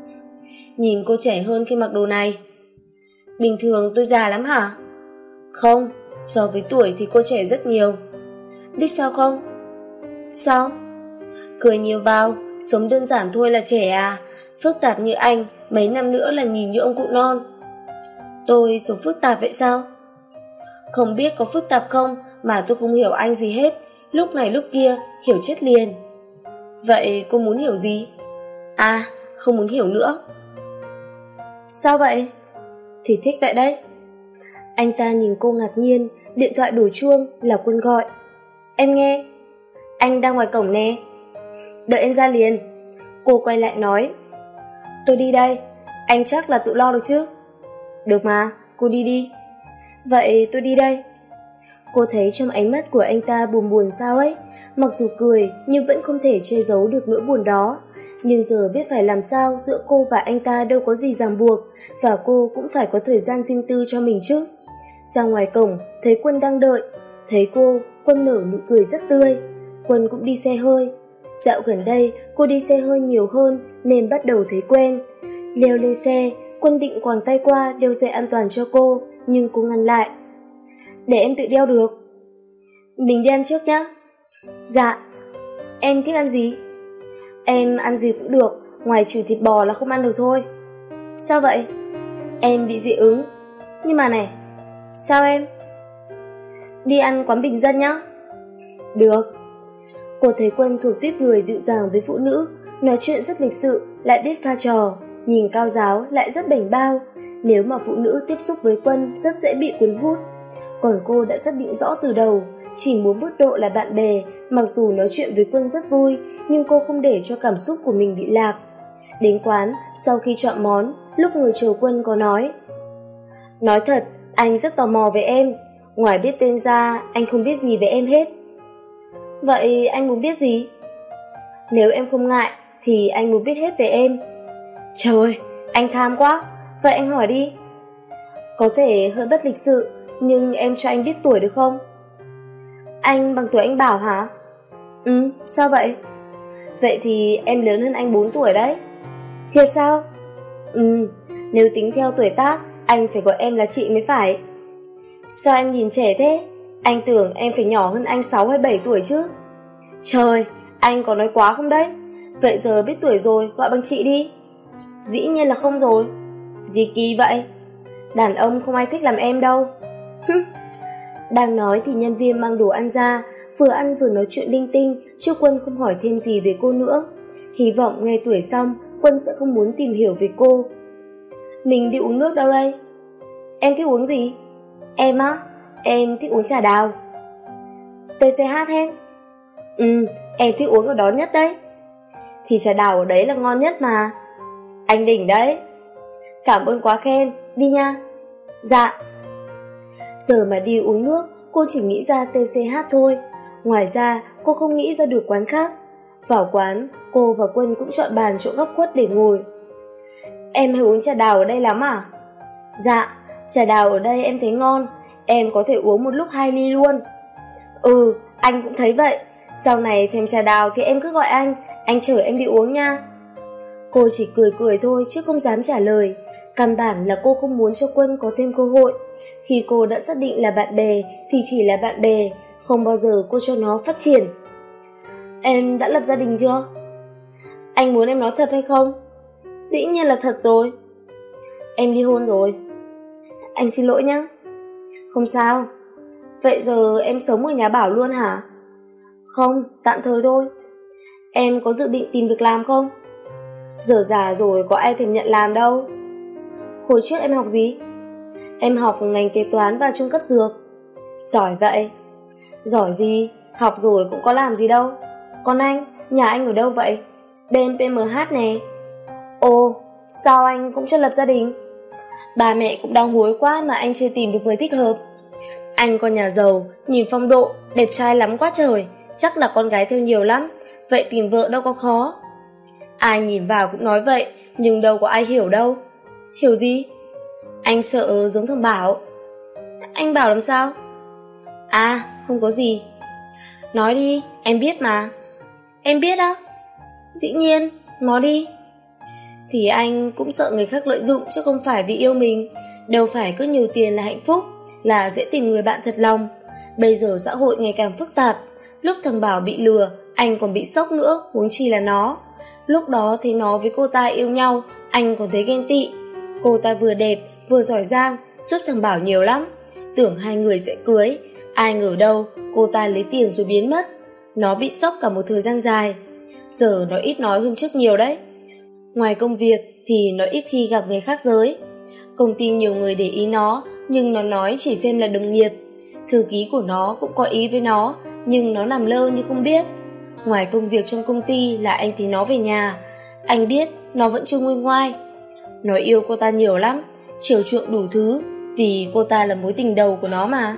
Nhìn cô trẻ hơn khi mặc đồ này. Bình thường tôi già lắm hả? Không, so với tuổi thì cô trẻ rất nhiều. Biết sao không? Sao? Cười nhiều vào, sống đơn giản thôi là trẻ à? Phức tạp như anh, mấy năm nữa là nhìn như ông cụ non. Tôi sống phức tạp vậy sao? Không biết có phức tạp không mà tôi không hiểu anh gì hết. Lúc này lúc kia, hiểu chết liền. Vậy cô muốn hiểu gì? À, không muốn hiểu nữa. Sao vậy? Thì thích vậy đấy. Anh ta nhìn cô ngạc nhiên. Điện thoại đổ chuông, là Quân gọi. Em nghe. Anh đang ngoài cổng nè. Đợi em ra liền. Cô quay lại nói. Tôi đi đây, anh chắc là tự lo được chứ? Được mà, cô đi đi. Vậy tôi đi đây. Cô thấy trong ánh mắt của anh ta buồn buồn sao ấy. Mặc dù cười nhưng vẫn không thể che giấu được nỗi buồn đó. Nhưng giờ biết phải làm sao, giữa cô và anh ta đâu có gì ràng buộc, và cô cũng phải có thời gian riêng tư cho mình chứ. Ra ngoài cổng, thấy Quân đang đợi. Thấy cô, Quân nở nụ cười rất tươi. Quân cũng đi xe hơi. Dạo gần đây, cô đi xe hơi nhiều hơn nên bắt đầu thấy quen. Leo lên xe, Quân định quàng tay qua đeo dây an toàn cho cô, nhưng cô ngăn lại. Để em tự đeo được. Mình đi ăn trước nhá. Dạ. Em thích ăn gì? Em ăn gì cũng được, ngoài trừ thịt bò là không ăn được thôi. Sao vậy? Em bị dị ứng. Nhưng mà này, sao em? Đi ăn quán bình dân nhá. Được. Cô thấy Quân thuộc tuýp người dịu dàng với phụ nữ, nói chuyện rất lịch sự, lại biết pha trò, nhìn cao giáo lại rất bảnh bao. Nếu mà phụ nữ tiếp xúc với Quân rất dễ bị cuốn hút. Còn cô đã xác định rõ từ đầu, chỉ muốn mức độ là bạn bè. Mặc dù nói chuyện với Quân rất vui, nhưng cô không để cho cảm xúc của mình bị lạc. Đến quán, sau khi chọn món, lúc người chờ Quân có nói. Nói thật, anh rất tò mò về em. Ngoài biết tên ra, anh không biết gì về em hết. Vậy anh muốn biết gì? Nếu em không ngại, thì anh muốn biết hết về em. Trời, anh tham quá. Vậy anh hỏi đi. Có thể hơi bất lịch sự, nhưng em cho anh biết tuổi được không? Anh bằng tuổi anh Bảo hả? Ừ, sao vậy? Vậy thì em lớn hơn anh bốn tuổi đấy. Thiệt sao? Ừ, nếu tính theo tuổi tác, anh phải gọi em là chị mới phải. Sao em nhìn trẻ thế? Anh tưởng em phải nhỏ hơn anh sáu hay bảy tuổi chứ. Trời, anh có nói quá không đấy? Vậy giờ biết tuổi rồi, gọi bằng chị đi. Dĩ nhiên là không rồi. Gì kỳ vậy? Đàn ông không ai thích làm em đâu. Đang nói thì nhân viên mang đồ ăn ra, vừa ăn vừa nói chuyện linh tinh, chứ Quân không hỏi thêm gì về cô nữa. Hy vọng nghe tuổi xong, Quân sẽ không muốn tìm hiểu về cô. Mình đi uống nước đâu đây? Em thích uống gì? Em á, em thích uống trà đào. tê xê hát hen? Ừ, em thích uống ở đó nhất đấy. Thì trà đào ở đấy là ngon nhất mà. Anh đỉnh đấy. Cảm ơn quá khen, đi nha. Dạ. Giờ mà đi uống nước, cô chỉ nghĩ ra tê xê hát thôi. Ngoài ra, cô không nghĩ ra được quán khác. Vào quán, cô và Quân cũng chọn bàn chỗ góc khuất để ngồi. Em hay uống trà đào ở đây lắm à? Dạ, trà đào ở đây em thấy ngon. Em có thể uống một lúc hai ly luôn. Ừ, anh cũng thấy vậy. Sau này thèm trà đào thì em cứ gọi anh, anh chở em đi uống nha. Cô chỉ cười cười thôi chứ không dám trả lời. Căn bản là cô không muốn cho Quân có thêm cơ hội. Khi cô đã xác định là bạn bè thì chỉ là bạn bè, không bao giờ cô cho nó phát triển. Em đã lập gia đình chưa? Anh muốn em nói thật hay không? Dĩ nhiên là thật rồi. Em ly hôn rồi. Anh xin lỗi nhá. Không sao. Vậy giờ em sống ở nhà Bảo luôn hả? Không, tạm thời thôi. Em có dự định tìm việc làm không? Giờ già rồi có ai thèm nhận làm đâu. Hồi trước em học gì? Em học ngành kế toán và trung cấp dược. Giỏi vậy. Giỏi gì, học rồi cũng có làm gì đâu. Còn anh, nhà anh ở đâu vậy? Bên pê em hát nè. Ồ, sao anh cũng chưa lập gia đình? Bà mẹ cũng đang hối quá mà anh chưa tìm được người thích hợp. Anh con nhà giàu, nhìn phong độ, đẹp trai lắm quá trời. Chắc là con gái theo nhiều lắm. Vậy tìm vợ đâu có khó. Ai nhìn vào cũng nói vậy, nhưng đâu có ai hiểu đâu. Hiểu gì? Anh sợ giống thằng Bảo. Anh Bảo làm sao? À, không có gì. Nói đi, em biết mà. Em biết á? Dĩ nhiên, nói đi. Thì anh cũng sợ người khác lợi dụng chứ không phải vì yêu mình. Đâu phải có nhiều tiền là hạnh phúc, là dễ tìm người bạn thật lòng. Bây giờ xã hội ngày càng phức tạp. Lúc thằng Bảo bị lừa, anh còn bị sốc nữa, huống chi là nó. Lúc đó thấy nó với cô ta yêu nhau, anh còn thấy ghen tị. Cô ta vừa đẹp, vừa giỏi giang, giúp thằng Bảo nhiều lắm. Tưởng hai người sẽ cưới, ai ngờ đâu cô ta lấy tiền rồi biến mất. Nó bị sốc cả một thời gian dài. Giờ nó ít nói hơn trước nhiều đấy. Ngoài công việc thì nó ít khi gặp người khác giới. Công ty nhiều người để ý nó, nhưng nó nói chỉ xem là đồng nghiệp. Thư ký của nó cũng có ý với nó, nhưng nó làm lơ như không biết. Ngoài công việc trong công ty là anh thấy nó về nhà. Anh biết nó vẫn chưa nguôi ngoai. Nó yêu cô ta nhiều lắm, chiều chuộng đủ thứ, vì cô ta là mối tình đầu của nó mà.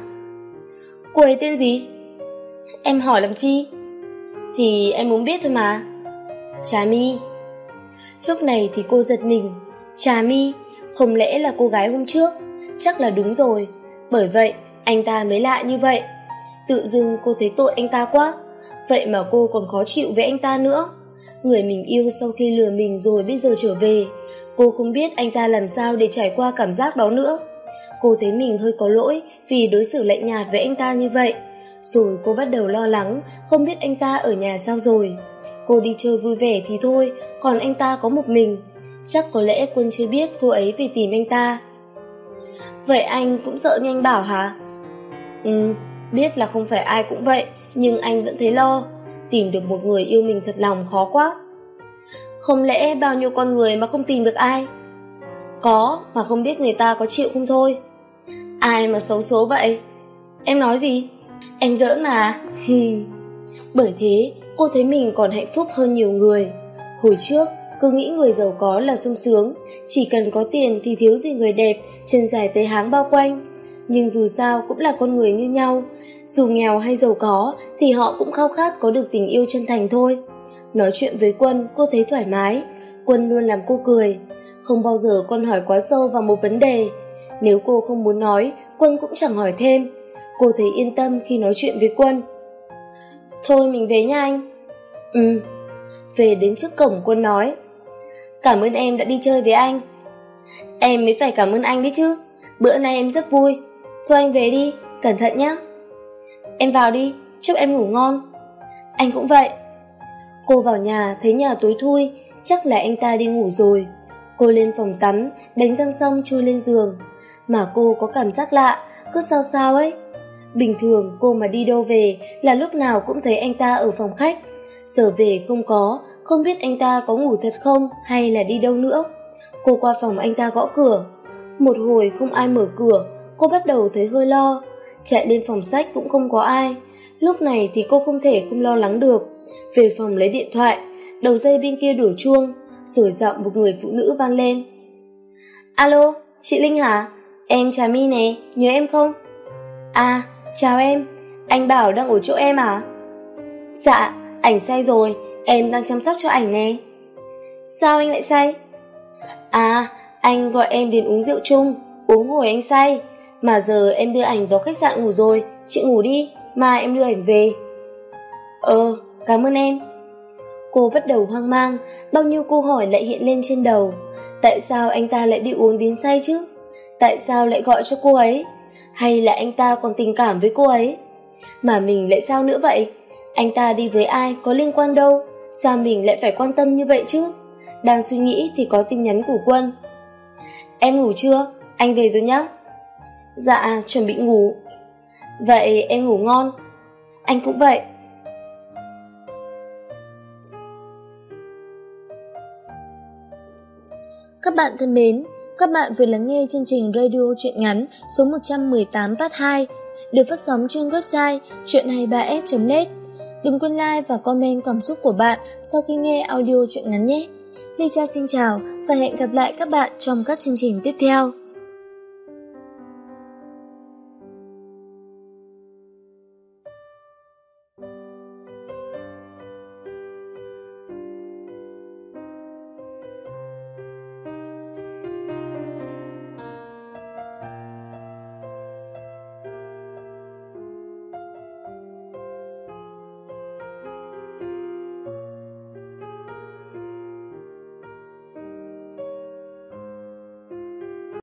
Cô ấy tên gì? Em hỏi làm chi? Thì em muốn biết thôi mà. Trà My. Lúc này thì cô giật mình. Trà My, không lẽ là cô gái hôm trước? Chắc là đúng rồi. Bởi vậy anh ta mới lạ như vậy. Tự dưng cô thấy tội anh ta quá. Vậy mà cô còn khó chịu với anh ta nữa. Người mình yêu sau khi lừa mình rồi bây giờ trở về. Cô không biết anh ta làm sao để trải qua cảm giác đó nữa. Cô thấy mình hơi có lỗi vì đối xử lạnh nhạt với anh ta như vậy. Rồi cô bắt đầu lo lắng, không biết anh ta ở nhà sao rồi. Cô đi chơi vui vẻ thì thôi, còn anh ta có một mình. Chắc có lẽ Quân chưa biết cô ấy về tìm anh ta. Vậy anh cũng sợ như anh Bảo hả? Ừ, biết là không phải ai cũng vậy, nhưng anh vẫn thấy lo. Tìm được một người yêu mình thật lòng khó quá. Không lẽ bao nhiêu con người mà không tìm được ai? Có, mà không biết người ta có chịu không thôi. Ai mà xấu số vậy? Em nói gì? Em giỡn mà. Bởi thế cô thấy mình còn hạnh phúc hơn nhiều người. Hồi trước cứ nghĩ người giàu có là sung sướng, chỉ cần có tiền thì thiếu gì người đẹp, chân dài tới háng bao quanh. Nhưng dù sao cũng là con người như nhau, dù nghèo hay giàu có thì họ cũng khao khát có được tình yêu chân thành thôi. Nói chuyện với Quân cô thấy thoải mái. Quân luôn làm cô cười. Không bao giờ Quân hỏi quá sâu vào một vấn đề. Nếu cô không muốn nói, Quân cũng chẳng hỏi thêm. Cô thấy yên tâm khi nói chuyện với Quân. Thôi mình về nha anh. Ừ. Về đến trước cổng, Quân nói, cảm ơn em đã đi chơi với anh. Em mới phải cảm ơn anh đấy chứ, bữa nay em rất vui. Thôi anh về đi, cẩn thận nhé. Em vào đi, chúc em ngủ ngon. Anh cũng vậy. Cô vào nhà thấy nhà tối thui, chắc là anh ta đi ngủ rồi. Cô lên phòng tắm, đánh răng xong chui lên giường. Mà cô có cảm giác lạ, cứ sao sao ấy. Bình thường cô mà đi đâu về là lúc nào cũng thấy anh ta ở phòng khách. Giờ về không có, không biết anh ta có ngủ thật không hay là đi đâu nữa. Cô qua phòng anh ta gõ cửa. Một hồi không ai mở cửa, cô bắt đầu thấy hơi lo. Chạy lên phòng sách cũng không có ai. Lúc này thì cô không thể không lo lắng được. Về phòng lấy điện thoại, đầu dây bên kia đổ chuông, rồi giọng một người phụ nữ vang lên. Alo, chị Linh hả? Em Trà My nè, nhớ em không? À, chào em, anh Bảo đang ở chỗ em à? Dạ, ảnh say rồi, em đang chăm sóc cho ảnh nè. Sao anh lại say? À, anh gọi em đến uống rượu chung, uống hồi anh say. Mà giờ em đưa ảnh vào khách sạn ngủ rồi, chị ngủ đi, mai em đưa ảnh về. Ờ, cảm ơn em. Cô bắt đầu hoang mang, bao nhiêu câu hỏi lại hiện lên trên đầu. Tại sao anh ta lại đi uống đến say chứ? Tại sao lại gọi cho cô ấy? Hay là anh ta còn tình cảm với cô ấy? Mà mình lại sao nữa vậy? Anh ta đi với ai có liên quan đâu, sao mình lại phải quan tâm như vậy chứ? Đang suy nghĩ thì có tin nhắn của Quân. Em ngủ chưa? Anh về rồi nhá. Dạ, chuẩn bị ngủ. Vậy em ngủ ngon. Anh cũng vậy. Các bạn thân mến, các bạn vừa lắng nghe chương trình radio truyện ngắn số một trăm mười tám part hai được phát sóng trên website chuyện hai mươi ba s chấm net. Đừng quên like và comment cảm xúc của bạn sau khi nghe audio truyện ngắn nhé. Ly Cha xin chào và hẹn gặp lại các bạn trong các chương trình tiếp theo.